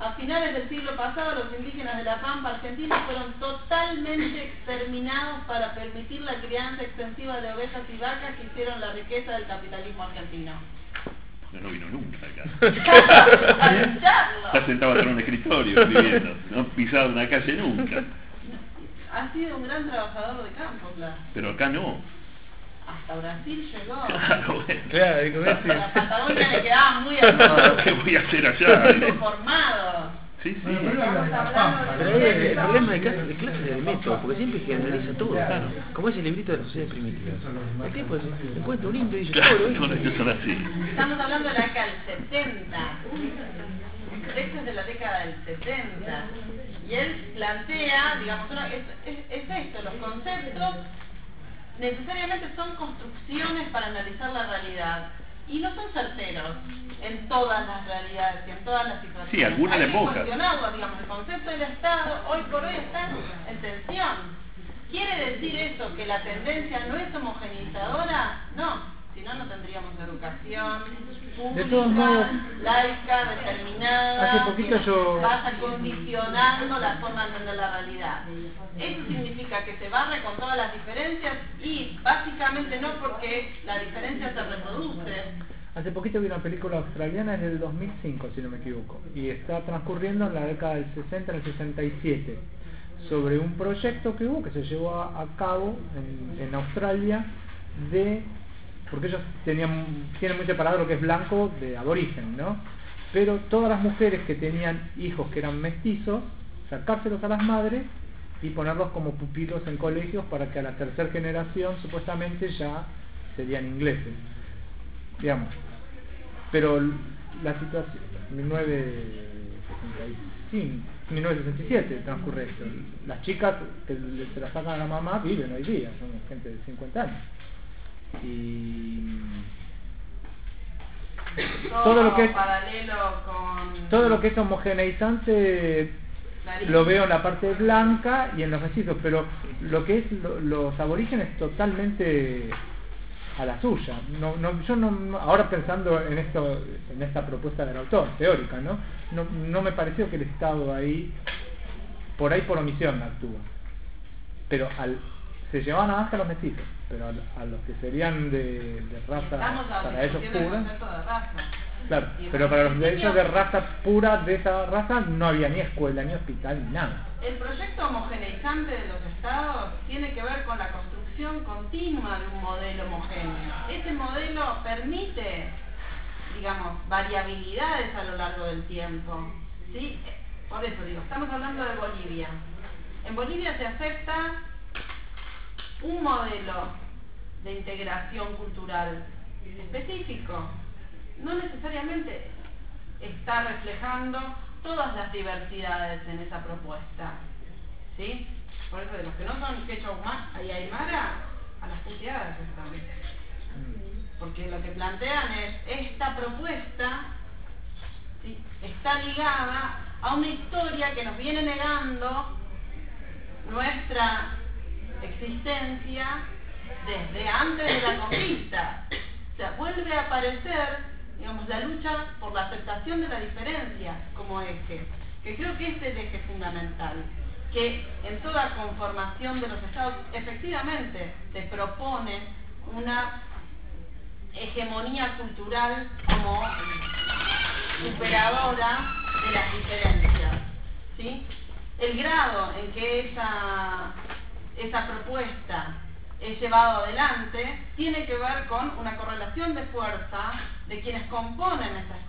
A finales del siglo pasado, los indígenas de la Pampa argentina fueron totalmente exterminados para permitir la crianza extensiva de ovejas y vacas que hicieron la riqueza del capitalismo argentino. No vino nunca acá. A lucharlo. Está sentado atrás de un escritorio escribiendo. No ha pisado una calle nunca. Ha sido un gran trabajador de campo, claro. Pero acá no. Hasta Brasil llegó. Claro, bueno. Claro, y con ese... La Patagonia le quedaba muy atrás. ¿Qué voy a hacer allá? Formado. Sí, sí. Pero el problema de clase de método, porque siempre generaliza todo, claro. Como ese librito de las sociedades primitivas. El tipo encuentra un indio y dice, Claro, todo no, ellos son así. Estamos hablando de la década del 70. Esto es de la década del 70. Y él plantea, digamos, es esto, los conceptos necesariamente son construcciones para analizar la realidad. Y no son certeros en todas las realidades y en todas las situaciones. Sí, algunas Hay de que pocas. cuestionarlo, digamos, el concepto del Estado hoy por hoy está en tensión. ¿Quiere decir eso que la tendencia no es homogeneizadora? No, si no, no tendríamos educación De todos modos, pública, laica, determinada, hace poquito que yo- vaya condicionando la forma de entender la realidad. Eso significa que se barre con todas las diferencias y básicamente no porque la diferencia se reproduce. Hace poquito vi una película australiana, es del 2005 si no me equivoco, y está transcurriendo en la década del 60, en el 67, sobre un proyecto que hubo, que se llevó a cabo en Australia, porque ellos tienen muy separado lo que es blanco de aborigen, ¿no? Pero todas las mujeres que tenían hijos que eran mestizos, sacárselos a las madres y ponerlos como pupilos en colegios para que a la tercera generación supuestamente ya serían ingleses, digamos. Pero la situación, 1967 transcurre esto. Las chicas que se las sacan a la mamá viven hoy día, son gente de 50 años. Y todo lo que es paralelo con todo lo que es homogeneizante lo veo en la parte blanca y en los mestizos, pero lo que es los aborígenes totalmente a la suya. Yo no, ahora pensando en esta propuesta del autor teórica, no me pareció que el Estado ahí por omisión actúa, pero se llevaban a los mestizos, pero a los que serían de raza para ellos pura, claro, pero para los de ellos de raza pura, de esa raza, no había ni escuela, ni hospital, ni nada. El proyecto homogeneizante de los estados tiene que ver con la construcción continua de un modelo homogéneo. Ese modelo permite, digamos, variabilidades a lo largo del tiempo, ¿sí? Por eso digo, estamos hablando de Bolivia. En Bolivia se acepta un modelo de integración cultural específico. No necesariamente está reflejando todas las diversidades en esa propuesta, ¿sí? Por eso de los que no son quechua y aymara, a las puteadas están. Porque lo que plantean es esta propuesta, ¿sí?, está ligada a una historia que nos viene negando nuestra existencia desde antes de la conquista. O sea, vuelve a aparecer, digamos, la lucha por la aceptación de la diferencia como eje, que creo que es el eje fundamental, que en toda conformación de los estados efectivamente se propone una hegemonía cultural como superadora de las diferencias, ¿sí? El grado en que esa propuesta es llevado adelante tiene que ver con una correlación de fuerza de quienes componen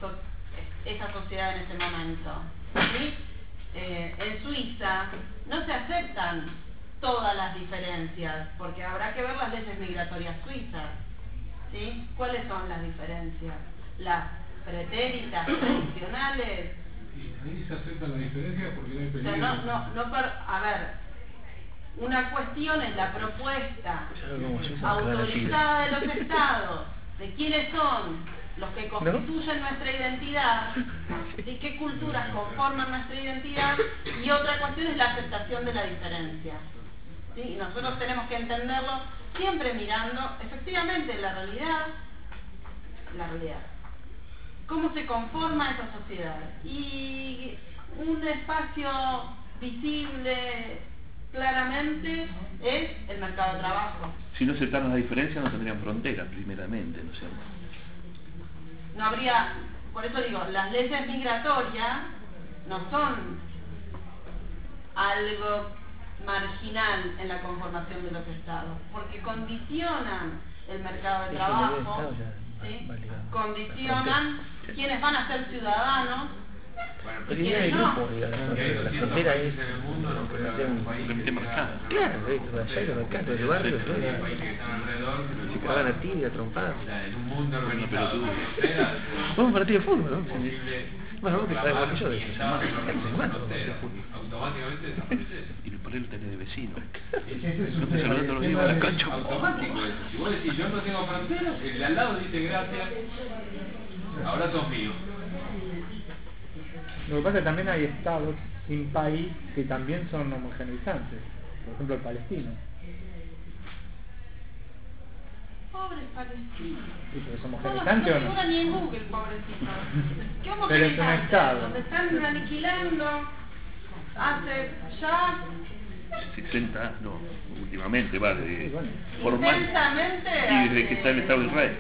esa sociedad en ese momento, ¿sí? En Suiza no se aceptan todas las diferencias, porque habrá que ver las leyes migratorias suizas, ¿sí? ¿Cuáles son las diferencias? Las pretéritas, tradicionales. Y ahí se acepta la diferencia porque no hay O peligro. sea, a ver, una cuestión es la propuesta autorizada de los estados, de quiénes son los que constituyen nuestra identidad, de qué culturas conforman nuestra identidad, y otra cuestión es la aceptación de la diferencia, ¿sí? Y nosotros tenemos que entenderlo siempre mirando efectivamente la realidad, cómo se conforma esa sociedad. Y un espacio visible claramente es el mercado de trabajo. Si no aceptaran la diferencia no tendrían fronteras primeramente, ¿no es cierto? No habría, por eso digo, las leyes migratorias no son algo marginal en la conformación de los estados, porque condicionan el mercado de trabajo, ¿sí? Condicionan quiénes van a ser ciudadanos. Pero ya hay grupos, digamos, la frontera es un tema marcado. Claro, allá hay los mercados de barrio, se cagan a ti, a trompadas. En un mundo organizado, Vamos a un partido de fútbol, ¿no? Bueno, vos que sabés más que yo de eso, automáticamente desaparece. Y por él tenés de vecino. No te saludando los días a la cancha. Automático eso. Si vos decís yo no tengo fronteras, el de al lado dice gracias, ahora sos mío. Lo que pasa es que también hay estados sin país que también son homogeneizantes. Por ejemplo, el palestino. Pobres palestinos. ¿Y pero es No homogeneizante o no? figura ni en Google, pobrecito. ¿Qué Pero es un homogeneizante? estado. Donde están aniquilando hace ya 60, no, últimamente va de intensamente sí, desde que está el hace- Estado de Israel.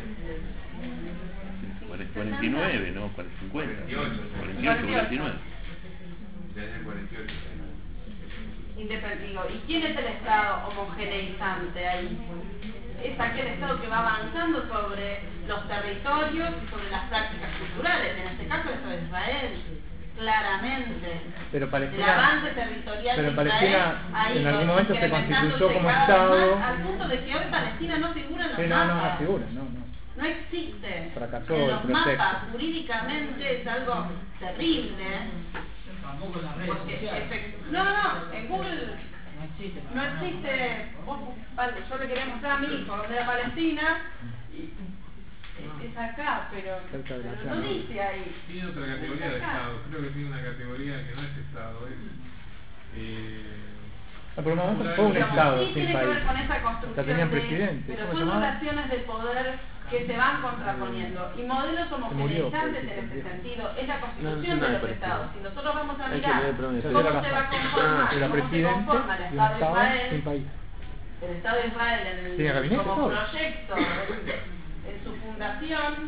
49, no, 50, 48, 49. Desde el 48. Digo, ¿y quién es el Estado homogeneizante ahí? Es aquel Estado que va avanzando sobre los territorios y sobre las prácticas culturales, en este caso el Estado de Israel, claramente. Pero El Palestina, avance territorial pero de Palestina Israel ha en ido algún momento se incrementándose constituyó como cada vez Estado. más, al punto de que hoy Palestina no figura en los Sí, no mapas. figura, no. No existe. Fracasó En el los proyecto. mapas jurídicamente es algo terrible. Porque no, en Google no existe. Yo le quería mostrar a mi hijo donde era Palestina y es acá, pero no dice ahí. Tiene otra categoría de Estado, creo que tiene una categoría que no es Estado, Por un momento fue un Estado Sí sin tiene que país. ver con esa Ya construcción tenían de, presidente. pero ¿Cómo se son llamaba? relaciones de poder que se van contraponiendo y modelos homogeneizantes en este sentido es la constitución de los estados. Si nosotros vamos a mirar cómo se va a conformar, Era cómo se presidente conforma el y un Estado de Estado Israel, sin país. el Estado de Israel ¿Tiene gabinete como todo? proyecto en su fundación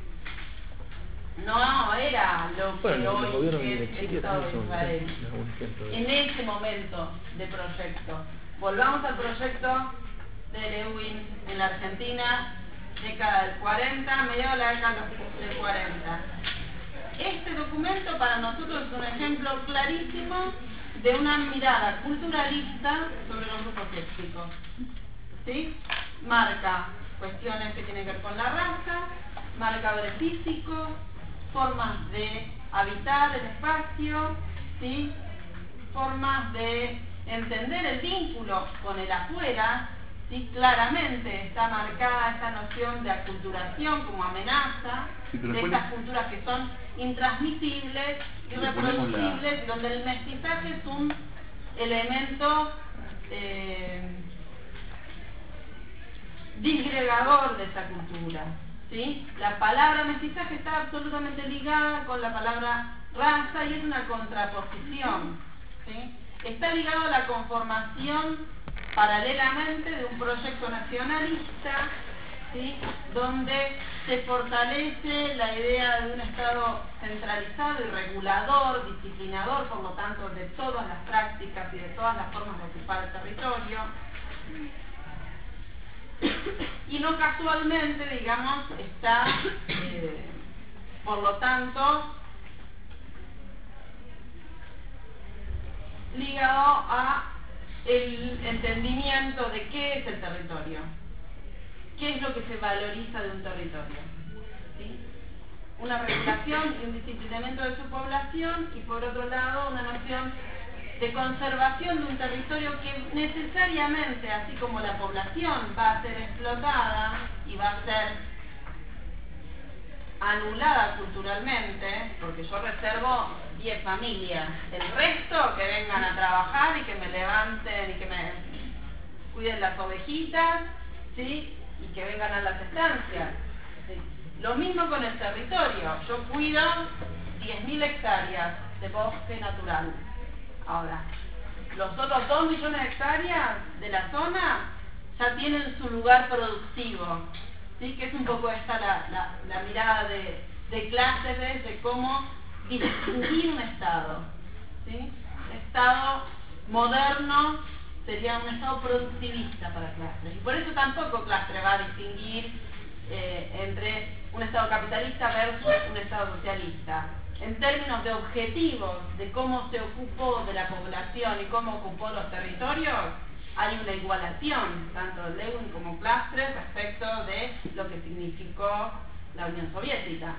no era lo que Bueno, los hoy gobiernos en es el exilio Estado también de son Israel. un ejemplo de En ese momento de proyecto. Volvamos al proyecto de Lewin en la Argentina, década del 40, mediados de la década del 40. Este documento para nosotros es un ejemplo clarísimo de una mirada culturalista sobre los grupos étnicos. ¿Sí? Marca cuestiones que tienen que ver con la raza, marcadores físicos, formas de habitar el espacio, ¿sí? Formas de entender el vínculo con el afuera, ¿sí? Claramente está marcada esta noción de aculturación como amenaza, Sí, pero de después estas culturas que son intransmisibles, irreproducibles, y donde el mestizaje es un elemento disgregador de esa cultura. ¿Sí? La palabra mestizaje está absolutamente ligada con la palabra raza y es una contraposición. ¿Sí? Está ligado a la conformación paralelamente de un proyecto nacionalista, ¿sí? Donde se fortalece la idea de un Estado centralizado y regulador, disciplinador, por lo tanto, de todas las prácticas y de todas las formas de ocupar el territorio. Y no casualmente, digamos, está, por lo tanto, ligado a el entendimiento de qué es el territorio, qué es lo que se valoriza de un territorio, ¿sí? Una regulación y un disciplinamiento de su población y por otro lado una noción de conservación de un territorio que necesariamente, así como la población va a ser explotada y va a ser anulada culturalmente, porque yo reservo 10 familias, el resto que vengan a trabajar y que me levanten y que me cuiden las ovejitas, ¿sí? Y que vengan a las estancias. ¿Sí? Lo mismo con el territorio, yo cuido 10.000 hectáreas, de bosque natural. Ahora, los otros 2 millones de hectáreas de la zona ya tienen su lugar productivo, ¿sí? Que es un poco esta la mirada de Cláceres de cómo distinguir un Estado, ¿sí? Un Estado moderno sería un Estado productivista para Cláceres, y por eso tampoco Cláceres va a distinguir entre un Estado capitalista versus un Estado socialista. En términos de objetivos, de cómo se ocupó de la población y cómo ocupó los territorios, hay una igualación, tanto de Lewin como Cláceres, respecto de lo que significó la Unión Soviética.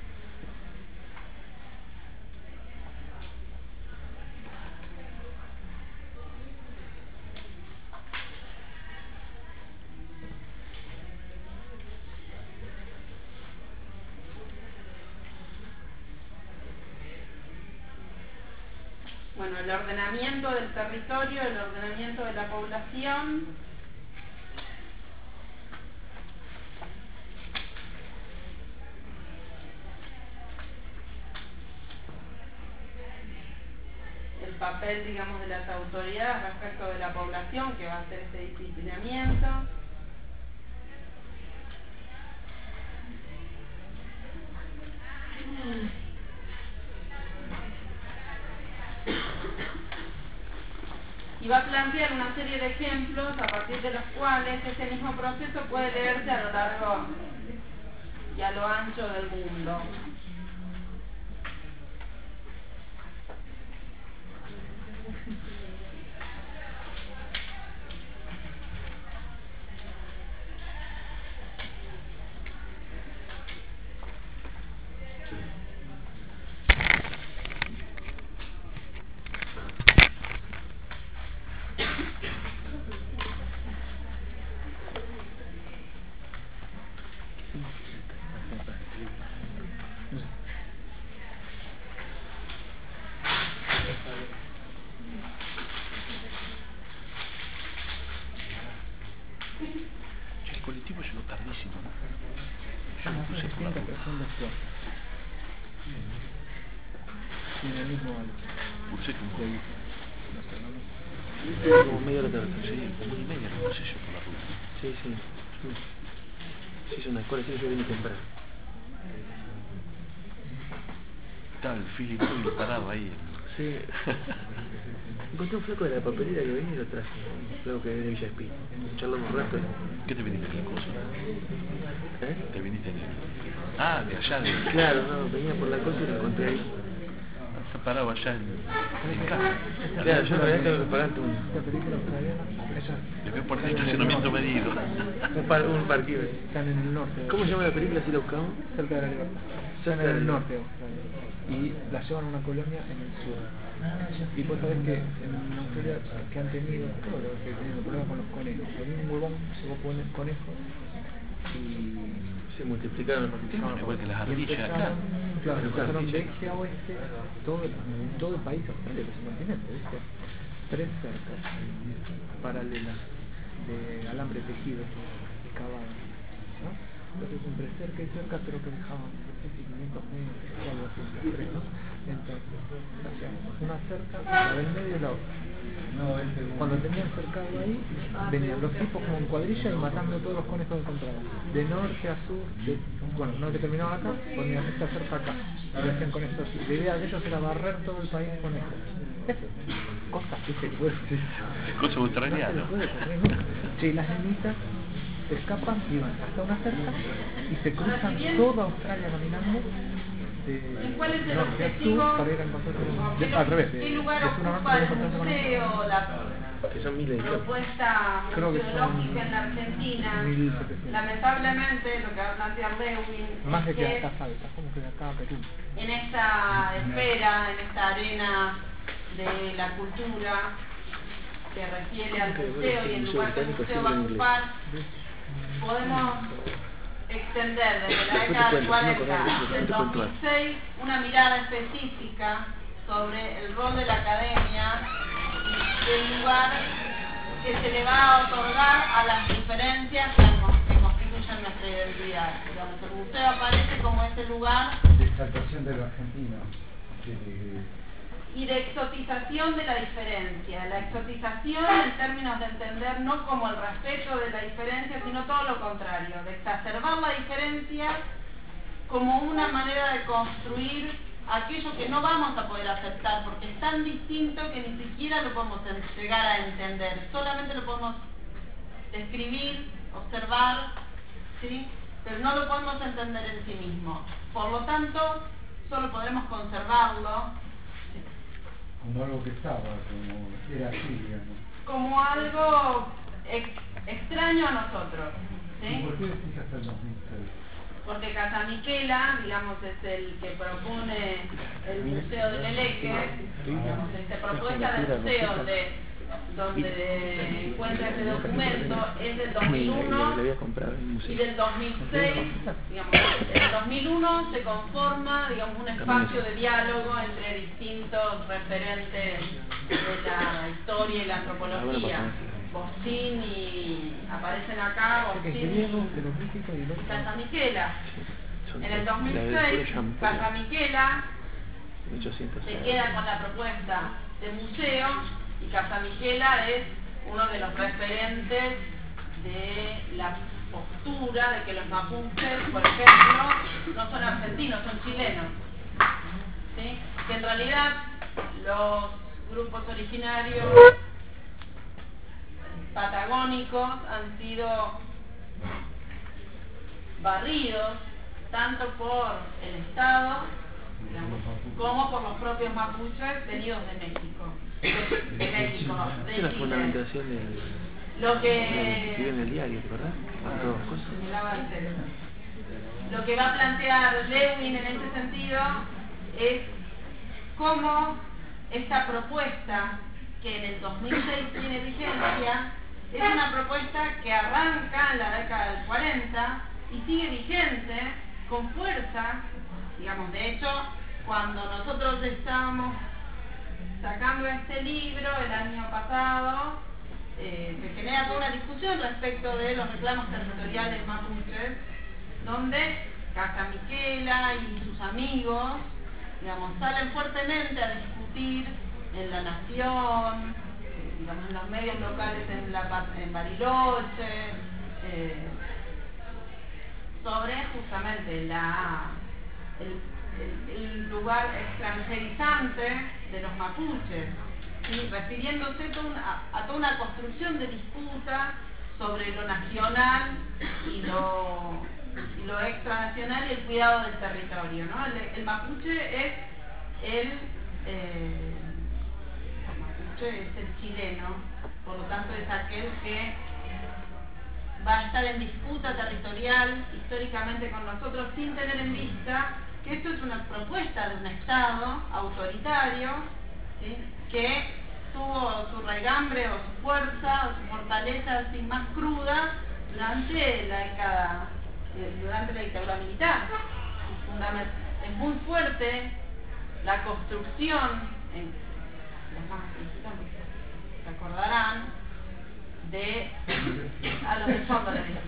Bueno, el ordenamiento del territorio, el ordenamiento de la población. El papel, digamos, de las autoridades respecto de la población, que va a hacer ese disciplinamiento. Y va a plantear una serie de ejemplos a partir de los cuales este mismo proceso puede leerse a lo largo y a lo ancho del mundo. El colectivo llegó tardísimo, ¿no? Yo me puse por la ruta. Sí, en el mismo año. Puse como... Como media hora tarde. Sí, como 1:30 no puse yo por la ruta. Sí. Sí, son las cuales yo vine temprano. Estaba el Philip Boyle parado ahí. Sí. Encontré un flaco de la papelera que venía y lo traje. Un flaco que viene de Villa Espí. Charlamos un rato. ¿Qué te viniste en el coso? ¿Eh? ¿Te viniste en el...? Ah, de allá de... Claro, no, venía por la cosa y lo encontré ahí. Está parado allá en casa. Claro, yo en realidad tengo que pagarte un... Le veo por el estacionamiento medido. un parquímetro. Están en el norte. ¿Cómo se llama la película si la buscamos? Cerca de la Libertad. Están en el norte de Australia. Y la llevan a una colonia en el sur. Y vos sabés que en Australia que han tenido, todos los que han tenido problemas con los conejos. Algún huevón llevó conejos y se multiplicaron los bueno, igual que las ardillas acá. Claro, empezaron de este a oeste todo el país australiano, el continente, ¿viste? 3 cercas paralelas de alambre tejido excavadas, ¿no? Entonces entre cerca y cerca creo que dejaban 500 metros o algo así, ¿no? Entonces hacían una cerca, la del medio y la otra. Cuando tenían cercado ahí, venían los tipos como en cuadrilla y matando todos los conejos que encontraban. De norte a sur, bueno, no que terminaban acá, ponían esta cerca acá. Y lo hacían con esto así. La idea de ellos era barrer todo el país con esto. Cosas que se puede decir. Cosa australiana. Sí, las nenitas se escapan y van hasta una cerca y se cruzan toda Australia caminando. ¿Cuál es el norte a sur objetivo? para ir a encontrar al revés. ¿Qué lugar de sur a ocupa el norte, museo, la que son miles de propuesta museológica en la Argentina? 1700. Lamentablemente, lo que va a plantear Lewin Más de es que que acá falta, como que de acá a Perú. en esta esfera, en esta arena de la cultura que refiere al museo y el lugar que el museo va a ocupar, podemos extender desde la década del 40 del 2006 una mirada específica sobre el rol de la academia y el lugar que se le va a otorgar a las diferencias que constituyen nuestra identidad. Digamos, el museo aparece como ese lugar de exaltación de lo argentino, y de exotización de la diferencia. La exotización en términos de entender no como el respeto de la diferencia, sino todo lo contrario, de exacerbar la diferencia como una manera de construir aquello que no vamos a poder aceptar, porque es tan distinto que ni siquiera lo podemos llegar a entender, solamente lo podemos describir, observar, ¿sí? Pero no lo podemos entender en sí mismo. Por lo tanto, solo podremos conservarlo como algo que estaba, como era así, digamos. como algo extraño a nosotros, ¿Y ¿sí? por qué decís hasta el 2006? Porque Casamichela, digamos, es el que propone el Museo del Eleque, digamos, esta propuesta del museo donde encuentra ese documento es del 2001 y del 2006, digamos, en el 2001 se conforma, digamos, un espacio de diálogo entre distintos referentes de la historia y la antropología. Bossin y aparecen acá Bossin y Casamichela. En el 2006 Casamichela se queda con la propuesta de museo y Casamichela es uno de los referentes de la postura de que los mapuches, por ejemplo, no son argentinos, son chilenos, ¿sí? Que en realidad los grupos originarios patagónicos han sido barridos tanto por el Estado, digamos, como por los propios mapuches venidos de México, de Es la Chile. fundamentación del... Lo que escribe en el diario, ¿verdad? Lo que va a plantear Lewin en ese sentido es cómo esta propuesta que en el 2006 tiene vigencia es una propuesta que arranca en la década del 40 y sigue vigente con fuerza, digamos. De hecho, cuando nosotros estábamos sacando este libro el año pasado, se genera toda una discusión respecto de los reclamos territoriales mapuches, donde Casamichela y sus amigos, digamos, salen fuertemente a discutir en La Nación, digamos, en los medios locales en Bariloche, sobre justamente el lugar extranjerizante de los mapuches, ¿sí? Refiriéndose a toda una construcción de disputa sobre lo nacional y lo extranacional y el cuidado del territorio, ¿no? El mapuche es el chileno, por lo tanto es aquel que va a estar en disputa territorial históricamente con nosotros sin tener en vista que esto es una propuesta de un Estado autoritario, ¿sí? Que tuvo su raigambre o su fuerza o su fortaleza así más cruda durante la dictadura militar. Es muy fuerte la construcción, los más mexicanos se acordarán, a los de fondo le digo,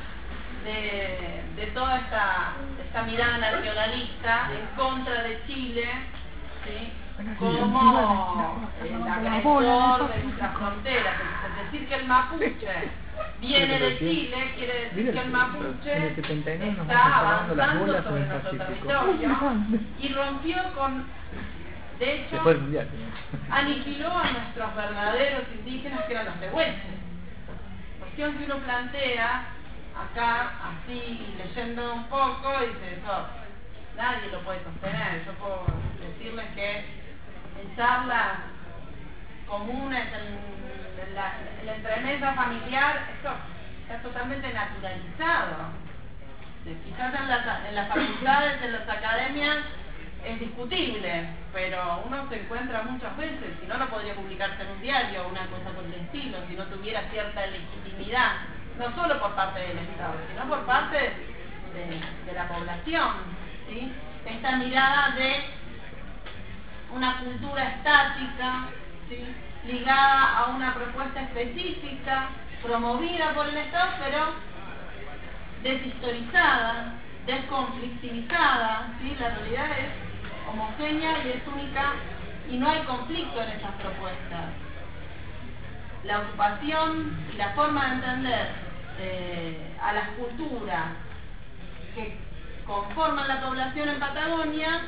de toda esta mirada nacionalista en contra de Chile, ¿sí? Como el agresor de nuestras fronteras. Es decir, que el mapuche viene de Chile, quiere decir que el mapuche está avanzando sobre nuestro territorio y rompió de hecho, aniquiló a nuestros verdaderos indígenas, que eran los tehuelches. Cuestión que uno plantea acá, así, leyendo un poco, y dice, eso nadie lo puede sostener. Yo puedo decirles que en charlas comunes, en la entremesa familiar, esto está totalmente naturalizado. Quizás en las facultades, en las academias, es discutible, pero uno se encuentra muchas veces, si no, no podría publicarse en un diario o una cosa por el estilo, si no tuviera cierta legitimidad, no solo por parte del Estado, sino por parte de la población, ¿sí? Esta mirada de una cultura estática, ¿sí? Ligada a una propuesta específica, promovida por el Estado, pero deshistorizada, desconflictivizada, ¿sí? La realidad es homogénea y es única y no hay conflicto en esas propuestas. La ocupación y la forma de entender a las culturas que conforman la población en Patagonia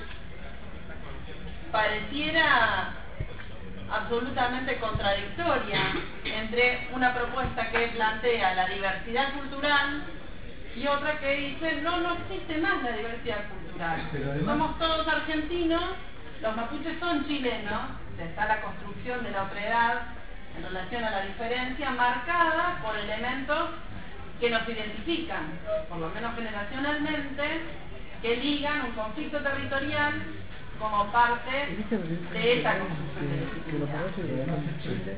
pareciera absolutamente contradictoria entre una propuesta que plantea la diversidad cultural y otra que dice no existe más la diversidad cultural. Somos todos argentinos, los mapuches son chilenos, está la construcción de la otredad en relación a la diferencia marcada por elementos que nos identifican, por lo menos generacionalmente, que ligan un conflicto territorial como parte de esa construcción de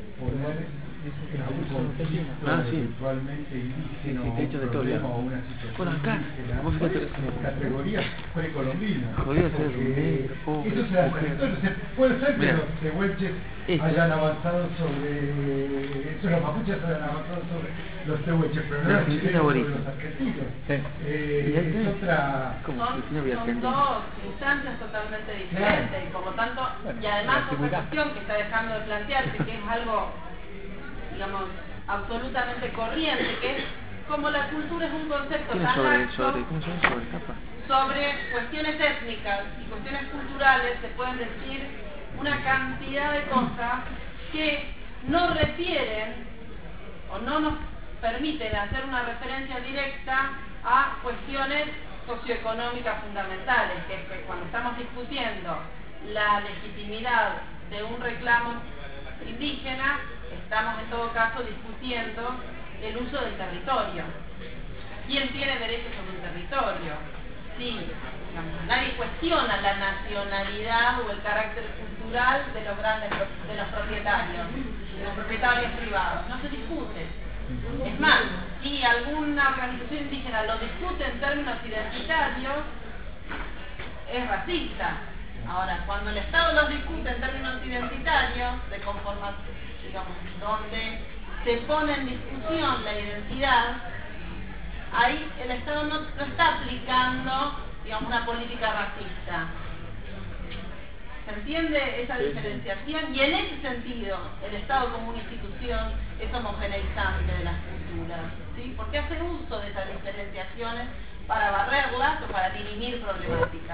Ah, sí. Sí, hecho de todo. Bueno, acá, vos fíjate, categorías precolombinas. podría ser un negro, pobre, Eso será mujer. puede ser que Mirá, los tehuelches hayan avanzado sobre los mapuches hayan avanzado sobre los tehuelches, pero no los chilenos sobre los argentinos. Es otra... Son dos instancias totalmente diferentes y por lo tanto, y además otra cuestión que está dejando de plantearse, que es algo, digamos, absolutamente corriente, que es como la cultura es un concepto tan laxo sobre cuestiones étnicas y cuestiones culturales, se pueden decir una cantidad de cosas que no refieren o no nos permiten hacer una referencia directa a cuestiones socioeconómicas fundamentales, que es que cuando estamos discutiendo la legitimidad de un reclamo indígena, estamos en todo caso discutiendo el uso del territorio. ¿Quién tiene derecho sobre un territorio? Sí, digamos, nadie cuestiona la nacionalidad o el carácter cultural de los propietarios privados, no se discute. Es más, si alguna organización indígena lo discute en términos identitarios, es racista. Ahora, cuando el Estado los discute en términos identitarios, de conformación, digamos, donde se pone en discusión la identidad, ahí el Estado no está aplicando, digamos, una política racista. ¿Se entiende esa diferenciación? Y en ese sentido, el Estado como una institución es homogeneizante de las culturas, ¿sí? Porque hace uso de esas diferenciaciones para barrerlas o para dirimir problemáticas.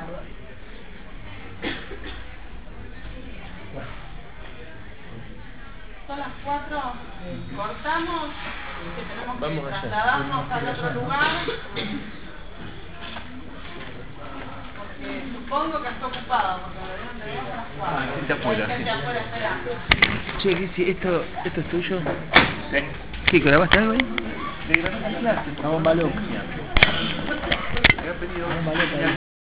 Son las 4, cortamos, que tenemos que trasladarnos al otro lugar, porque supongo que está ocupado, porque lo deben de las 4. Está afuera, hay gente afuera esperando. Che, Lizzy, ¿esto es tuyo? ¿Qué, grabaste algo ahí? Le grabé la clase. Una bomba loca. Me ha pedido